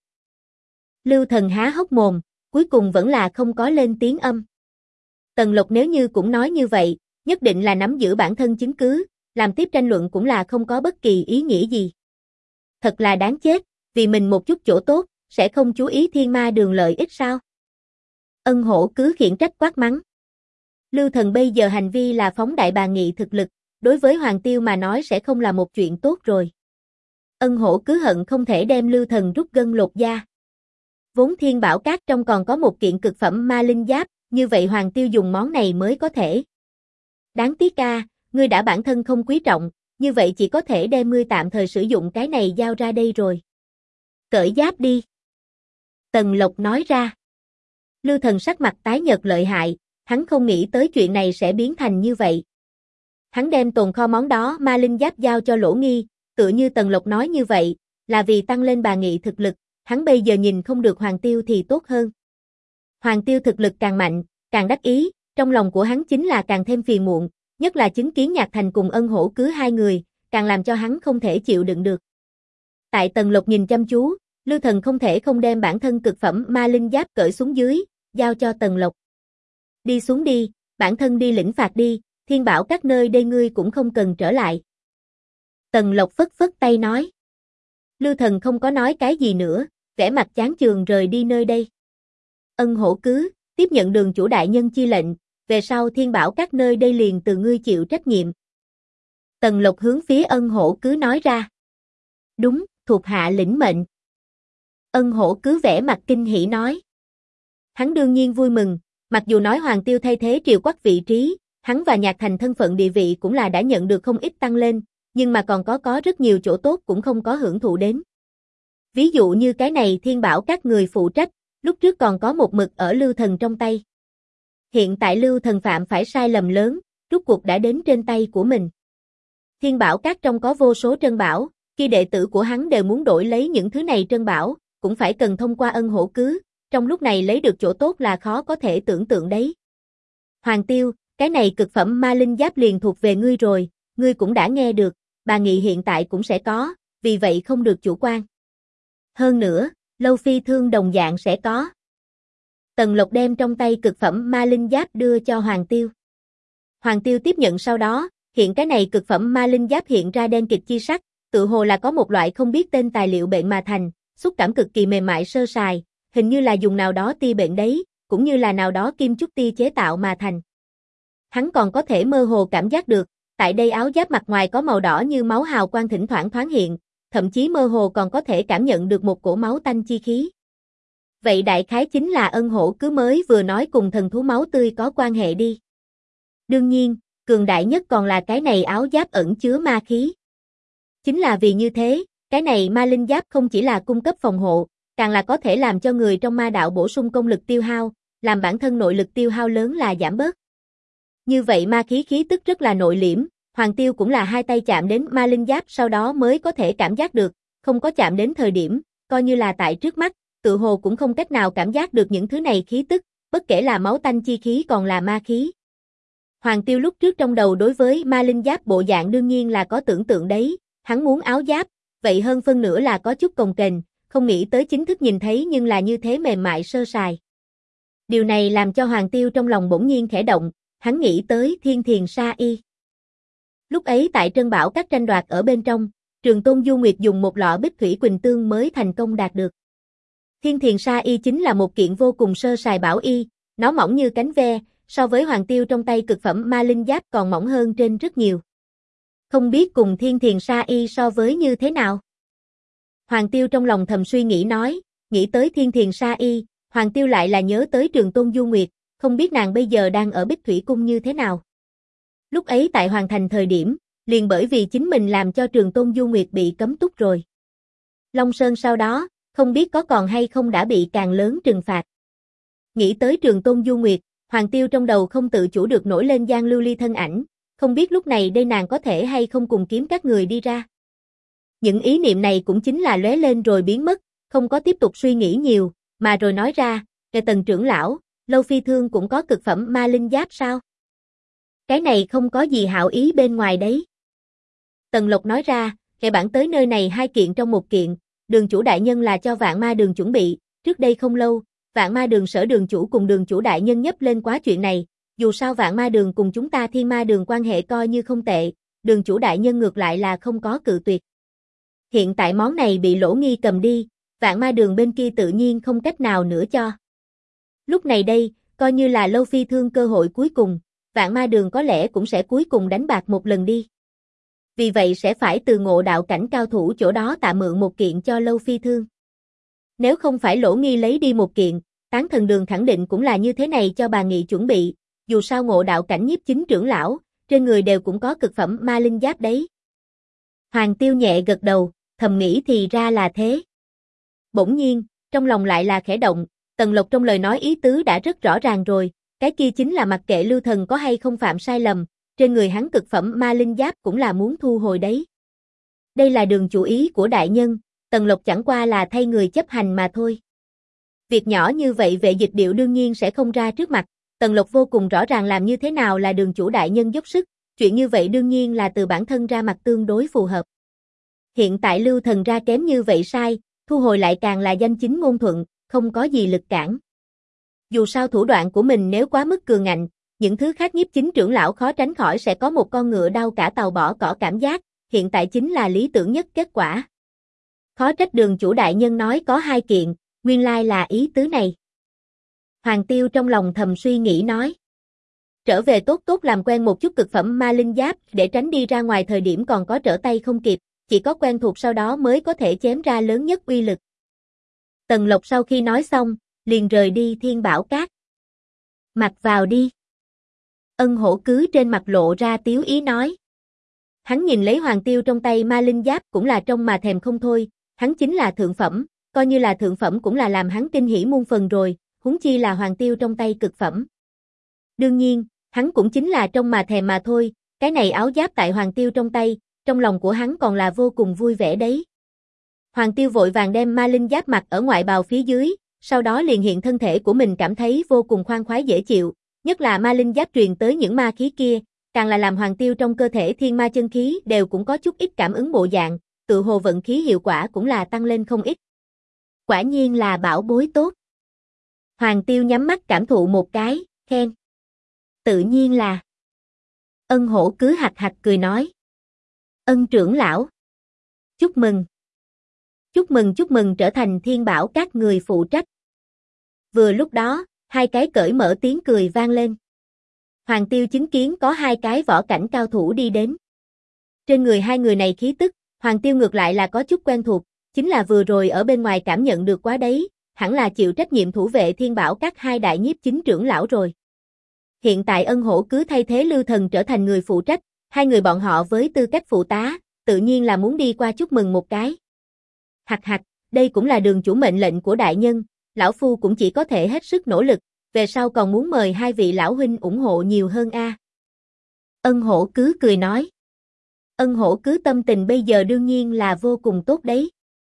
Lưu Thần há hốc mồm, cuối cùng vẫn là không có lên tiếng âm. Tần Lộc nếu như cũng nói như vậy, nhất định là nắm giữ bản thân chứng cứ, làm tiếp tranh luận cũng là không có bất kỳ ý nghĩa gì. Thật là đáng chết, vì mình một chút chỗ tốt, sẽ không chú ý Thiên Ma Đường lợi ích sao? Ân Hổ cứ khiển trách quát mắng. Lưu Thần bây giờ hành vi là phóng đại bà Nghị thực lực, đối với Hoàng Tiêu mà nói sẽ không là một chuyện tốt rồi. Ân Hổ cứ hận không thể đem Lưu Thần rút gân lột da. Vốn Thiên Bảo Các trong còn có một kiện cực phẩm ma linh giáp, như vậy Hoàng Tiêu dùng món này mới có thể. Đáng tiếc ca, ngươi đã bản thân không quý trọng, như vậy chỉ có thể đem ngươi tạm thời sử dụng cái này giao ra đây rồi. Cởi giáp đi. Tần Lộc nói ra. Lưu Thần sắc mặt tái nhợt lợi hại, hắn không nghĩ tới chuyện này sẽ biến thành như vậy. Hắn đem tồn kho món đó ma linh giáp giao cho Lỗ Nghi, tựa như Tần Lộc nói như vậy, là vì tăng lên bà Nghị thực lực, hắn bây giờ nhìn không được Hoàng Tiêu thì tốt hơn. Hoàng Tiêu thực lực càng mạnh, càng đắc ý, trong lòng của hắn chính là càng thêm phiền muộn, nhất là chứng kiến Nhạc Thành cùng Ân Hổ cứ hai người, càng làm cho hắn không thể chịu đựng được. Tại Tần Lộc nhìn chăm chú, Lưu Thần không thể không đem bản thân cực phẩm ma linh giáp cởi xuống dưới, giao cho Tần Lộc. Đi xuống đi, bản thân đi lĩnh phạt đi, Thiên Bảo các nơi đây ngươi cũng không cần trở lại. Tần Lộc phất phất tay nói. Lưu Thần không có nói cái gì nữa, vẻ mặt chán chường rời đi nơi đây. Ân Hổ cứ, tiếp nhận Đường chủ đại nhân chi lệnh, về sau Thiên Bảo các nơi đây liền từ ngươi chịu trách nhiệm. Tần Lộc hướng phía Ân Hổ cứ nói ra. Đúng, thuộc hạ lĩnh mệnh. Ân Hổ cứ vẻ mặt kinh hỉ nói. Hắn đương nhiên vui mừng, mặc dù nói Hoàng Tiêu thay thế Triều Quắc vị trí, hắn và Nhạc Thành thân phận địa vị cũng là đã nhận được không ít tăng lên, nhưng mà còn có rất nhiều chỗ tốt cũng không có hưởng thụ đến. Ví dụ như cái này Thiên Bảo các người phụ trách, lúc trước còn có một mực ở Lưu Thần trong tay. Hiện tại Lưu Thần phạm phải sai lầm lớn, rốt cuộc đã đến trên tay của mình. Thiên Bảo các trong có vô số trân bảo, khi đệ tử của hắn đều muốn đổi lấy những thứ này trân bảo, cũng phải cần thông qua Ân Hổ cứ, trong lúc này lấy được chỗ tốt là khó có thể tưởng tượng đấy. Hoàng Tiêu, cái này cực phẩm ma linh giáp liền thuộc về ngươi rồi, ngươi cũng đã nghe được, bà Nghị hiện tại cũng sẽ có, vì vậy không được chủ quan. Hơn nữa, Lâu Phi Thương đồng dạng sẽ có. Tần Lộc đem trong tay cực phẩm ma linh giáp đưa cho Hoàng Tiêu. Hoàng Tiêu tiếp nhận sau đó, hiện cái này cực phẩm ma linh giáp hiện ra đen kịt chi sắc, tự hồ là có một loại không biết tên tài liệu bệnh mà thành, xúc cảm cực kỳ mềm mại sơ sài, hình như là dùng nào đó tia bệnh đấy, cũng như là nào đó kim chúc tia chế tạo mà thành. Hắn còn có thể mơ hồ cảm giác được, tại đây áo giáp mặt ngoài có màu đỏ như máu hào quang thỉnh thoảng thoáng hiện, thậm chí mơ hồ còn có thể cảm nhận được một cổ máu tanh chi khí. Vậy đại khái chính là Ân Hổ cứ mới vừa nói cùng thần thú máu tươi có quan hệ đi. Đương nhiên, cường đại nhất còn là cái này áo giáp ẩn chứa ma khí. Chính là vì như thế, cái này ma linh giáp không chỉ là cung cấp phòng hộ, càng là có thể làm cho người trong ma đạo bổ sung công lực tiêu hao, làm bản thân nội lực tiêu hao lớn là giảm bớt. Như vậy ma khí khí tức rất là nội liễm, Hoàng Tiêu cũng là hai tay chạm đến ma linh giáp sau đó mới có thể cảm giác được, không có chạm đến thời điểm, coi như là tại trước mắt, tự hồ cũng không cách nào cảm giác được những thứ này khí tức, bất kể là máu tanh chi khí còn là ma khí. Hoàng Tiêu lúc trước trong đầu đối với ma linh giáp bộ dạng đương nhiên là có tưởng tượng đấy, hắn muốn áo giáp, vậy hơn phân nửa là có chút cồng kềnh, không nghĩ tới chính thức nhìn thấy nhưng là như thế mềm mại sơ sài. Điều này làm cho Hoàng Tiêu trong lòng bỗng nhiên khẽ động, hắn nghĩ tới Thiên Thiền Sa Y. Lúc ấy tại Trân Bảo các tranh đoạt ở bên trong, Trường Tôn Du Nguyệt dùng một lọ Bích Thủy Quỳnh Tương mới thành công đạt được. Thiên Thiền Sa Y chính là một kiện vô cùng sơ sài bảo y, nó mỏng như cánh ve, so với Hoàng Tiêu trong tay cực phẩm ma linh giáp còn mỏng hơn trên rất nhiều. Không biết cùng Thiên Thiền Sa Y so với như thế nào? Hoàng Tiêu trong lòng thầm suy nghĩ nói, nghĩ tới Thiên Thiền Sa Y, Hoàng Tiêu lại là nhớ tới Trường Tôn Du Nguyệt, không biết nàng bây giờ đang ở Bích Thủy Cung như thế nào. Lúc ấy tại Hoàng Thành thời điểm, liền bởi vì chính mình làm cho Trường Tôn Du Nguyệt bị cấm túc rồi. Long Sơn sau đó, không biết có còn hay không đã bị càng lớn trừng phạt. Nghĩ tới Trường Tôn Du Nguyệt, Hoàng Tiêu trong đầu không tự chủ được nổi lên Giang Lưu Ly thân ảnh, không biết lúc này đây nàng có thể hay không cùng kiếm các người đi ra. Những ý niệm này cũng chính là lóe lên rồi biến mất, không có tiếp tục suy nghĩ nhiều, mà rồi nói ra, Tần trưởng lão, Lâu Phi Thương cũng có cực phẩm ma linh giáp sao? Cái này không có gì hảo ý bên ngoài đấy. Tần Lộc nói ra, bản tới nơi này hai kiện trong một kiện, Đường chủ đại nhân là cho Vạn Ma Đường chuẩn bị, trước đây không lâu, Vạn Ma Đường sở đường chủ cùng Đường chủ đại nhân nhấp lên quá chuyện này, dù sao Vạn Ma Đường cùng chúng ta Thiên Ma Đường quan hệ coi như không tệ, Đường chủ đại nhân ngược lại là không có cự tuyệt. Hiện tại món này bị Lỗ Nghi cầm đi, Vạn Ma Đường bên kia tự nhiên không cách nào nữa cho. Lúc này đây, coi như là Lâu Phi Thương cơ hội cuối cùng, Vạn Ma Đường có lẽ cũng sẽ cuối cùng đánh bạc một lần đi. Vì vậy sẽ phải từ Ngộ Đạo cảnh cao thủ chỗ đó tạ mượn một kiện cho Lâu Phi Thương. Nếu không phải Lỗ Nghi lấy đi một kiện, Tán Thần Đường khẳng định cũng là như thế này cho bà Nghị chuẩn bị, dù sao Ngộ Đạo cảnh nhiếp chính trưởng lão, trên người đều cũng có cực phẩm ma linh giáp đấy. Hoàng Tiêu nhẹ gật đầu, thầm nghĩ thì ra là thế. Bỗng nhiên, trong lòng lại là khẽ động, Tần Lộc trong lời nói ý tứ đã rất rõ ràng rồi, cái kia chính là mặc kệ Lưu Thần có hay không phạm sai lầm, trên người hắn cực phẩm ma linh giáp cũng là muốn thu hồi đấy. Đây là đường chủ ý của đại nhân, Tần Lộc chẳng qua là thay người chấp hành mà thôi. Việc nhỏ như vậy Vệ Dịch Điệu đương nhiên sẽ không ra trước mặt, Tần Lộc vô cùng rõ ràng làm như thế nào là đường chủ đại nhân dốc sức, chuyện như vậy đương nhiên là từ bản thân ra mặt tương đối phù hợp. Hiện tại Lưu Thần ra kém như vậy sai, thu hồi lại càng là danh chính ngôn thuận, không có gì lực cản. Dù sao thủ đoạn của mình nếu quá mức cường ngạnh, những thứ khác Nhiếp Chính trưởng lão khó tránh khỏi sẽ có một con ngựa đau cả tàu bỏ cỏ cảm giác, hiện tại chính là lý tưởng nhất kết quả. Khó trách đường chủ đại nhân nói có 2 kiện, nguyên lai là ý tứ này. Hoàng Tiêu trong lòng thầm suy nghĩ nói. Trở về tốt tốt làm quen một chút cực phẩm ma linh giáp để tránh đi ra ngoài thời điểm còn có trở tay không kịp, chỉ có quen thuộc sau đó mới có thể chém ra lớn nhất uy lực. Tần Lộc sau khi nói xong, liền rời đi Thiên Bảo Các. Mặc vào đi. Ân Hổ cứ trên mặt lộ ra tiếu ý nói. Hắn nhìn lấy Hoàng Tiêu trong tay ma linh giáp cũng là trông mà thèm không thôi, hắn chính là thượng phẩm, coi như là thượng phẩm cũng là làm hắn kinh hỉ muôn phần rồi, huống chi là Hoàng Tiêu trong tay cực phẩm. Đương nhiên, hắn cũng chính là trông mà thèm mà thôi, cái này áo giáp tại Hoàng Tiêu trong tay, trong lòng của hắn còn là vô cùng vui vẻ đấy. Hoàng Tiêu vội vàng đem ma linh giáp mặc ở ngoại bào phía dưới, sau đó liền hiện thân thể của mình cảm thấy vô cùng khoan khoái dễ chịu, nhất là ma linh giáp truyền tới những ma khí kia, càng là làm Hoàng Tiêu trong cơ thể thiên ma chân khí đều cũng có chút ít cảm ứng bộ dạng, tự hồ vận khí hiệu quả cũng là tăng lên không ít. Quả nhiên là bảo bối tốt. Hoàng Tiêu nhắm mắt cảm thụ một cái, khen. Tự nhiên là. Ân Hổ cứ hạch hạch cười nói. Ân trưởng lão. Chúc mừng. Chúc mừng trở thành Thiên Bảo Các người phụ trách. Vừa lúc đó, 2 cái cởi mở tiếng cười vang lên. Hoàng Tiêu chứng kiến có 2 cái võ cảnh cao thủ đi đến. Trên người 2 người này khí tức, Hoàng Tiêu ngược lại là có chút quen thuộc, chính là vừa rồi ở bên ngoài cảm nhận được quá đấy, hẳn là chịu trách nhiệm thủ vệ Thiên Bảo Các 2 đại nhiếp chính trưởng lão rồi. Hiện tại Ân Hổ cứ thay thế Lưu Thần trở thành người phụ trách, 2 người bọn họ với tư cách phụ tá, tự nhiên là muốn đi qua chúc mừng một cái. Hạch hạch, đây cũng là đường chủ mệnh lệnh của đại nhân, lão phu cũng chỉ có thể hết sức nỗ lực, về sau còn muốn mời 2 vị lão huynh ủng hộ nhiều hơn a. Ân Hổ cứ cười nói. Ân Hổ cứ tâm tình bây giờ đương nhiên là vô cùng tốt đấy.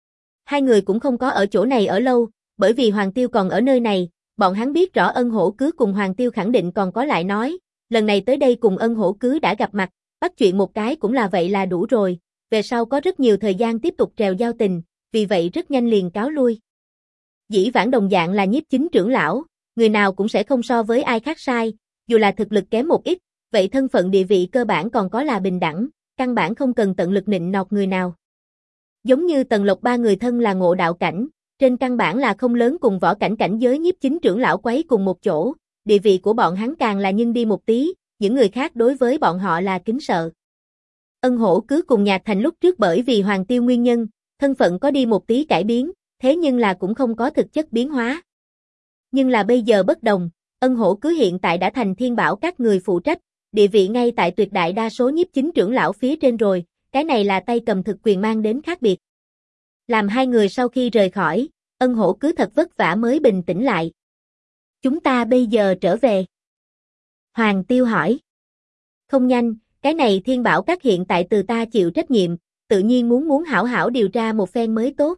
2 người cũng không có ở chỗ này ở lâu, bởi vì Hoàng Tiêu còn ở nơi này, bọn hắn biết rõ Ân Hổ cứ cùng Hoàng Tiêu khẳng định còn có lại nói, lần này tới đây cùng Ân Hổ cứ đã gặp mặt, bắt chuyện một cái cũng là vậy là đủ rồi, về sau có rất nhiều thời gian tiếp tục trèo giao tình, vì vậy rất nhanh liền cáo lui. Dĩ vãng đồng dạng là nhiếp chính trưởng lão, người nào cũng sẽ không so với ai khác sai, dù là thực lực kém một ít, vậy thân phận địa vị cơ bản còn có là bình đẳng, căn bản không cần tận lực nịnh nọt người nào. Giống như Tần Lộc 3 người thân là ngộ đạo cảnh, trên căn bản là không lớn cùng võ cảnh cảnh giới nhiếp chính trưởng lão quấy cùng một chỗ, địa vị của bọn hắn càng là nhân đi một tí, những người khác đối với bọn họ là kính sợ. Ân Hổ cứ cùng Nhạc Thành lúc trước bởi vì Hoàng Tiêu nguyên nhân, thân phận có đi một tí cải biến, thế nhưng là cũng không có thực chất biến hóa. Nhưng là bây giờ bất đồng, Ân Hổ cứ hiện tại đã thành Thiên Bảo Các người phụ trách, địa vị ngay tại tuyệt đại đa số nhiếp chính trưởng lão phía trên rồi, cái này là tay cầm thực quyền mang đến khác biệt. Làm 2 người sau khi rời khỏi, Ân Hổ cứ thật vất vả mới bình tĩnh lại. Chúng ta bây giờ trở về. Hoàng Tiêu hỏi. Không nhanh, cái này Thiên Bảo Các hiện tại từ ta chịu trách nhiệm, tự nhiên muốn hảo hảo điều tra một phen mới tốt.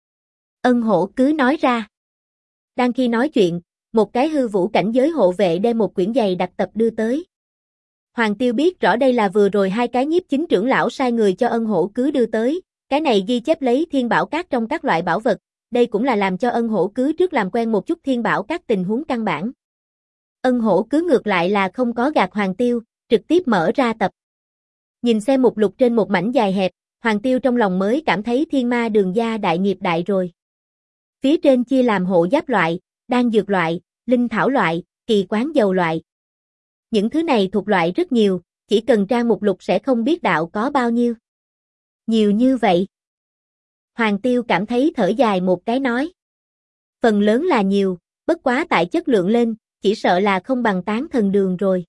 Ân Hổ cứ nói ra. Đang khi nói chuyện, một cái hư vũ cảnh giới hộ vệ đem một quyển giày đặc tập đưa tới. Hoàng Tiêu biết rõ đây là vừa rồi 2 cái nhiếp chính trưởng lão sai người cho Ân Hổ cứ đưa tới, cái này ghi chép lấy Thiên Bảo Các trong các loại bảo vật, đây cũng là làm cho Ân Hổ cứ trước làm quen một chút Thiên Bảo Các tình huống căn bản. Ân Hổ cứ ngược lại là không có gạt Hoàng Tiêu, trực tiếp mở ra tập. Nhìn xem mục lục trên một mảnh dài hẹp, Hoàng Tiêu trong lòng mới cảm thấy thiên ma đường gia đại nghiệp đại rồi. Phía trên chia làm hộ giáp loại, đan dược loại, linh thảo loại, kỳ quán dầu loại. Những thứ này thuộc loại rất nhiều, chỉ cần tra mục lục sẽ không biết đạo có bao nhiêu. Nhiều như vậy. Hoàng Tiêu cảm thấy thở dài một cái nói. Phần lớn là nhiều, bất quá tại chất lượng lên, chỉ sợ là không bằng Tán Thần Đường rồi.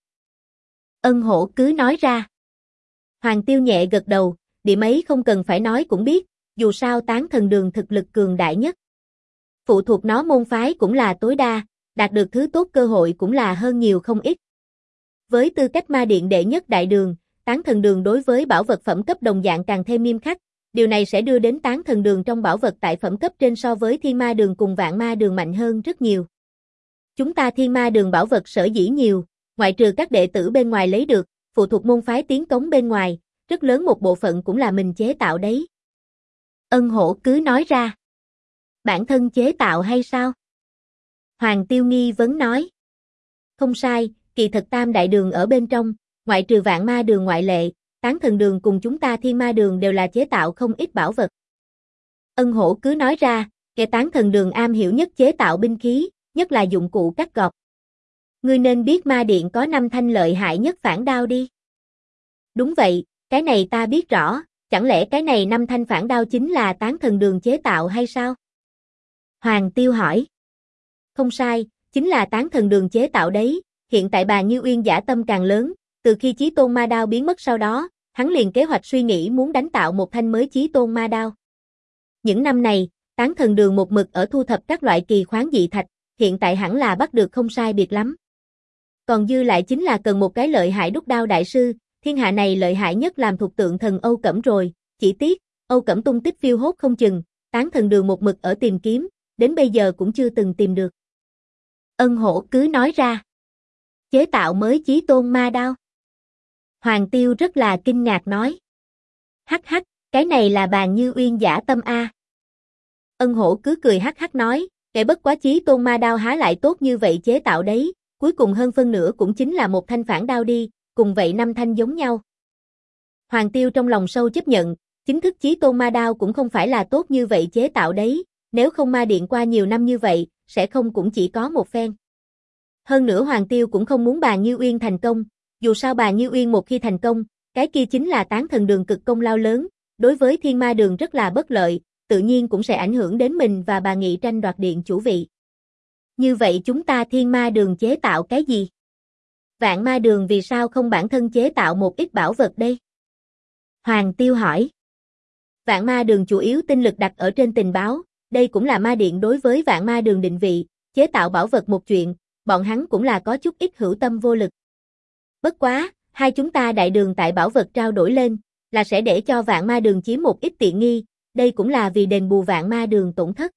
Ân Hổ cứ nói ra. Hoàng Tiêu nhẹ gật đầu, điểm ấy không cần phải nói cũng biết, dù sao Tán Thần Đường thực lực cường đại nhất. Phụ thuộc nó môn phái cũng là tối đa, đạt được thứ tốt cơ hội cũng là hơn nhiều không ít. Với tư cách ma điện đệ nhất đại đường, Tán Thần Đường đối với bảo vật phẩm cấp đồng dạng càng thêm nghiêm khắc, điều này sẽ đưa đến tán thần đường trong bảo vật tại phẩm cấp trên so với thiên ma đường cùng vạn ma đường mạnh hơn rất nhiều. Chúng ta thiên ma đường bảo vật sở dĩ nhiều, ngoại trừ các đệ tử bên ngoài lấy được, phụ thuộc môn phái tiến cống bên ngoài, rất lớn một bộ phận cũng là mình chế tạo đấy. Ân Hổ cứ nói ra. Bản thân chế tạo hay sao? Hoàng Tiêu nghi vấn nói. Không sai, kỳ thật tam đại đường ở bên trong, ngoại trừ vạn ma đường ngoại lệ, tán thần đường cùng chúng ta thiên ma đường đều là chế tạo không ít bảo vật. Ân Hổ cứ nói ra, kẻ tán thần đường am hiểu nhất chế tạo binh khí, nhất là dụng cụ cắt gọt. Ngươi nên biết ma điện có 5 thanh lợi hại nhất phản đao đi. Đúng vậy, cái này ta biết rõ, chẳng lẽ cái này 5 thanh phản đao chính là tán thần đường chế tạo hay sao? Hoàng Tiêu hỏi. Không sai, chính là tán thần đường chế tạo đấy, hiện tại bà Như Uyên dã tâm càng lớn, từ khi Chí Tôn Ma Đao biến mất sau đó, hắn liền kế hoạch suy nghĩ muốn đánh tạo một thanh mới Chí Tôn Ma Đao. Những năm này, tán thần đường một mực ở thu thập các loại kỳ khoáng dị thạch, hiện tại hẳn là bắt được không sai biệt lắm. Còn dư lại chính là cần một cái lợi hại đúc đao đại sư, thiên hạ này lợi hại nhất làm thuộc tượng thần Âu Cẩm rồi, chỉ tiếc, Âu Cẩm tung tích phiêu hốt không chừng, tán thần đường một mực ở tìm kiếm, đến bây giờ cũng chưa từng tìm được. Ân Hổ cứ nói ra. Chế tạo mới Chí Tôn Ma Đao. Hoàng Tiêu rất là kinh ngạc nói. Hắc hắc, cái này là bà Như Uyên dã tâm a. Ân Hổ cứ cười hắc hắc nói, kẻ bất quá Chí Tôn Ma Đao há lại tốt như vậy chế tạo đấy, cuối cùng hơn phân nửa cũng chính là một thanh phản đao đi, cùng vậy 5 thanh giống nhau. Hoàng Tiêu trong lòng sâu chấp nhận, chính thức Chí Tôn Ma Đao cũng không phải là tốt như vậy chế tạo đấy, nếu không ma điện qua nhiều năm như vậy, sẽ không cũng chỉ có một phen. Hơn nữa Hoàng Tiêu cũng không muốn bà Như Uyên thành công, dù sao bà Như Uyên một khi thành công, cái kia chính là tán thần đường cực công lao lớn, đối với thiên ma đường rất là bất lợi, tự nhiên cũng sẽ ảnh hưởng đến mình và bà nghị tranh đoạt điện chủ vị. Như vậy chúng ta thiên ma đường chế tạo cái gì? Vạn ma đường vì sao không bản thân chế tạo một ít bảo vật đây? Hoàng Tiêu hỏi. Vạn ma đường chủ yếu tinh lực đặt ở trên tình báo, đây cũng là ma điện đối với vạn ma đường định vị, chế tạo bảo vật một chuyện, bọn hắn cũng là có chút ít hữu tâm vô lực. Bất quá, hai chúng ta đại đường tại bảo vật trao đổi lên, là sẽ để cho vạn ma đường chiếm một ít tiện nghi, đây cũng là vì đền bù vạn ma đường tổn thất.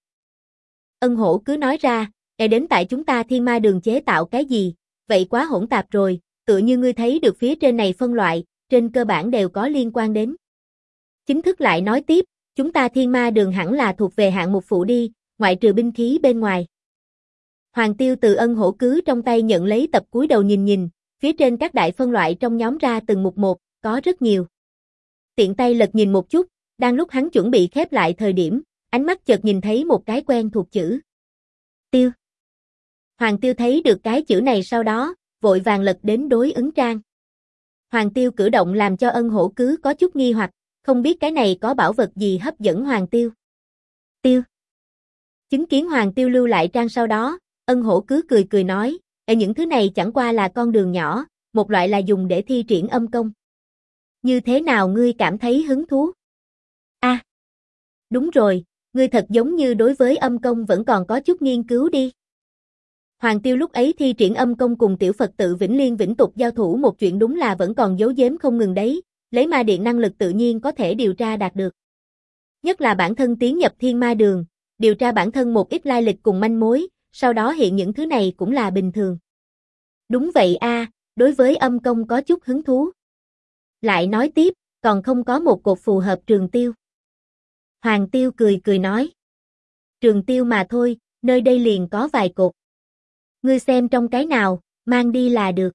Ân Hổ cứ nói ra, đến tại chúng ta thiên ma đường chế tạo cái gì, vậy quá hỗn tạp rồi, tựa như ngươi thấy được phía trên này phân loại, trên cơ bản đều có liên quan đến. Chính thức lại nói tiếp, chúng ta thiên ma đường hẳn là thuộc về hạng mục phụ đi, ngoại trừ binh khí bên ngoài. Hoàng Tiêu từ Ân Hổ cứ trong tay nhận lấy tập cúi đầu nhìn, phía trên các đại phân loại trong nhóm ra từng mục một, có rất nhiều. Tiện tay lật nhìn một chút, đang lúc hắn chuẩn bị khép lại thời điểm, ánh mắt chợt nhìn thấy một cái quen thuộc chữ. Tiêu. Hoàng Tiêu thấy được cái chữ này sau đó, vội vàng lật đến đối ứng trang. Hoàng Tiêu cử động làm cho Ân Hổ cứ có chút nghi hoặc, không biết cái này có bảo vật gì hấp dẫn Hoàng Tiêu. Tiêu. Chứng kiến Hoàng Tiêu lưu lại trang sau đó, Ân Hổ cứ cười nói, những thứ này chẳng qua là con đường nhỏ, một loại là dùng để thi triển âm công. Như thế nào ngươi cảm thấy hứng thú? À, đúng rồi, ngươi thật giống như đối với âm công vẫn còn có chút nghiên cứu đi. Hoàng Tiêu lúc ấy thi triển âm công cùng tiểu Phật tự Vĩnh Liên Vĩnh Tục giao thủ một chuyện đúng là vẫn còn giấu giếm không ngừng đấy, lấy ma điện năng lực tự nhiên có thể điều tra đạt được. Nhất là bản thân tiến nhập thiên ma đường, điều tra bản thân một ít lai lịch cùng manh mối, sau đó hiện những thứ này cũng là bình thường. Đúng vậy a, đối với âm công có chút hứng thú. Lại nói tiếp, còn không có một cột phù hợp trường tiêu. Hoàng Tiêu cười nói. Trường tiêu mà thôi, nơi đây liền có vài cột. Ngươi xem trong cái nào, mang đi là được.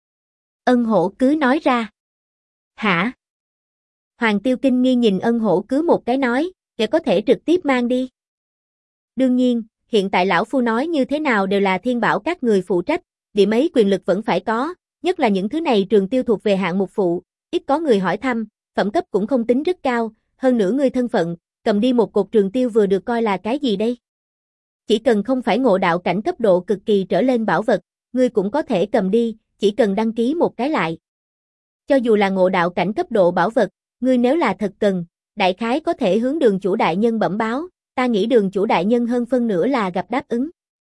Ân Hổ cứ nói ra. Hả? Hoàng Tiêu kinh nghi nhìn Ân Hổ cứ một cái nói, để có thể trực tiếp mang đi. Đương nhiên, hiện tại lão phu nói như thế nào đều là thiên bảo các người phụ trách, điểm ấy quyền lực vẫn phải có, nhất là những thứ này trường tiêu thuộc về hạng mục phụ, ít có người hỏi thăm, phẩm cấp cũng không tính rất cao, hơn nữa ngươi thân phận, cầm đi một cột trường tiêu vừa được coi là cái gì đây? Chỉ cần không phải ngộ đạo cảnh cấp độ cực kỳ trở lên bảo vật, ngươi cũng có thể cầm đi, chỉ cần đăng ký một cái lại. Cho dù là ngộ đạo cảnh cấp độ bảo vật, ngươi nếu là thật cần, đại khái có thể hướng đường chủ đại nhân bẩm báo, ta nghĩ đường chủ đại nhân hơn phân nửa là gặp đáp ứng.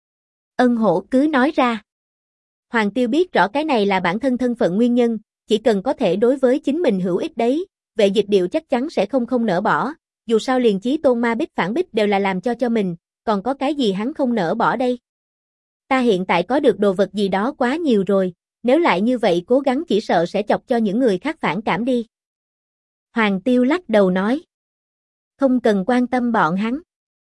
Ân Hổ cứ nói ra. Hoàng Tiêu biết rõ cái này là bản thân thân phận nguyên nhân, chỉ cần có thể đối với chính mình hữu ích đấy, Vệ Dịch Điệu chắc chắn sẽ không nỡ bỏ, dù sao liền Chí Tôn Ma Bích phản bích đều là làm cho mình, còn có cái gì hắn không nỡ bỏ đây. Ta hiện tại có được đồ vật gì đó quá nhiều rồi, nếu lại như vậy cố gắng chỉ sợ sẽ chọc cho những người khác phản cảm đi. Hoàng Tiêu lắc đầu nói. Không cần quan tâm bọn hắn.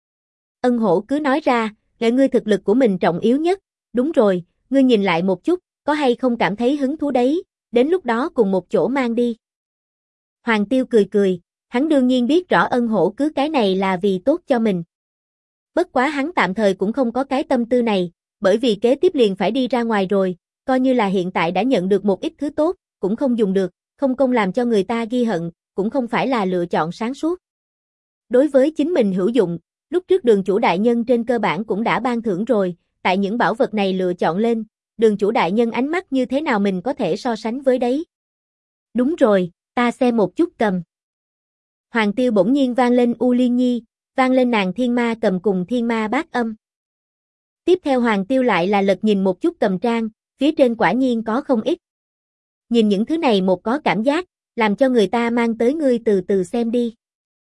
Ân Hổ cứ nói ra, để ngươi thực lực của mình trọng yếu nhất, đúng rồi, ngươi nhìn lại một chút, có hay không cảm thấy hứng thú đấy, đến lúc đó cùng một chỗ mang đi. Hoàng Tiêu cười, hắn đương nhiên biết rõ Ân Hổ cứ cái này là vì tốt cho mình. Bất quá hắn tạm thời cũng không có cái tâm tư này, bởi vì kế tiếp liền phải đi ra ngoài rồi, coi như là hiện tại đã nhận được một ít thứ tốt, cũng không dùng được, không công làm cho người ta ghi hận, cũng không phải là lựa chọn sáng suốt. Đối với chính mình hữu dụng, lúc trước đường chủ đại nhân trên cơ bản cũng đã ban thưởng rồi, tại những bảo vật này lựa chọn lên, đường chủ đại nhân ánh mắt như thế nào mình có thể so sánh với đấy. Đúng rồi, ta xem một chút cầm. Hoàng Tiêu bỗng nhiên vang lên U Liên Nhi, vang lên nàng thiên ma cầm cùng thiên ma bát âm. Tiếp theo Hoàng Tiêu lại là lật nhìn một chút cầm trang, phía trên quả nhiên có không ít. Nhìn những thứ này một có cảm giác, làm cho người ta mang tới ngươi từ từ xem đi.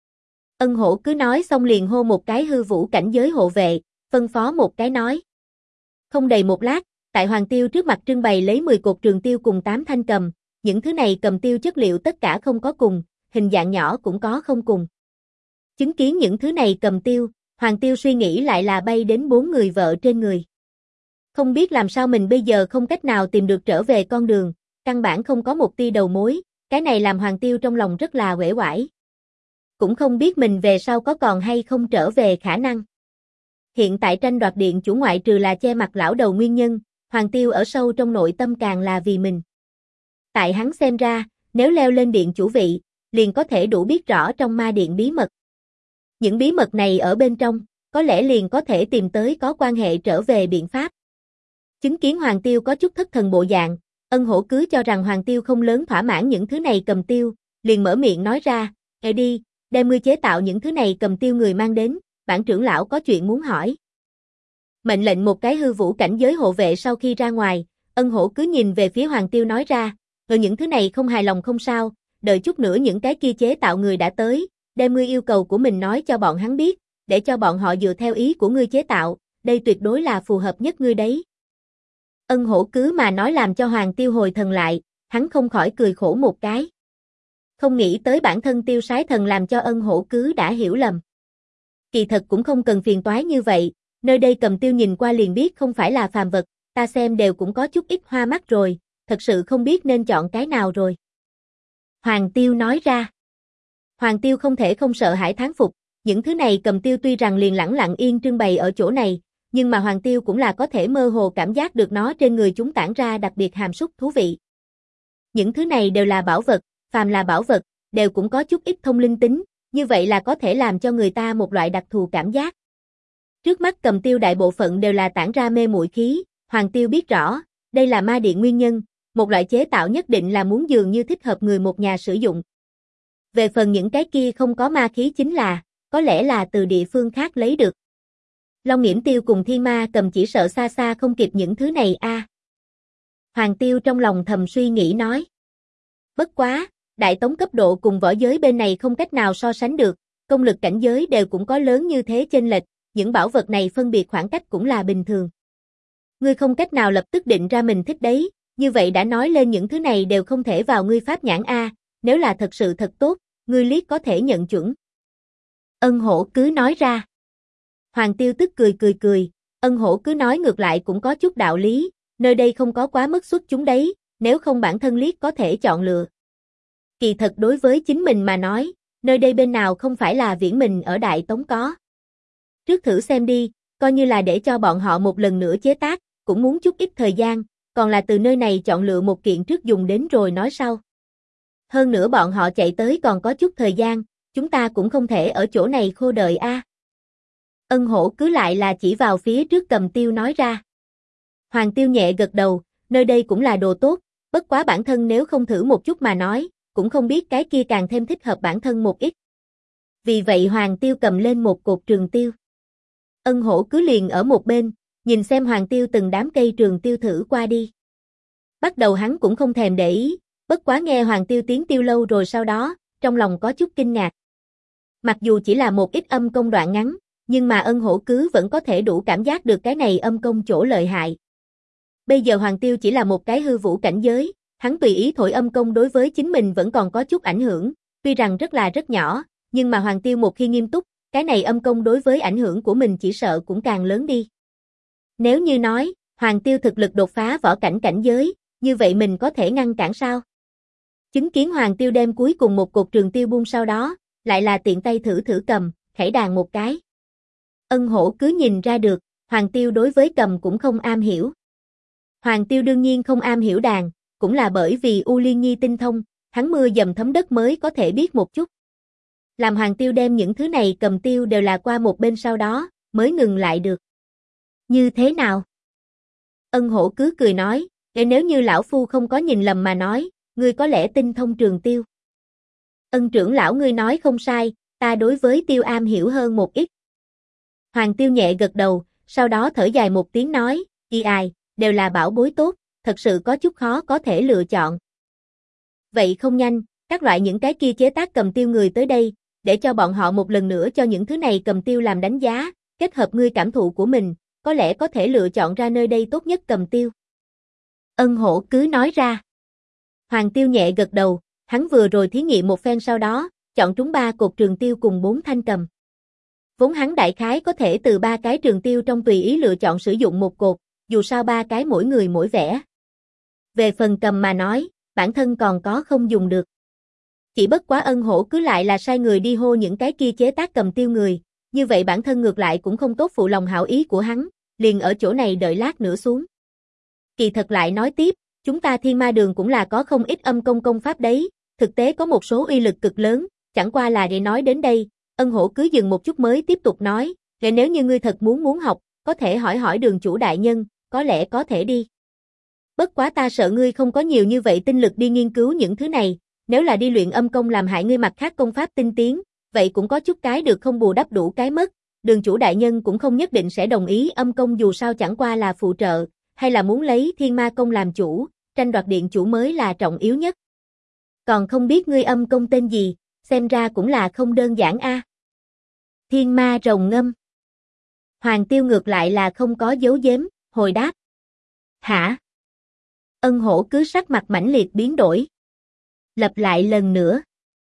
Ân Hổ cứ nói xong liền hô một cái hư vũ cảnh giới hộ vệ, phân phó một cái nói. Không đầy một lát, tại Hoàng Tiêu trước mặt trưng bày lấy 10 cột trường tiêu cùng 8 thanh cầm, những thứ này cầm tiêu chất liệu tất cả không có cùng, hình dạng nhỏ cũng có không cùng. Chứng kiến những thứ này cầm tiêu, Hoàng Tiêu suy nghĩ lại là bay đến 4 người vợ trên người. Không biết làm sao mình bây giờ không cách nào tìm được trở về con đường, căn bản không có một tia đầu mối, cái này làm Hoàng Tiêu trong lòng rất là uể oải. Cũng không biết mình về sau có còn hay không trở về khả năng. Hiện tại tranh đoạt điện chủ ngoại trừ là che mặt lão đầu nguyên nhân, Hoàng Tiêu ở sâu trong nội tâm càng là vì mình. Tại hắn xem ra, nếu leo lên điện chủ vị, liền có thể đủ biết rõ trong ma điện bí mật. Những bí mật này ở bên trong, có lẽ liền có thể tìm tới có quan hệ trở về biện pháp. Chứng kiến Hoàng Tiêu có chút thất thần bộ dạng, Ân Hổ cứ cho rằng Hoàng Tiêu không lớn thỏa mãn những thứ này cầm tiêu, liền mở miệng nói ra, đi, đem ngươi chế tạo những thứ này cầm tiêu người mang đến, bản trưởng lão có chuyện muốn hỏi. Mệnh lệnh một cái hư vũ cảnh giới hộ vệ sau khi ra ngoài, Ân Hổ cứ nhìn về phía Hoàng Tiêu nói ra, những thứ này không hài lòng không sao, đợi chút nữa những cái kia chế tạo người đã tới, đem ngươi yêu cầu của mình nói cho bọn hắn biết, để cho bọn họ dựa theo ý của ngươi chế tạo, đây tuyệt đối là phù hợp nhất ngươi đấy. Ân Hổ cứ mà nói làm cho Hoàng Tiêu hồi thần lại, hắn không khỏi cười khổ một cái. Không nghĩ tới bản thân Tiêu Sái Thần làm cho Ân Hổ cứ đã hiểu lầm. Kỳ thật cũng không cần phiền toái như vậy, nơi đây cầm tiêu nhìn qua liền biết không phải là phàm vật, ta xem đều cũng có chút ít hoa mắt rồi, thật sự không biết nên chọn cái nào rồi. Hoàng Tiêu nói ra. Hoàng Tiêu không thể không sợ hãi thán phục, những thứ này cầm tiêu tuy rằng liền lẳng lặng yên trưng bày ở chỗ này, nhưng mà Hoàng Tiêu cũng là có thể mơ hồ cảm giác được nó trên người chúng tản ra đặc biệt hàm súc thú vị. Những thứ này đều là bảo vật, phàm là bảo vật, đều cũng có chút ít thông linh tính, như vậy là có thể làm cho người ta một loại đặc thù cảm giác. Trước mắt cầm tiêu đại bộ phận đều là tản ra mê muội khí, Hoàng Tiêu biết rõ, đây là ma điện nguyên nhân, một loại chế tạo nhất định là muốn dường như thích hợp người một nhà sử dụng. Về phần những cái kia không có ma khí chính là, có lẽ là từ địa phương khác lấy được. Long Nghiễm Tiêu cùng Thiên Ma cầm chỉ sợ xa xa không kịp những thứ này a. Hoàng Tiêu trong lòng thầm suy nghĩ nói. Bất quá, đại tống cấp độ cùng võ giới bên này không cách nào so sánh được, công lực cảnh giới đều cũng có lớn như thế chênh lệch, những bảo vật này phân biệt khoảng cách cũng là bình thường. Ngươi không cách nào lập tức định ra mình thích đấy, như vậy đã nói lên những thứ này đều không thể vào ngươi pháp nhãn a, nếu là thật sự thật tốt, ngươi liếc có thể nhận chuẩn. Ân Hổ cứ nói ra. Hoàng Tiêu tức cười, Ân Hổ cứ nói ngược lại cũng có chút đạo lý, nơi đây không có quá mức xuất chúng đấy, nếu không bản thân liếc có thể chọn lựa. Kỳ thật đối với chính mình mà nói, nơi đây bên nào không phải là viễn mình ở Đại Tống có. Trước thử xem đi, coi như là để cho bọn họ một lần nữa chế tác, cũng muốn chút ít thời gian, còn là từ nơi này chọn lựa một kiện trước dùng đến rồi nói sau. Hơn nữa bọn họ chạy tới còn có chút thời gian, chúng ta cũng không thể ở chỗ này khô đợi a. Ân Hổ cứ lại là chỉ vào phía trước cầm tiêu nói ra. Hoàng Tiêu nhẹ gật đầu, nơi đây cũng là đồ tốt, bất quá bản thân nếu không thử một chút mà nói, cũng không biết cái kia càng thêm thích hợp bản thân một ít. Vì vậy Hoàng Tiêu cầm lên một cột trường tiêu. Ân Hổ cứ liền ở một bên, nhìn xem Hoàng Tiêu từng đám cây trường tiêu thử qua đi. Bắt đầu hắn cũng không thèm để ý, bất quá nghe Hoàng Tiêu tiếng tiêu lâu rồi sau đó, trong lòng có chút kinh ngạc. Mặc dù chỉ là một ít âm công đoạn ngắn, nhưng mà Ân Hổ Cứ vẫn có thể đủ cảm giác được cái này âm công chỗ lợi hại. Bây giờ Hoàng Tiêu chỉ là một cái hư vũ cảnh giới, hắn tùy ý thổi âm công đối với chính mình vẫn còn có chút ảnh hưởng, tuy rằng rất nhỏ, nhưng mà Hoàng Tiêu một khi nghiêm túc, cái này âm công đối với ảnh hưởng của mình chỉ sợ cũng càng lớn đi. Nếu như nói, Hoàng Tiêu thực lực đột phá võ cảnh cảnh giới, như vậy mình có thể ngăn cản sao? Chứng kiến Hoàng Tiêu đem cuối cùng một cột trường tiêu buông sau đó, lại là tiện tay thử cầm, khẩy đàn một cái. Ân Hổ Cứ nhìn ra được, Hoàng Tiêu đối với cầm cũng không am hiểu. Hoàng Tiêu đương nhiên không am hiểu đàn, cũng là bởi vì U Liên Nhi tinh thông, hắn mưa dầm thấm đất mới có thể biết một chút. Làm Hoàng Tiêu đem những thứ này cầm tiêu đều là qua một bên sau đó, mới ngừng lại được. Như thế nào? Ân Hổ Cứ cười nói, nếu như lão phu không có nhìn lầm mà nói, ngươi có lẽ tinh thông trường tiêu. Ân trưởng lão ngươi nói không sai, ta đối với tiêu am hiểu hơn một ít. Hoàng Tiêu nhẹ gật đầu, sau đó thở dài một tiếng nói, đều là bảo bối tốt, thật sự có chút khó có thể lựa chọn. Vậy không nhanh, các loại những cái kia chế tác cầm tiêu người tới đây, để cho bọn họ một lần nữa cho những thứ này cầm tiêu làm đánh giá, kết hợp ngươi cảm thụ của mình, có lẽ có thể lựa chọn ra nơi đây tốt nhất cầm tiêu. Ân Hổ Cứ nói ra. Hoàng Tiêu nhẹ gật đầu, hắn vừa rồi thí nghiệm một phen sau đó, chọn trúng 3 cột trường tiêu cùng 4 thanh cầm. Vốn hắn đại khái có thể từ 3 cái trường tiêu trong tùy ý lựa chọn sử dụng một cột, dù sao 3 cái mỗi người mỗi vẻ. Về phần cầm mà nói, bản thân còn có không dùng được. Chỉ bất quá Ân Hổ Cứ lại là sai người đi hô những cái kia chế tác cầm tiêu người, như vậy bản thân ngược lại cũng không tốt phụ lòng hảo ý của hắn, liền ở chỗ này đợi lát nữa xuống. Kỳ thật lại nói tiếp, chúng ta Thiên Ma Đường cũng là có không ít âm công pháp đấy, thực tế có một số uy lực cực lớn, chẳng qua là để nói đến đây, Ân Hổ Cứ dừng một chút mới tiếp tục nói, nếu như ngươi thật muốn học, có thể hỏi đường chủ đại nhân, có lẽ có thể đi. Bất quá ta sợ ngươi không có nhiều như vậy tinh lực đi nghiên cứu những thứ này, nếu là đi luyện âm công làm hại ngươi mặt khác công pháp tinh tiến, vậy cũng có chút cái được không bù đắp đủ cái mất, đường chủ đại nhân cũng không nhất định sẽ đồng ý âm công dù sao chẳng qua là phụ trợ, hay là muốn lấy Thiên Ma công làm chủ, tranh đoạt điện chủ mới là trọng yếu nhất. Còn không biết ngươi âm công tên gì, xem ra cũng là không đơn giản a. Thiên Ma rồng ngâm. Hoàng Tiêu ngược lại là không có giấu giếm, hồi đáp. Hả? Ân Hổ Cứ sắc mặt mãnh liệt biến đổi. Lặp lại lần nữa.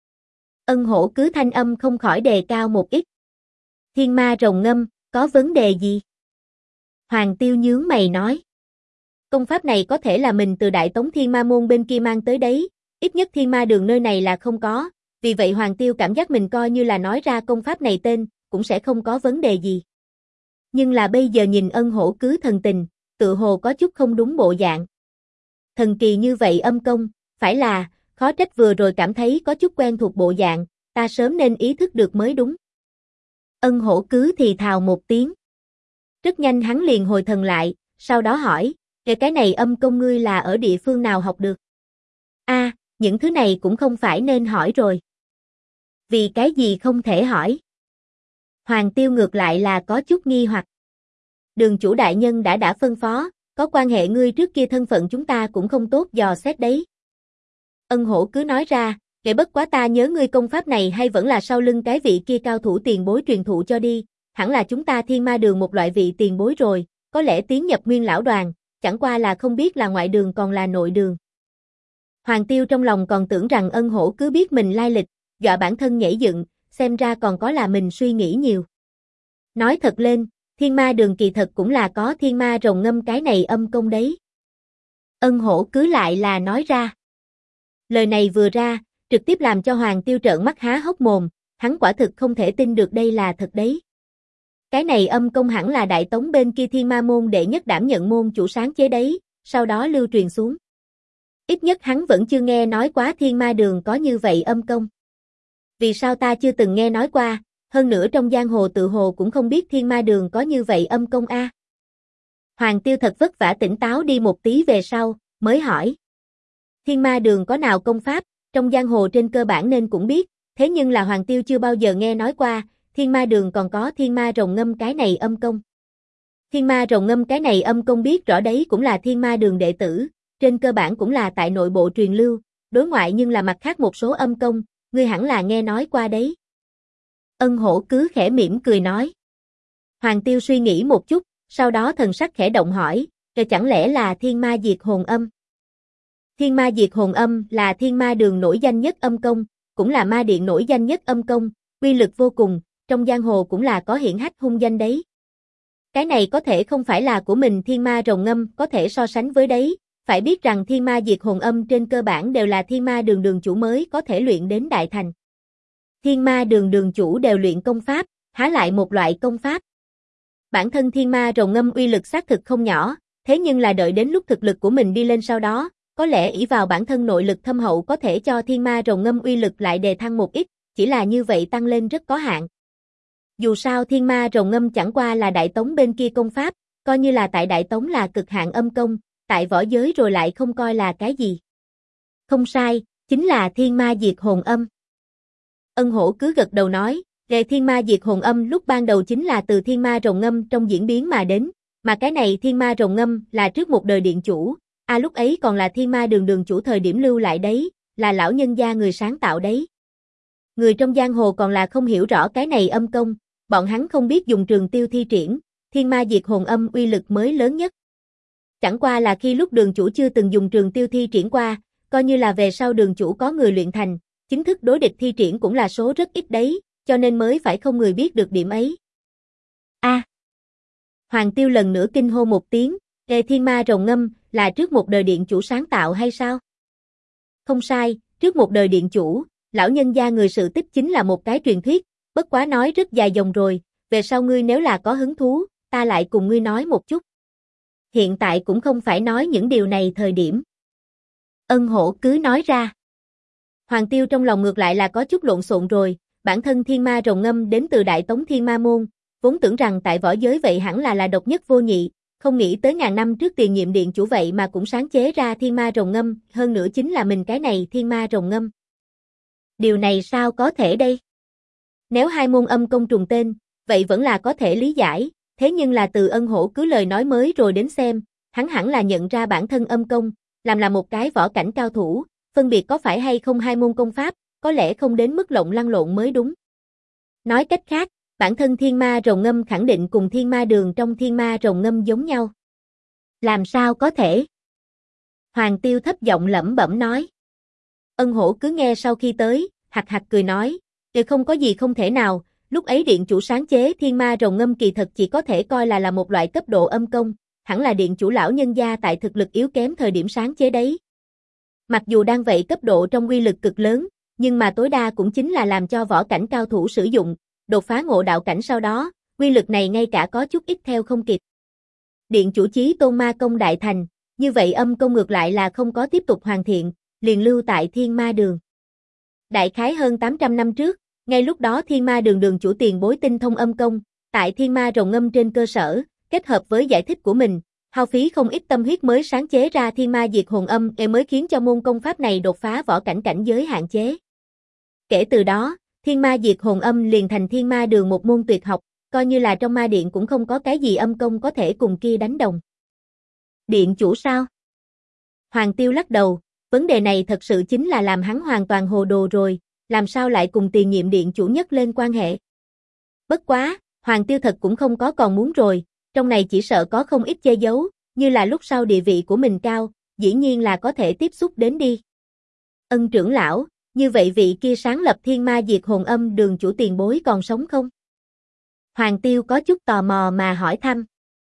Ân Hổ Cứ thanh âm không khỏi đề cao một ít. Thiên Ma rồng ngâm, có vấn đề gì? Hoàng Tiêu nhướng mày nói. Công pháp này có thể là mình từ Đại Tống Thiên Ma môn bên kia mang tới đấy, ít nhất Thiên Ma Đường nơi này là không có, vì vậy Hoàng Tiêu cảm giác mình coi như là nói ra công pháp này tên, cũng sẽ không có vấn đề gì. Nhưng là bây giờ nhìn Ân Hổ Cứ thần tình, tự hồ có chút không đúng bộ dạng. Thần kỳ như vậy âm công, phải là, khó trách vừa rồi cảm thấy có chút quen thuộc bộ dạng, ta sớm nên ý thức được mới đúng. Ân Hổ Cứ thì thào một tiếng. Rất nhanh hắn liền hồi thần lại, sau đó hỏi, cái này âm công ngươi là ở địa phương nào học được? Những thứ này cũng không phải nên hỏi rồi. Vì cái gì không thể hỏi? Hoàng Tiêu ngược lại là có chút nghi hoặc. Đường chủ đại nhân đã phân phó, có quan hệ ngươi trước kia thân phận chúng ta cũng không tốt dò xét đấy. Ân Hổ Cứ nói ra, bất quá ta nhớ ngươi công pháp này hay vẫn là sau lưng cái vị kia cao thủ tiền bối truyền thụ cho đi, hẳn là chúng ta Thiên Ma Đường một loại vị tiền bối rồi, có lẽ tiến nhập Nguyên lão đoàn, chẳng qua là không biết là ngoại đường còn là nội đường. Hoàng Tiêu trong lòng còn tưởng rằng Ân Hổ Cứ biết mình lai lịch, dọa bản thân nhảy dựng, xem ra còn có là mình suy nghĩ nhiều. Nói thật lên, Thiên Ma Đường kỳ thật cũng là có Thiên Ma rồng ngâm cái này âm công đấy. Ân Hổ Cứ lại là nói ra. Lời này vừa ra, trực tiếp làm cho Hoàng Tiêu trợn mắt há hốc mồm, hắn quả thực không thể tin được đây là thật đấy. Cái này âm công hẳn là Đại Tống bên kia Thiên Ma môn đệ nhất đảm nhận môn chủ sáng chế đấy, sau đó lưu truyền xuống. Ít nhất hắn vẫn chưa nghe nói quá Thiên Ma Đường có như vậy âm công. Vì sao ta chưa từng nghe nói qua, hơn nữa trong giang hồ tự hồ cũng không biết Thiên Ma Đường có như vậy âm công a. Hoàng Tiêu thật vất vả tỉnh táo đi một tí về sau, mới hỏi. Thiên Ma Đường có nào công pháp, trong giang hồ trên cơ bản nên cũng biết, thế nhưng là Hoàng Tiêu chưa bao giờ nghe nói qua, Thiên Ma Đường còn có Thiên Ma rồng ngâm cái này âm công. Thiên Ma rồng ngâm cái này âm công biết rõ đấy cũng là Thiên Ma Đường đệ tử, trên cơ bản cũng là tại nội bộ truyền lưu, đối ngoại nhưng là mặt khác một số âm công, ngươi hẳn là nghe nói qua đấy. Ân Hổ cứ khẽ mỉm cười nói. Hoàng Tiêu suy nghĩ một chút, sau đó thần sắc khẽ động hỏi, chẳng lẽ là Thiên Ma Diệt Hồn Âm? Thiên Ma Diệt Hồn Âm là thiên ma đường nổi danh nhất âm công, cũng là ma điện nổi danh nhất âm công, uy lực vô cùng, trong giang hồ cũng là có hiển hách hung danh đấy. Cái này có thể không phải là của mình Thiên Ma Rồng Ngâm có thể so sánh với đấy, phải biết rằng Thiên Ma Diệt Hồn Âm trên cơ bản đều là Thiên Ma đường đường chủ mới có thể luyện đến đại thành. Thiên Ma đường đường chủ đều luyện công pháp, há lại một loại công pháp. Bản thân Thiên Ma Rồng Ngâm uy lực xác thực không nhỏ, thế nhưng là đợi đến lúc thực lực của mình đi lên sau đó, có lẽ ỷ vào bản thân nội lực thâm hậu có thể cho Thiên Ma Rồng Ngâm uy lực lại đề thăng một ít, chỉ là như vậy tăng lên rất có hạn. Dù sao Thiên Ma Rồng Ngâm chẳng qua là Đại Tống bên kia công pháp, coi như là tại Đại Tống là cực hạn âm công, tại võ giới rồi lại không coi là cái gì. Không sai, chính là Thiên Ma Diệt Hồn Âm. Ân Hổ cứ gật đầu nói, về Thiên Ma Diệt Hồn Âm lúc ban đầu chính là từ Thiên Ma Rồng Ngâm trong diễn biến mà đến, mà cái này Thiên Ma Rồng Ngâm là trước một đời điện chủ, lúc ấy còn là Thiên Ma đường đường chủ thời điểm lưu lại đấy, là lão nhân gia người sáng tạo đấy. Người trong giang hồ còn là không hiểu rõ cái này âm công, bọn hắn không biết dùng Trường Tiêu thi triển, Thiên Ma Diệt Hồn Âm uy lực mới lớn nhất. Chẳng qua là khi lúc đường chủ chưa từng dùng Trường Tiêu thi triển qua, coi như là về sau đường chủ có người luyện thành, chính thức đối địch thi triển cũng là số rất ít đấy, cho nên mới phải không người biết được điểm ấy. Hoàng Tiêu lần nữa kinh hô một tiếng, Thiên Ma Rồng Ngâm là trước một đời điện chủ sáng tạo hay sao? Không sai, trước một đời điện chủ, lão nhân gia người sự tích chính là một cái truyền thuyết, bất quá nói rất dài dòng rồi, về sau ngươi nếu là có hứng thú, ta lại cùng ngươi nói một chút. Hiện tại cũng không phải nói những điều này thời điểm. Ân Hổ cứ nói ra. Hoàng Tiêu trong lòng ngược lại là có chút lộn xộn rồi, bản thân Thiên Ma Rồng Ngâm đến từ Đại Tống Thiên Ma Môn, vốn tưởng rằng tại võ giới vậy hẳn là độc nhất vô nhị, không nghĩ tới ngàn năm trước tiền nhiệm điện chủ vậy mà cũng sáng chế ra Thiên Ma Rồng Ngâm, hơn nữa chính là mình cái này Thiên Ma Rồng Ngâm. Điều này sao có thể đây? Nếu hai môn âm công trùng tên, vậy vẫn là có thể lý giải, thế nhưng là từ Ân Hổ cứ lời nói mới rồi đến xem, hắn hẳn là nhận ra bản thân âm công, làm là một cái võ cảnh cao thủ, phân biệt có phải hay không hai môn công pháp, có lẽ không đến mức lộng lăn lộn mới đúng. Nói cách khác, bản thân Thiên Ma Rồng Ngâm khẳng định cùng Thiên Ma Đường trong Thiên Ma Rồng Ngâm giống nhau. Làm sao có thể? Hoàng Tiêu thấp giọng lẩm bẩm nói. Ân Hổ cứ nghe sau khi tới, hạc hạc cười nói, không có gì không thể nào, lúc ấy điện chủ sáng chế Thiên Ma Rồng Ngâm kỳ thật chỉ có thể coi là một loại cấp độ âm công, hẳn là điện chủ lão nhân gia tại thực lực yếu kém thời điểm sáng chế đấy. Mặc dù đang vậy cấp độ trong uy lực cực lớn, nhưng mà tối đa cũng chính là làm cho võ cảnh cao thủ sử dụng, đột phá ngộ đạo cảnh sau đó, uy lực này ngay cả có chút ít theo không kịp. Điện chủ chí tôn ma công đại thành, như vậy âm công ngược lại là không có tiếp tục hoàn thiện, liền lưu tại Thiên Ma Đường. Đại khái hơn 800 năm trước, ngay lúc đó Thiên Ma Đường đường chủ tiền bối tinh thông âm công, tại Thiên Ma Rồng Ngâm trên cơ sở, kết hợp với giải thích của mình, hao phí không ít tâm huyết mới sáng chế ra Thiên Ma Diệt Hồn Âm mới khiến cho môn công pháp này đột phá võ cảnh cảnh giới hạn chế. Kể từ đó, Thiên Ma Diệt Hồn Âm liền thành Thiên Ma Đường một môn tuyệt học, coi như là trong ma điện cũng không có cái gì âm công có thể cùng kia đánh đồng. Điện chủ sao? Hoàng Tiêu lắc đầu, vấn đề này thật sự chính là làm hắn hoàn toàn hồ đồ rồi, làm sao lại cùng tiền nhiệm điện chủ nhất lên quan hệ. Bất quá, Hoàng Tiêu thật cũng không có còn muốn rồi, trong này chỉ sợ có không ít che giấu, như là lúc sau địa vị của mình cao, dĩ nhiên là có thể tiếp xúc đến đi. Ân trưởng lão, như vậy vị kia sáng lập Thiên Ma Diệt Hồn Âm đường chủ tiền bối còn sống không? Hoàng Tiêu có chút tò mò mà hỏi thăm.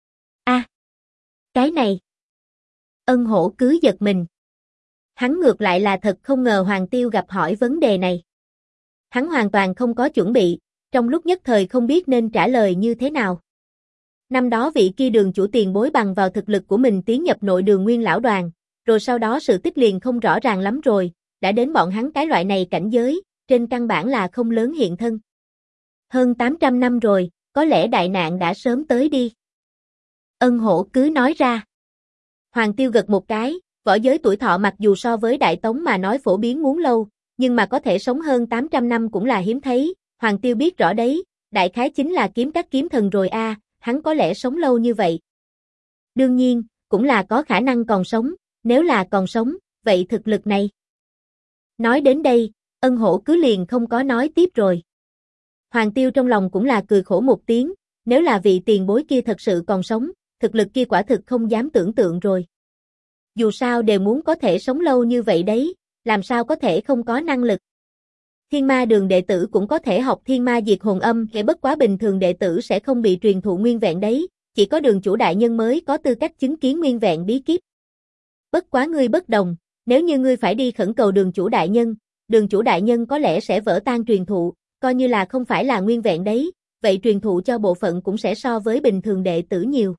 Cái này. Ân Hổ cứ giật mình. Hắn ngược lại là thật không ngờ Hoàng Tiêu gặp hỏi vấn đề này. Hắn hoàn toàn không có chuẩn bị, trong lúc nhất thời không biết nên trả lời như thế nào. Năm đó vị kia đường chủ tiền bối bằng vào thực lực của mình tiến nhập nội đường Nguyên Lão Đoàn, rồi sau đó sự tích liền không rõ ràng lắm rồi, đã đến bọn hắn cái loại này cảnh giới, trên căn bản là không lớn hiện thân. Hơn 800 năm rồi, có lẽ đại nạn đã sớm tới đi. Ân Hổ cứ nói ra. Hoàng Tiêu gật một cái, võ giới tuổi thọ mặc dù so với Đại Tống mà nói phổ biến muốn lâu, nhưng mà có thể sống hơn 800 năm cũng là hiếm thấy, Hoàng Tiêu biết rõ đấy, đại khái chính là kiếm các kiếm thần rồi hắn có lẽ sống lâu như vậy. Đương nhiên, cũng là có khả năng còn sống, nếu là còn sống, vậy thực lực này. Nói đến đây, Ân Hổ cứ liền không có nói tiếp rồi. Hoàng Tiêu trong lòng cũng là cười khổ một tiếng, nếu là vị tiền bối kia thật sự còn sống, thực lực kia quả thực không dám tưởng tượng rồi. Dù sao đều muốn có thể sống lâu như vậy đấy, làm sao có thể không có năng lực. Thiên Ma Đường đệ tử cũng có thể học Thiên Ma Diệt Hồn Âm, kể bất quá bình thường đệ tử sẽ không bị truyền thụ nguyên vẹn đấy, chỉ có Đường chủ đại nhân mới có tư cách chứng kiến nguyên vẹn bí kíp. Bất quá ngươi bất đồng, nếu như ngươi phải đi khẩn cầu Đường chủ đại nhân có lẽ sẽ vỡ tan truyền thụ, coi như là không phải là nguyên vẹn đấy, vậy truyền thụ cho bộ phận cũng sẽ so với bình thường đệ tử nhiều.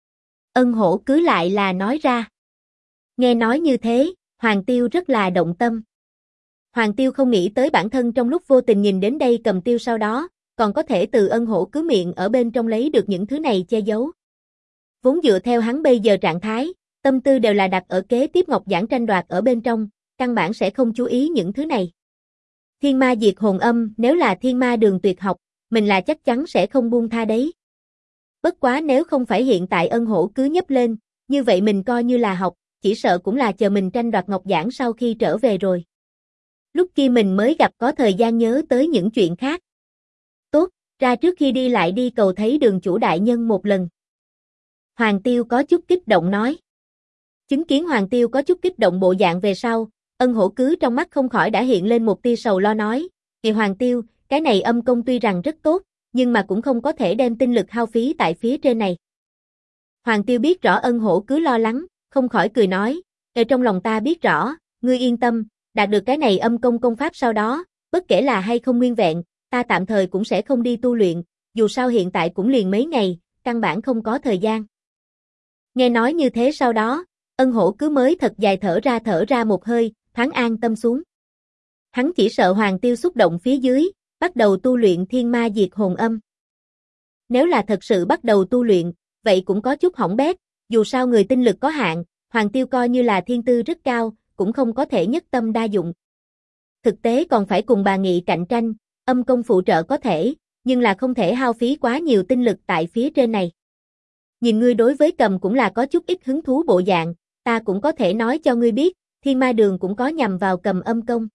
Ân Hổ cứ lại là nói ra. Nghe nói như thế, Hoàng Tiêu rất là động tâm. Hoàng Tiêu không nghĩ tới bản thân trong lúc vô tình nhìn đến đây cầm tiêu sau đó, còn có thể từ Ân Hổ cứ miệng ở bên trong lấy được những thứ này che giấu. Vốn dựa theo hắn bây giờ trạng thái, tâm tư đều là đặt ở kế tiếp ngọc giảng tranh đoạt ở bên trong, căn bản sẽ không chú ý những thứ này. Thiên Ma Diệt Hồn Âm, nếu là Thiên Ma Đường tuyệt học, mình là chắc chắn sẽ không buông tha đấy. Bất quá nếu không phải hiện tại Ân Hổ cứ nhấp lên, như vậy mình coi như là học, chỉ sợ cũng là chờ mình tranh đoạt ngọc giảng sau khi trở về rồi. Lúc kia mình mới gặp có thời gian nhớ tới những chuyện khác. Tốt, ra trước khi đi lại đi cầu thấy Đường chủ đại nhân một lần. Hoàng Tiêu có chút kích động nói. Chứng kiến Hoàng Tiêu có chút kích động bộ dạng về sau, Ân Hổ cứ trong mắt không khỏi đã hiện lên một tia sầu lo nói. Thì Hoàng Tiêu, cái này âm công tuy rằng rất tốt, nhưng mà cũng không có thể đem tinh lực hao phí tại phía trên này. Hoàng Tiêu biết rõ Ân Hổ cứ lo lắng, không khỏi cười nói. Ở trong lòng ta biết rõ, ngươi yên tâm, đạt được cái này âm công công pháp sau đó, bất kể là hay không nguyên vẹn, ta tạm thời cũng sẽ không đi tu luyện, dù sao hiện tại cũng liền mấy ngày, căn bản không có thời gian. Nghe nói như thế sau đó, Ân Hổ cứ mới thật dài thở ra một hơi, thoáng an tâm xuống. Hắn chỉ sợ Hoàng Tiêu xúc động phía dưới, bắt đầu tu luyện Thiên Ma Diệt Hồn Âm. Nếu là thật sự bắt đầu tu luyện, vậy cũng có chút hỏng bét, dù sao người tinh lực có hạn, Hoàng Tiêu coi như là thiên tư rất cao, cũng không có thể nhất tâm đa dụng. Thực tế còn phải cùng bà Nghị cạnh tranh, âm công phụ trợ có thể, nhưng là không thể hao phí quá nhiều tinh lực tại phía trên này. Nhìn ngươi đối với cầm cũng là có chút ít hứng thú bộ dạng, ta cũng có thể nói cho ngươi biết, Thiên Ma Đường cũng có nhằm vào cầm âm công.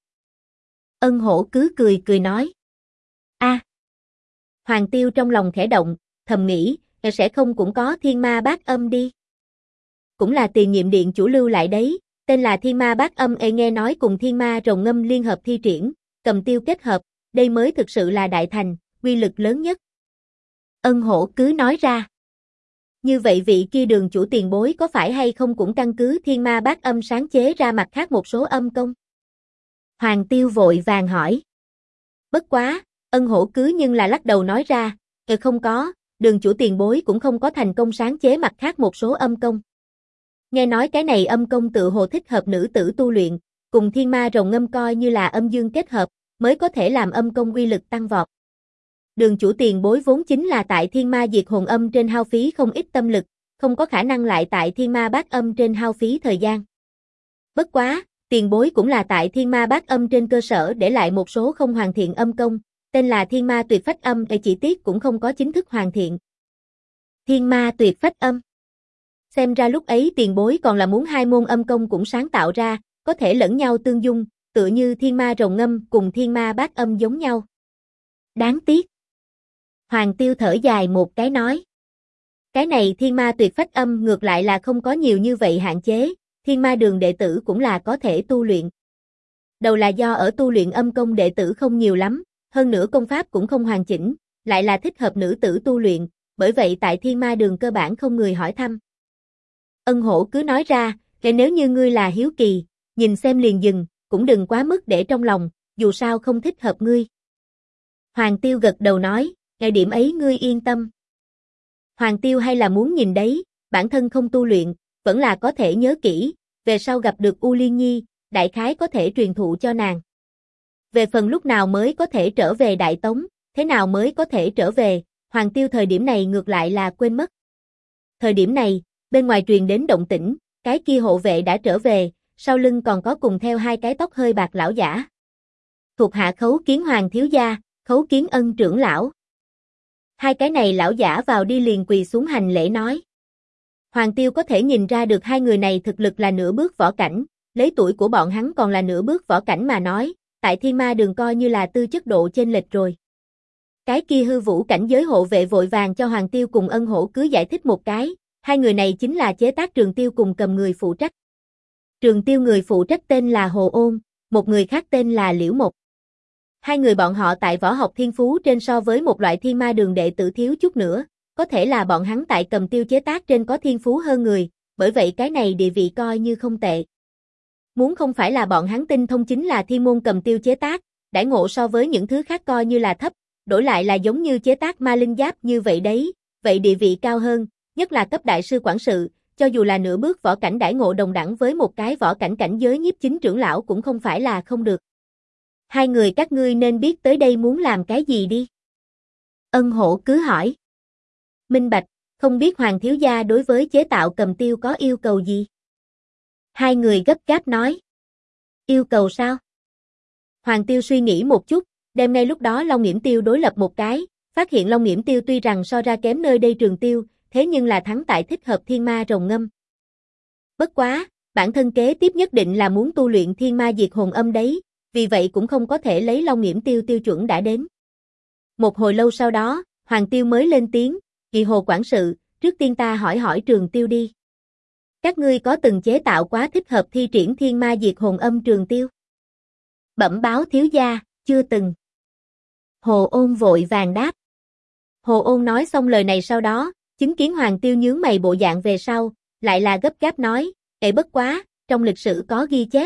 Ân Hổ cứ cười nói. Hoàng Tiêu trong lòng khẽ động, thầm nghĩ, sẽ không cũng có Thiên Ma Bát Âm đi. Cũng là tiền nhiệm điện chủ lưu lại đấy, tên là Thiên Ma Bát Âm nghe nói cùng Thiên Ma Rồng Ngâm liên hợp thi triển, cầm tiêu kết hợp, đây mới thực sự là đại thành, uy lực lớn nhất. Ân Hổ cứ nói ra. Như vậy vị kia Đường chủ tiền bối có phải hay không cũng căn cứ Thiên Ma Bát Âm sáng chế ra mặt khác một số âm công? Hoàng Tiêu vội vàng hỏi. Bất quá, Ân Hổ cứ nhưng là lắc đầu nói ra, không có, Đường chủ tiền bối cũng không có thành công sáng chế mặt khác một số âm công. Nghe nói cái này âm công tự hồ thích hợp nữ tử tu luyện, cùng Thiên Ma Rồng Ngâm coi như là âm dương kết hợp, mới có thể làm âm công uy lực tăng vọt. Đường chủ tiền bối vốn chính là tại Thiên Ma Diệt Hồn Âm trên hao phí không ít tâm lực, không có khả năng lại tại Thiên Ma Bát Âm trên hao phí thời gian. Bất quá, tiền bối cũng là tại Thiên Ma Bát Âm trên cơ sở để lại một số không hoàn thiện âm công, tên là Thiên Ma Tuyệt Phách Âm chỉ tiếc cũng không có chính thức hoàn thiện. Thiên Ma Tuyệt Phách Âm. Xem ra lúc ấy tiền bối còn là muốn hai môn âm công cũng sáng tạo ra, có thể lẫn nhau tương dung, tựa như Thiên Ma Rồng Ngâm cùng Thiên Ma Bát Âm giống nhau. Đáng tiếc. Hoàng Tiêu thở dài một cái nói. Cái này Thiên Ma Tuyệt Phách Âm ngược lại là không có nhiều như vậy hạn chế, Thiên Ma Đường đệ tử cũng là có thể tu luyện. Đầu là do ở tu luyện âm công đệ tử không nhiều lắm, hơn nữa công pháp cũng không hoàn chỉnh, lại là thích hợp nữ tử tu luyện, bởi vậy tại Thiên Ma Đường cơ bản không người hỏi thăm. Ân Hổ cứ nói ra, nếu như ngươi là hiếu kỳ, nhìn xem liền dừng, cũng đừng quá mức để trong lòng, dù sao không thích hợp ngươi. Hoàng Tiêu gật đầu nói, ngày điểm ấy ngươi yên tâm. Hoàng Tiêu hay là muốn nhìn đấy, bản thân không tu luyện, vẫn là có thể nhớ kỹ, về sau gặp được U Liên Nhi, đại khái có thể truyền thụ cho nàng. Về phần lúc nào mới có thể trở về Đại Tống, thế nào mới có thể trở về, Hoàng Tiêu thời điểm này ngược lại là quên mất. Thời điểm này, bên ngoài truyền đến động tĩnh, cái kia hộ vệ đã trở về, sau lưng còn có cùng theo hai cái tóc hơi bạc lão giả. Thuộc hạ Khấu Kiến Hoàng thiếu gia, Khấu Kiến Ân trưởng lão. Hai cái này lão giả vào đi liền quỳ xuống hành lễ nói. Hoàng Tiêu có thể nhìn ra được hai người này thực lực là nửa bước võ cảnh, lấy tuổi của bọn hắn còn là nửa bước võ cảnh mà nói, tại thiên ma đường coi như là tư chất độ chênh lệch rồi. Cái kia hư vũ cảnh giới hộ vệ vội vàng cho Hoàng Tiêu cùng Ân Hổ cứ giải thích một cái, hai người này chính là chế tác Trường Tiêu cùng cầm người phụ trách. Trường Tiêu người phụ trách tên là Hồ Ôn, một người khác tên là Liễu Mộc. Hai người bọn họ tại võ học thiên phú trên so với một loại thiên ma đường đệ tử thiếu chút nữa, có thể là bọn hắn tại cầm tiêu chế tác trên có thiên phú hơn người, bởi vậy cái này địa vị coi như không tệ. Muốn không phải là bọn hắn tinh thông chính là thiên môn cầm tiêu chế tác, đãi ngộ so với những thứ khác coi như là thấp, đổi lại là giống như chế tác ma linh giáp như vậy đấy, vậy địa vị cao hơn, nhất là cấp đại sư quản sự, cho dù là nửa bước võ cảnh đãi ngộ đồng đẳng với một cái võ cảnh cảnh giới nhiếp chính trưởng lão cũng không phải là không được. Hai người các ngươi nên biết tới đây muốn làm cái gì đi. Ân Hổ cứ hỏi. Minh bạch, không biết Hoàng thiếu gia đối với chế tạo cầm tiêu có yêu cầu gì? Hai người gấp gáp nói. Yêu cầu sao? Hoàng Tiêu suy nghĩ một chút, đem ngay lúc đó Long Nghiễm Tiêu đối lập một cái, phát hiện Long Nghiễm Tiêu tuy rằng so ra kém nơi đây Trường Tiêu, thế nhưng là thắng tại thích hợp thiên ma rồng ngâm. Bất quá, bản thân kế tiếp nhất định là muốn tu luyện thiên ma diệt hồn âm đấy, vì vậy cũng không có thể lấy Long Nghiễm Tiêu tiêu chuẩn đã đến. Một hồi lâu sau đó, Hoàng Tiêu mới lên tiếng, Kỳ Hồ quản sự, trước tiên ta hỏi hỏi Trường Tiêu đi. Các ngươi có từng chế tạo quá thích hợp thi triển thiên ma diệt hồn âm Trường Tiêu? Bẩm báo thiếu gia, chưa từng. Hồ Ôn vội vàng đáp. Hồ Ôn nói xong lời này sau đó, chứng kiến Hoàng Tiêu nhướng mày bộ dạng về sau, lại là gấp gáp nói, bất quá, trong lịch sử có ghi chép.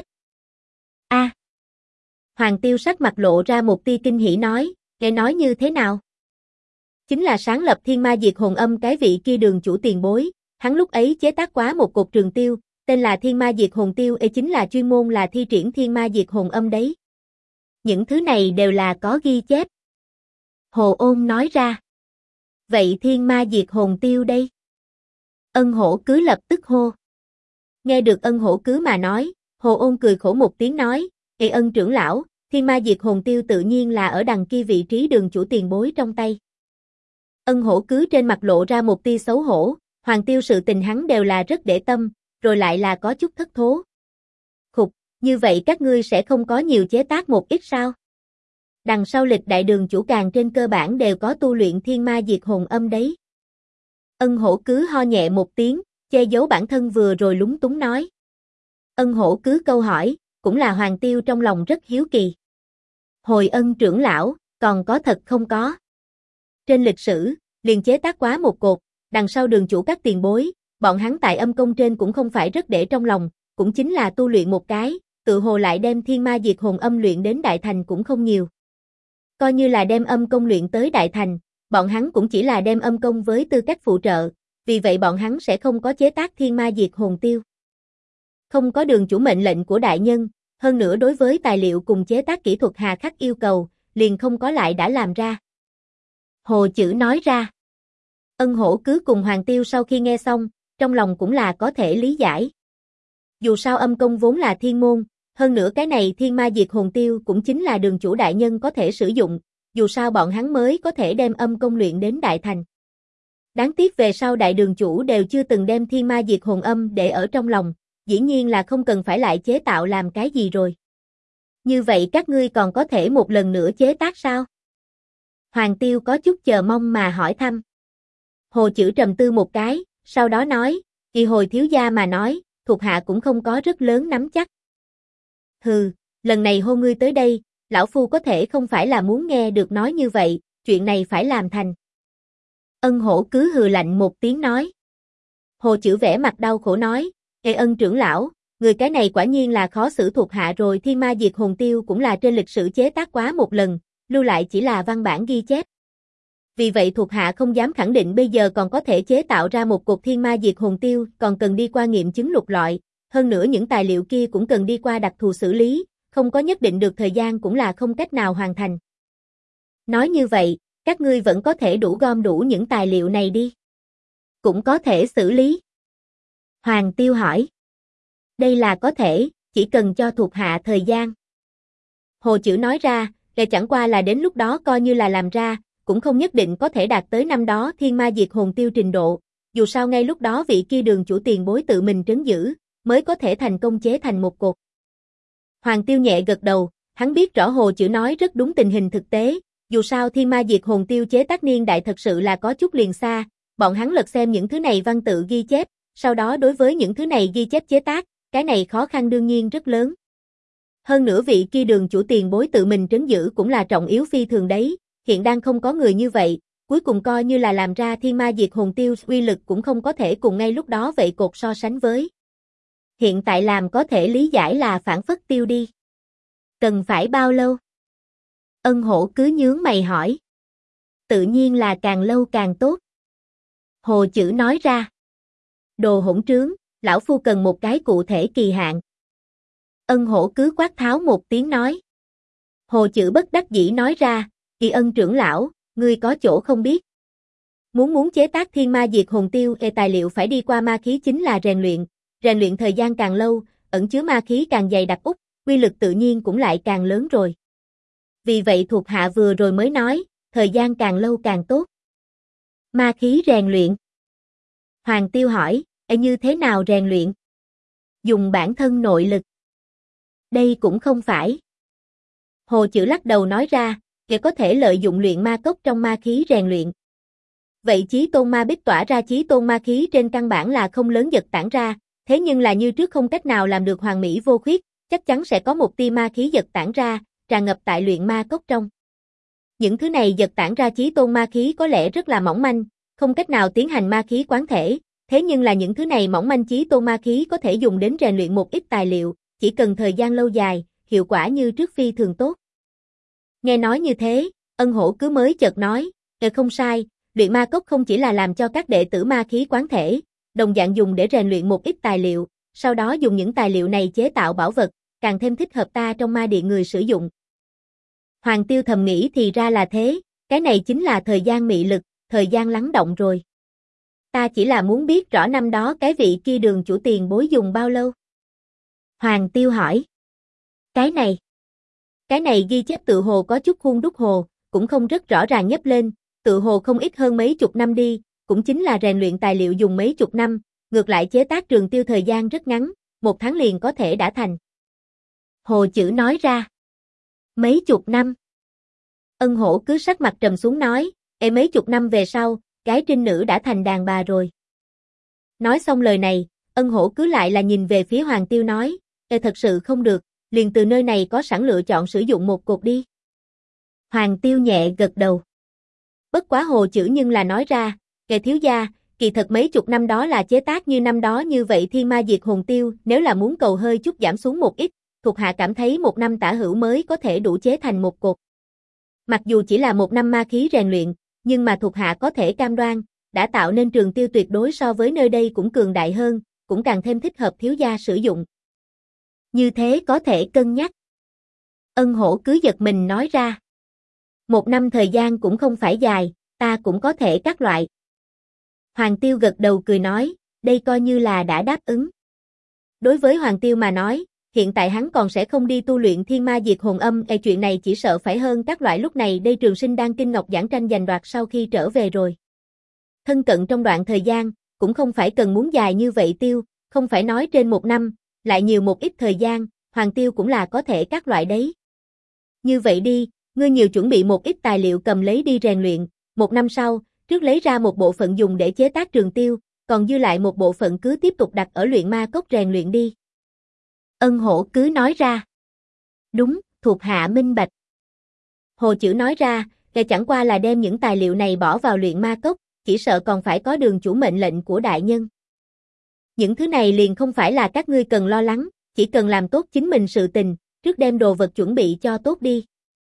A. Hoàng Tiêu sắc mặt lộ ra một tia kinh hỉ nói, nghe nói như thế nào? Chính là sáng lập thiên ma diệt hồn âm cái vị kia Đường chủ tiền bối, hắn lúc ấy chế tác quá một cột Trường Tiêu, tên là thiên ma diệt hồn tiêu, chính là chuyên môn là thi triển thiên ma diệt hồn âm đấy. Những thứ này đều là có ghi chép. Hồ Ôn nói ra. Vậy thiên ma diệt hồn tiêu đây? Ân Hổ cứ lập tức hô. Nghe được Ân Hổ cứ mà nói, Hồ Ôn cười khổ một tiếng nói, Ân trưởng lão, thiên ma diệt hồn tiêu tự nhiên là ở đằng kia vị trí Đường chủ tiền bối trong tay. Ân Hổ cứ trên mặt lộ ra một tia xấu hổ, Hoàng Tiêu sự tình hắn đều là rất để tâm, rồi lại là có chút thất thố. Khục, như vậy các ngươi sẽ không có nhiều chế tác một ít sao? Đằng sau lịch đại Đường chủ càng trên cơ bản đều có tu luyện thiên ma diệt hồn âm đấy. Ân Hổ cứ ho nhẹ một tiếng, che giấu bản thân vừa rồi lúng túng nói. Ân Hổ cứ câu hỏi, cũng là Hoàng Tiêu trong lòng rất hiếu kỳ. Hồi Ân trưởng lão, còn có thật không có? Trên lịch sử, liền chế tác quá một cột, đằng sau Đường chủ các tiền bối, bọn hắn tại âm công trên cũng không phải rất để trong lòng, cũng chính là tu luyện một cái, tự hồ lại đem thiên ma diệt hồn âm luyện đến đại thành cũng không nhiều. Coi như là đem âm công luyện tới đại thành, bọn hắn cũng chỉ là đem âm công với tư cách phụ trợ, vì vậy bọn hắn sẽ không có chế tác thiên ma diệt hồn tiêu. Không có Đường chủ mệnh lệnh của đại nhân, hơn nữa đối với tài liệu cùng chế tác kỹ thuật hà khắc yêu cầu, liền không có lại đã làm ra. Hồ Chữ nói ra. Ân Hổ cứ cùng Hoàng Tiêu sau khi nghe xong, trong lòng cũng là có thể lý giải. Dù sao âm công vốn là thiên môn, hơn nữa cái này thiên ma diệt hồn tiêu cũng chính là Đường chủ đại nhân có thể sử dụng, dù sao bọn hắn mới có thể đem âm công luyện đến đại thành. Đáng tiếc về sau đại đường chủ đều chưa từng đem thiên ma diệt hồn âm để ở trong lòng, dĩ nhiên là không cần phải lại chế tạo làm cái gì rồi. Như vậy các ngươi còn có thể một lần nữa chế tác sao? Hoàng Tiêu có chút chờ mong mà hỏi thăm. Hồ Chữ trầm tư một cái, sau đó nói, Kỳ Hồi thiếu gia mà nói, thuộc hạ cũng không có rất lớn nắm chắc. Hừ, lần này hô ngươi tới đây, lão phu có thể không phải là muốn nghe được nói như vậy, chuyện này phải làm thành. Ân Hổ cứ hừ lạnh một tiếng nói. Hồ Chữ vẻ mặt đau khổ nói, Ân trưởng lão, người cái này quả nhiên là khó xử thuộc hạ rồi, thiên ma diệt hồn tiêu cũng là trên lịch sử chế tác quá một lần, lưu lại chỉ là văn bản ghi chép. Vì vậy thuộc hạ không dám khẳng định bây giờ còn có thể chế tạo ra một cột thiên ma diệt hồn tiêu, còn cần đi qua nghiệm chứng lục loại, hơn nữa những tài liệu kia cũng cần đi qua đặc thù xử lý, không có nhất định được thời gian cũng là không cách nào hoàn thành. Nói như vậy, các ngươi vẫn có thể đủ gom đủ những tài liệu này đi. Cũng có thể xử lý. Hoàng Tiêu hỏi. Đây là có thể, chỉ cần cho thuộc hạ thời gian. Hồ Chữ nói ra, chẳng qua là đến lúc đó coi như là làm ra, cũng không nhất định có thể đạt tới năm đó thiên ma diệt hồn tiêu trình độ, dù sao ngay lúc đó vị kia Đường chủ tiền bối tự mình trấn giữ, mới có thể thành công chế thành một cột. Hoàng Tiêu nhẹ gật đầu, Hắn biết rõ Hồ Chữ nói rất đúng tình hình thực tế, dù sao Thiên Ma Diệt Hồn Tiêu chế tác niên đại thật sự là có chút liền xa, bọn hắn lật xem những thứ này văn tự ghi chép, sau đó đối với những thứ này ghi chép chế tác, cái này khó khăn đương nhiên rất lớn. Hơn nữa vị kia Đường chủ tiền bối tự mình trấn giữ cũng là trọng yếu phi thường đấy, hiện đang không có người như vậy, cuối cùng coi như là làm ra Thiên Ma Diệt Hồn Tiêu uy lực cũng không có thể cùng ngay lúc đó vậy cột so sánh với. Hiện tại làm có thể lý giải là phản phất tiêu đi. Cần phải bao lâu? Ân Hổ cứ nhướng mày hỏi. Tự nhiên là càng lâu càng tốt. Hồ Chữ nói ra. Đồ hỗn trướng, lão phu cần một cái cụ thể kỳ hạn. Ân Hổ cứ quát tháo một tiếng nói. Hồ Chữ bất đắc dĩ nói ra, Kỳ Ân trưởng lão, ngươi có chỗ không biết. Muốn chế tác Thiên Ma Diệt Hồn Tiêu tài liệu phải đi qua ma khí chính là rèn luyện thời gian càng lâu, ẩn chứa ma khí càng dày đặc út, uy lực tự nhiên cũng lại càng lớn rồi. Vì vậy thuộc hạ vừa rồi mới nói, thời gian càng lâu càng tốt. Ma khí rèn luyện. Hoàng Tiêu hỏi, như thế nào rèn luyện? Dùng bản thân nội lực. Đây cũng không phải. Hồ Chữ lắc đầu nói ra, kẻ có thể lợi dụng luyện ma cốc trong ma khí rèn luyện. Vậy chí tôn ma bích tỏa ra chí tôn ma khí trên căn bản là không lớn giật tản ra, thế nhưng là như trước không cách nào làm được hoàn mỹ vô khuyết, chắc chắn sẽ có một tia ma khí giật tản ra, tràn ngập tại luyện ma cốc trong. Những thứ này giật tản ra chí tôn ma khí có lẽ rất là mỏng manh, không cách nào tiến hành ma khí quán thể, thế nhưng là những thứ này mỏng manh chí tôn ma khí có thể dùng đến rèn luyện một ít tài liệu, chỉ cần thời gian lâu dài, hiệu quả như trước phi thường tốt. Nghe nói như thế, Ân Hổ cứ mới chợt nói, không sai, luyện ma cốc không chỉ là làm cho các đệ tử ma khí quán thể, đồng dạng dùng để rèn luyện một ít tài liệu, sau đó dùng những tài liệu này chế tạo bảo vật, càng thêm thích hợp ta trong ma điện người sử dụng. Hoàng Tiêu thầm nghĩ thì ra là thế, cái này chính là thời gian mị lực, thời gian lắng động rồi. Ta chỉ là muốn biết rõ năm đó cái vị kia Đường chủ tiền bối dùng bao lâu. Hoàng Tiêu hỏi. Cái này ghi chép tự hồ có chút khuôn đúc hồ, cũng không rất rõ ràng nhấp lên, tự hồ không ít hơn mấy chục năm đi, cũng chính là rèn luyện tài liệu dùng mấy chục năm, ngược lại chế tác Trường Tiêu thời gian rất ngắn, 1 tháng liền có thể đã thành. Hồ Chữ nói ra. Mấy chục năm. Ân Hổ cứ sắc mặt trầm xuống nói, mấy chục năm về sau, gái trinh nữ đã thành đàn bà rồi. Nói xong lời này, Ân Hổ cứ lại là nhìn về phía Hoàng Tiêu nói, thật sự không được, liền từ nơi này có sẵn lựa chọn sử dụng một cột đi. Hoàng Tiêu nhẹ gật đầu. Bất quá Hồ Chữ nhưng là nói ra, thiếu gia, kỳ thật mấy chục năm đó là chế tác như năm đó như vậy Thiên Ma Diệt Hồn Tiêu, nếu là muốn cầu hơi chút giảm xuống một ít, thuộc hạ cảm thấy 1 năm tả hữu mới có thể đủ chế thành một cột. Mặc dù chỉ là 1 năm ma khí rèn luyện, nhưng mà thuộc hạ có thể cam đoan, đã tạo nên Trường Tiêu tuyệt đối so với nơi đây cũng cường đại hơn, cũng càng thêm thích hợp thiếu gia sử dụng. Như thế có thể cân nhắc. Ân Hổ cứ giật mình nói ra. 1 năm thời gian cũng không phải dài, ta cũng có thể các loại. Hoàng Tiêu gật đầu cười nói, đây coi như là đã đáp ứng. Đối với Hoàng Tiêu mà nói, hiện tại hắn còn sẽ không đi tu luyện Thiên Ma Diệt Hồn Âm, chuyện này chỉ sợ phải hơn các loại lúc này đây Trường Sinh đang kinh ngọc giảng tranh giành đoạt sau khi trở về rồi. Thân cận trong đoạn thời gian, cũng không phải cần muốn dài như vậy Tiêu, không phải nói trên 1 năm, lại nhiều một ít thời gian, Hoàng Tiêu cũng là có thể các loại đấy. Như vậy đi, ngươi nhiều chuẩn bị một ít tài liệu cầm lấy đi rèn luyện, 1 năm sau, trước lấy ra một bộ phận dùng để chế tác Trường Tiêu, còn dư lại một bộ phận cứ tiếp tục đặt ở luyện ma cốc rèn luyện đi. Ân Hổ cứ nói ra. Đúng, thuộc hạ minh bạch. Hồ Chữ nói ra, chẳng qua là đem những tài liệu này bỏ vào luyện ma cốc, chỉ sợ còn phải có Đường chủ mệnh lệnh của đại nhân. Những thứ này liền không phải là các ngươi cần lo lắng, chỉ cần làm tốt chính mình sự tình, trước đem đồ vật chuẩn bị cho tốt đi.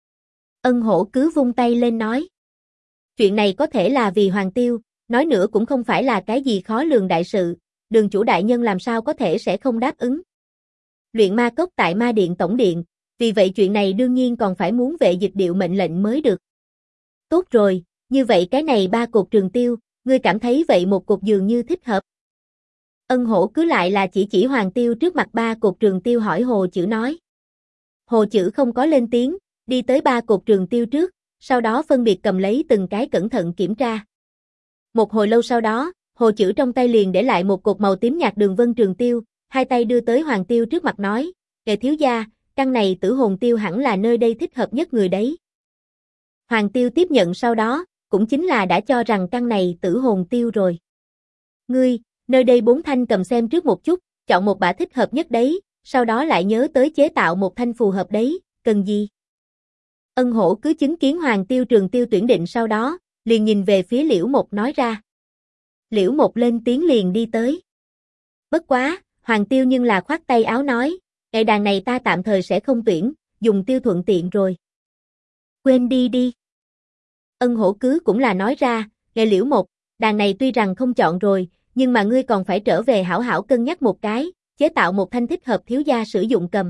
Ân Hổ cứ vung tay lên nói. Chuyện này có thể là vì Hoàng Tiêu, nói nữa cũng không phải là cái gì khó lường đại sự, Đường chủ đại nhân làm sao có thể sẽ không đáp ứng. Luyện ma cốc tại ma điện tổng điện, vì vậy chuyện này đương nhiên còn phải muốn vệ dịch điệu mệnh lệnh mới được. Tốt rồi, như vậy cái này 3 cột Trường Tiêu, ngươi cảm thấy vậy một cột dường như thích hợp. Ân Hổ cứ lại là chỉ Hoàng Tiêu trước mặt 3 cột Trường Tiêu hỏi Hồ Chữ nói. Hồ Chữ không có lên tiếng, đi tới 3 cột Trường Tiêu trước, sau đó phân biệt cầm lấy từng cái cẩn thận kiểm tra. Một hồi lâu sau đó, Hồ Chữ trong tay liền để lại một cột màu tím nhạt đường vân Trường Tiêu, hai tay đưa tới Hoàng Tiêu trước mặt nói, thiếu gia, căn này tử hồn tiêu hẳn là nơi đây thích hợp nhất người đấy. Hoàng Tiêu tiếp nhận sau đó, cũng chính là đã cho rằng căn này tử hồn tiêu rồi. Ngươi, nơi đây 4 thanh cầm xem trước một chút, chọn một bả thích hợp nhất đấy, sau đó lại nhớ tới chế tạo một thanh phù hợp đấy, cần gì? Ân Hổ cứ chứng kiến Hoàng Tiêu Trường Tiêu tuyển định sau đó, liền nhìn về phía Liễu Mộc nói ra. Liễu Mộc lên tiếng liền đi tới. Bất quá, Hoàng Tiêu nhưng là khoát tay áo nói, ngày đàn này ta tạm thời sẽ không tuyển, dùng tiêu thuận tiện rồi. Quên đi đi. Ân Hổ cứ cũng là nói ra, nghe Liễu Mộc, đàn này tuy rằng không chọn rồi, nhưng mà ngươi còn phải trở về hảo hảo cân nhắc một cái, chế tạo một thanh thích hợp thiếu gia sử dụng cầm.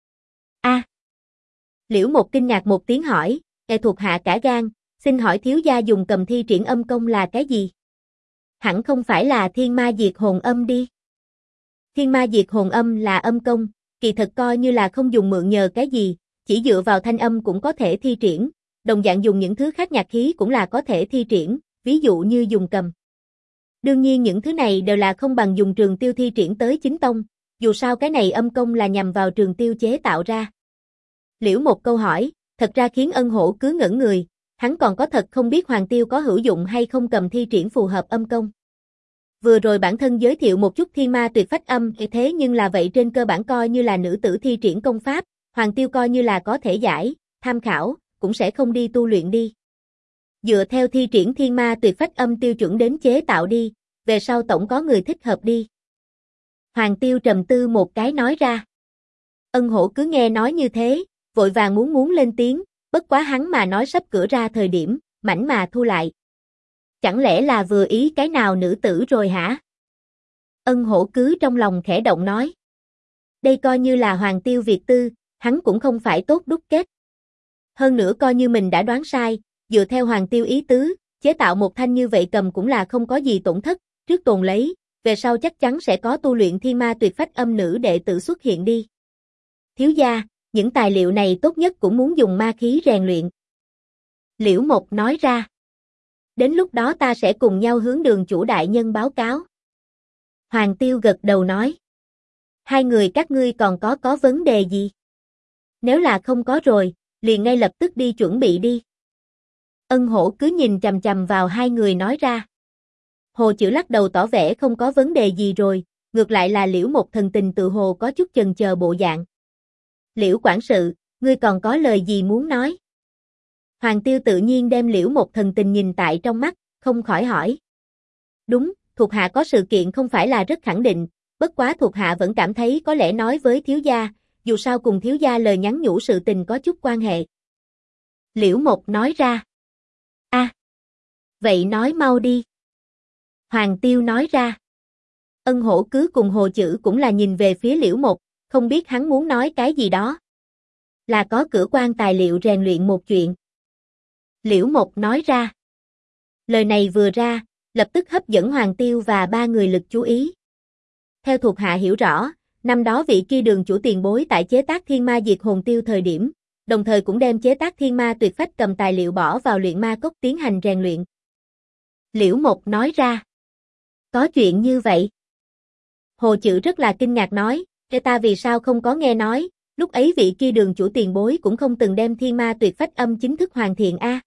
A. Liễu Mộc kinh ngạc một tiếng hỏi, nghe thuộc hạ cả gan, xin hỏi thiếu gia dùng cầm thi triển âm công là cái gì? Hẳn không phải là thiên ma diệt hồn âm đi. Thiên ma diệt hồn âm là âm công, kỳ thật coi như là không dùng mượn nhờ cái gì, chỉ dựa vào thanh âm cũng có thể thi triển, đồng dạng dùng những thứ khác nhạc khí cũng là có thể thi triển, ví dụ như dùng cầm. Đương nhiên những thứ này đều là không bằng dùng trường tiêu thi triển tới chính tông, dù sao cái này âm công là nhằm vào trường tiêu chế tạo ra. Liễu một câu hỏi, thật ra khiến Ân Hổ cứ ngẩn người, hắn còn có thật không biết Hoàng Tiêu có hữu dụng hay không cầm thi triển phù hợp âm công. Vừa rồi bản thân giới thiệu một chút thiên ma tuyệt phách âm, thế nhưng là vậy trên cơ bản coi như là nữ tử thi triển công pháp, Hoàng Tiêu coi như là có thể giải, tham khảo, cũng sẽ không đi tu luyện đi. Dựa theo thi triển thiên ma tuyệt phách âm tiêu chuẩn đến chế tạo đi, về sau tổng có người thích hợp đi. Hoàng Tiêu trầm tư một cái nói ra. Ân Hổ cứ nghe nói như thế, vội vàng muốn lên tiếng, bất quá hắn mà nói sắp cửa ra thời điểm, mảnh mà thu lại. Chẳng lẽ là vừa ý cái nào nữ tử rồi hả? Ân Hổ cứ trong lòng khẽ động nói. Đây coi như là Hoàng Tiêu việc tư, hắn cũng không phải tốt đúc kết. Hơn nữa coi như mình đã đoán sai, dựa theo Hoàng Tiêu ý tứ, chế tạo một thanh như vậy cầm cũng là không có gì tổn thất, trước tồn lấy, về sau chắc chắn sẽ có tu luyện thiên ma tuyệt phách âm nữ đệ tử xuất hiện đi. Thiếu gia, những tài liệu này tốt nhất cũng muốn dùng ma khí rèn luyện. Liễu Mộc nói ra. Đến lúc đó ta sẽ cùng nhau hướng Đường chủ đại nhân báo cáo. Hoàng Tiêu gật đầu nói. Hai người các ngươi còn có vấn đề gì? Nếu là không có rồi, liền ngay lập tức đi chuẩn bị đi. Ân Hổ cứ nhìn chằm chằm vào hai người nói ra. Hồ Chữ lắc đầu tỏ vẻ không có vấn đề gì rồi, ngược lại là Liễu Mộc thần tình tự hồ có chút chần chờ bộ dạng. Liễu quản sự, ngươi còn có lời gì muốn nói? Hoàng Tiêu tự nhiên đem Liễu Mộc thần tình nhìn tại trong mắt, không khỏi hỏi. Đúng, thuộc hạ có sự kiện không phải là rất khẳng định, bất quá thuộc hạ vẫn cảm thấy có lẽ nói với thiếu gia, dù sao cùng thiếu gia lời nhắn nhủ sự tình có chút quan hệ. Liễu Mộc nói ra. A, vậy nói mau đi. Hoàng Tiêu nói ra. Ân Hổ cứ cùng Hồ Chữ cũng là nhìn về phía Liễu Mộc, không biết hắn muốn nói cái gì đó. Là có cửa quan tài liệu rèn luyện một chuyện. Liễu Mộc nói ra. Lời này vừa ra, lập tức hấp dẫn Hoàng Tiêu và ba người lực chú ý. Theo thuộc hạ hiểu rõ, năm đó vị kia Đường chủ tiền bối tại chế tác thiên ma diệt hồn tiêu thời điểm, đồng thời cũng đem chế tác thiên ma tuyệt phách cầm tài liệu bỏ vào luyện ma cốc tiến hành rèn luyện. Liễu Mộc nói ra. Có chuyện như vậy. Hồ Chữ rất là kinh ngạc nói, ta vì sao không có nghe nói, lúc ấy vị kia Đường chủ tiền bối cũng không từng đem thiên ma tuyệt phách âm chính thức hoàn thiện a.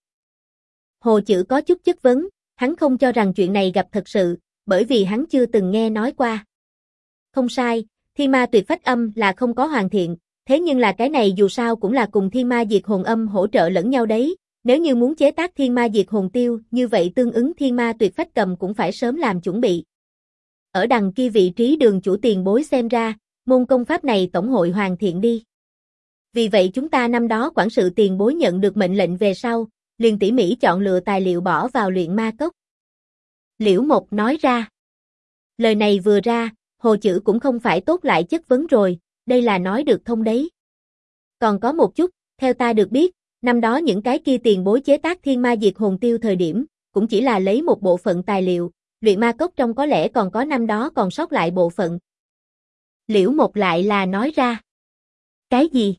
Hồ Chữ có chút chất vấn, hắn không cho rằng chuyện này gặp thật sự, bởi vì hắn chưa từng nghe nói qua. Không sai, thiên ma tuyệt phách âm là không có hoàn thiện, thế nhưng là cái này dù sao cũng là cùng thiên ma diệt hồn âm hỗ trợ lẫn nhau đấy, nếu như muốn chế tác thiên ma diệt hồn tiêu, như vậy tương ứng thiên ma tuyệt phách cầm cũng phải sớm làm chuẩn bị. Ở đằng kia vị trí Đường chủ tiền bối xem ra, môn công pháp này tổng hội hoàn thiện đi. Vì vậy chúng ta năm đó quản sự tiền bối nhận được mệnh lệnh về sau, liền tỉ mỉ chọn lựa tài liệu bỏ vào luyện ma cốc. Liễu Mộc nói ra. Lời này vừa ra, Hồ Chữ cũng không phải tốt lại chất vấn rồi, đây là nói được thông đấy. Còn có một chút, theo ta được biết, năm đó những cái kia tiền bối chế tác thiên ma diệt hồn tiêu thời điểm, cũng chỉ là lấy một bộ phận tài liệu, luyện ma cốc trong có lẽ còn có năm đó còn sót lại bộ phận. Liễu Mộc lại là nói ra. Cái gì?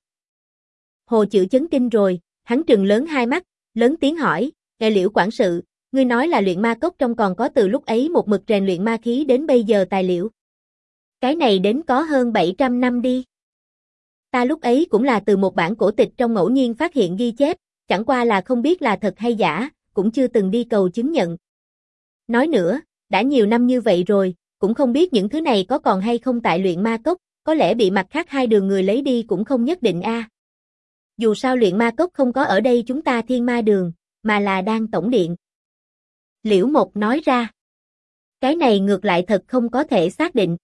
Hồ Chữ chấn kinh rồi, hắn trừng lớn hai mắt, lớn tiếng hỏi, nghe Liễu quản sự, ngươi nói là luyện ma cốc trong còn có từ lúc ấy một mực rèn luyện ma khí đến bây giờ tài liệu. Cái này đến có hơn 700 năm đi. Ta lúc ấy cũng là từ một bản cổ tịch trong ngẫu nhiên phát hiện ghi chép, chẳng qua là không biết là thật hay giả, cũng chưa từng đi cầu chứng nhận. Nói nữa, đã nhiều năm như vậy rồi, cũng không biết những thứ này có còn hay không tại luyện ma cốc, có lẽ bị mặt khác hai đường người lấy đi cũng không nhất định a. Dù sao luyện ma cốc không có ở đây chúng ta Thiên Ma Đường, mà là đang tổng điện. Liễu Mộc nói ra. Cái này ngược lại thật không có thể xác định.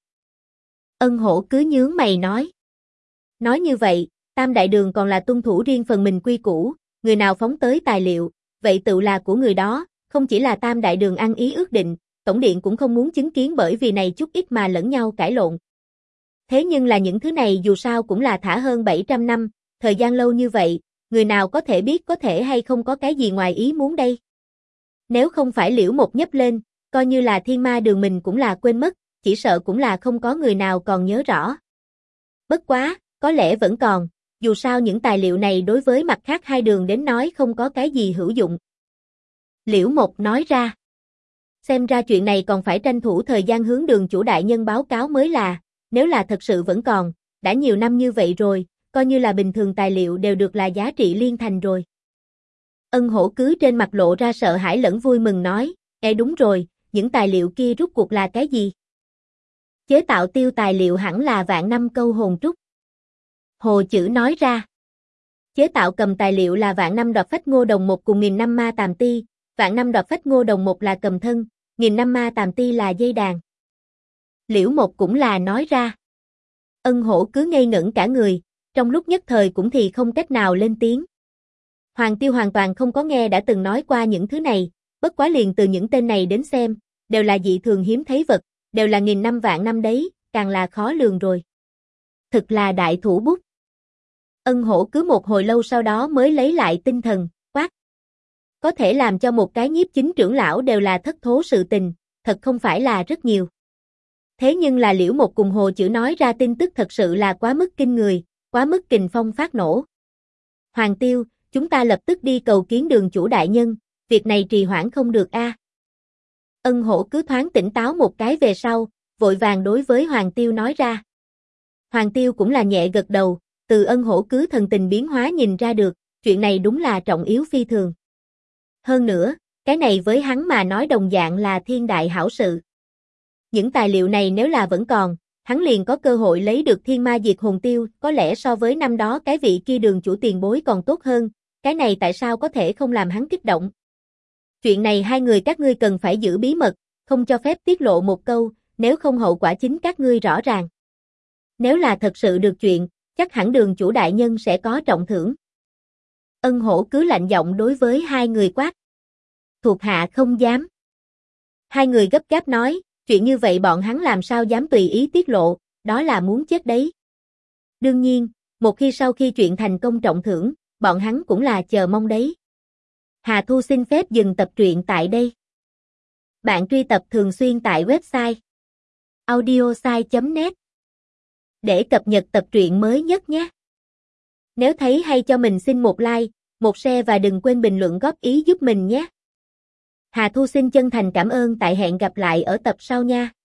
Ân Hổ cứ nhướng mày nói. Nói như vậy, Tam Đại Đường còn là tuân thủ riêng phần mình quy củ, người nào phóng tới tài liệu, vậy tự là của người đó, không chỉ là Tam Đại Đường ăn ý ước định, tổng điện cũng không muốn chứng kiến bởi vì này chút ít mà lẫn nhau cãi lộn. Thế nhưng là những thứ này dù sao cũng là thả hơn 700 năm, thời gian lâu như vậy, người nào có thể biết có thể hay không có cái gì ngoài ý muốn đây. Nếu không phải Liễu Mộc nhấp lên, coi như là Thiên Ma Đường mình cũng là quên mất, chỉ sợ cũng là không có người nào còn nhớ rõ. Bất quá, có lẽ vẫn còn, dù sao những tài liệu này đối với mặt khác hai đường đến nói không có cái gì hữu dụng. Liễu Mộc nói ra. Xem ra chuyện này còn phải tranh thủ thời gian hướng đường chủ đại nhân báo cáo mới là, nếu là thật sự vẫn còn, đã nhiều năm như vậy rồi, coi như là bình thường tài liệu đều được là giá trị liên thành rồi. Ân Hổ cứ trên mặt lộ ra sợ hãi lẫn vui mừng nói, đúng rồi, những tài liệu kia rút cuộc là cái gì? Chế tạo tiêu tài liệu hẳn là vạn năm câu hồn trúc. Hồ Chữ nói ra. Chế tạo cầm tài liệu là vạn năm đoạt phách ngô đồng một cùng nghìn năm ma tàm ti, vạn năm đoạt phách ngô đồng một là cầm thân, nghìn năm ma tàm ti là dây đàn. Liễu Mộc cũng là nói ra. Ân Hổ cứ ngây ngẩn cả người, trong lúc nhất thời cũng thì không cách nào lên tiếng. Hoàng Tiêu hoàn toàn không có nghe đã từng nói qua những thứ này, bất quá liền từ những tên này đến xem, đều là dị thường hiếm thấy vật, đều là nghìn năm vạn năm đấy, càng là khó lường rồi. Thực là đại thủ bút. Ân Hổ cứ một hồi lâu sau đó mới lấy lại tinh thần, quát. Có thể làm cho một cái nhiếp chính trưởng lão đều là thất thố sự tình, thật không phải là rất nhiều. Thế nhưng là Liễu Mộc cùng Hồ Chữ nói ra tin tức thật sự là quá mức kinh người, quá mức kình phong phát nổ. Hoàng Tiêu, chúng ta lập tức đi cầu kiến đường chủ đại nhân, việc này trì hoãn không được a. Ân Hổ cứ thoáng tỉnh táo một cái về sau, vội vàng đối với Hoàng Tiêu nói ra. Hoàng Tiêu cũng là nhẹ gật đầu, từ Ân Hổ cứ thần tình biến hóa nhìn ra được, chuyện này đúng là trọng yếu phi thường. Hơn nữa, cái này với hắn mà nói đồng dạng là thiên đại hảo sự. Những tài liệu này nếu là vẫn còn, hắn liền có cơ hội lấy được thiên ma diệt hồn tiêu, có lẽ so với năm đó cái vị kia đường chủ tiền bối còn tốt hơn, cái này tại sao có thể không làm hắn kích động. Chuyện này hai người các ngươi cần phải giữ bí mật, không cho phép tiết lộ một câu, nếu không hậu quả chính các ngươi rõ ràng. Nếu là thật sự được chuyện, chắc hẳn đường chủ đại nhân sẽ có trọng thưởng. Ân Hổ cứ lạnh giọng đối với hai người quát. Thuộc hạ không dám. Hai người gấp gáp nói, chuyện như vậy bọn hắn làm sao dám tùy ý tiết lộ, đó là muốn chết đấy. Đương nhiên, một khi sau khi chuyện thành công trọng thưởng, bọn hắn cũng là chờ mong đấy. Hà Thu xin phép dừng tập truyện tại đây. Bạn truy tập thường xuyên tại website audiosai.net để cập nhật tập truyện mới nhất nhé. Nếu thấy hay cho mình xin một like, một share và đừng quên bình luận góp ý giúp mình nhé. Hà Thu xin chân thành cảm ơn tại hẹn gặp lại ở tập sau nha.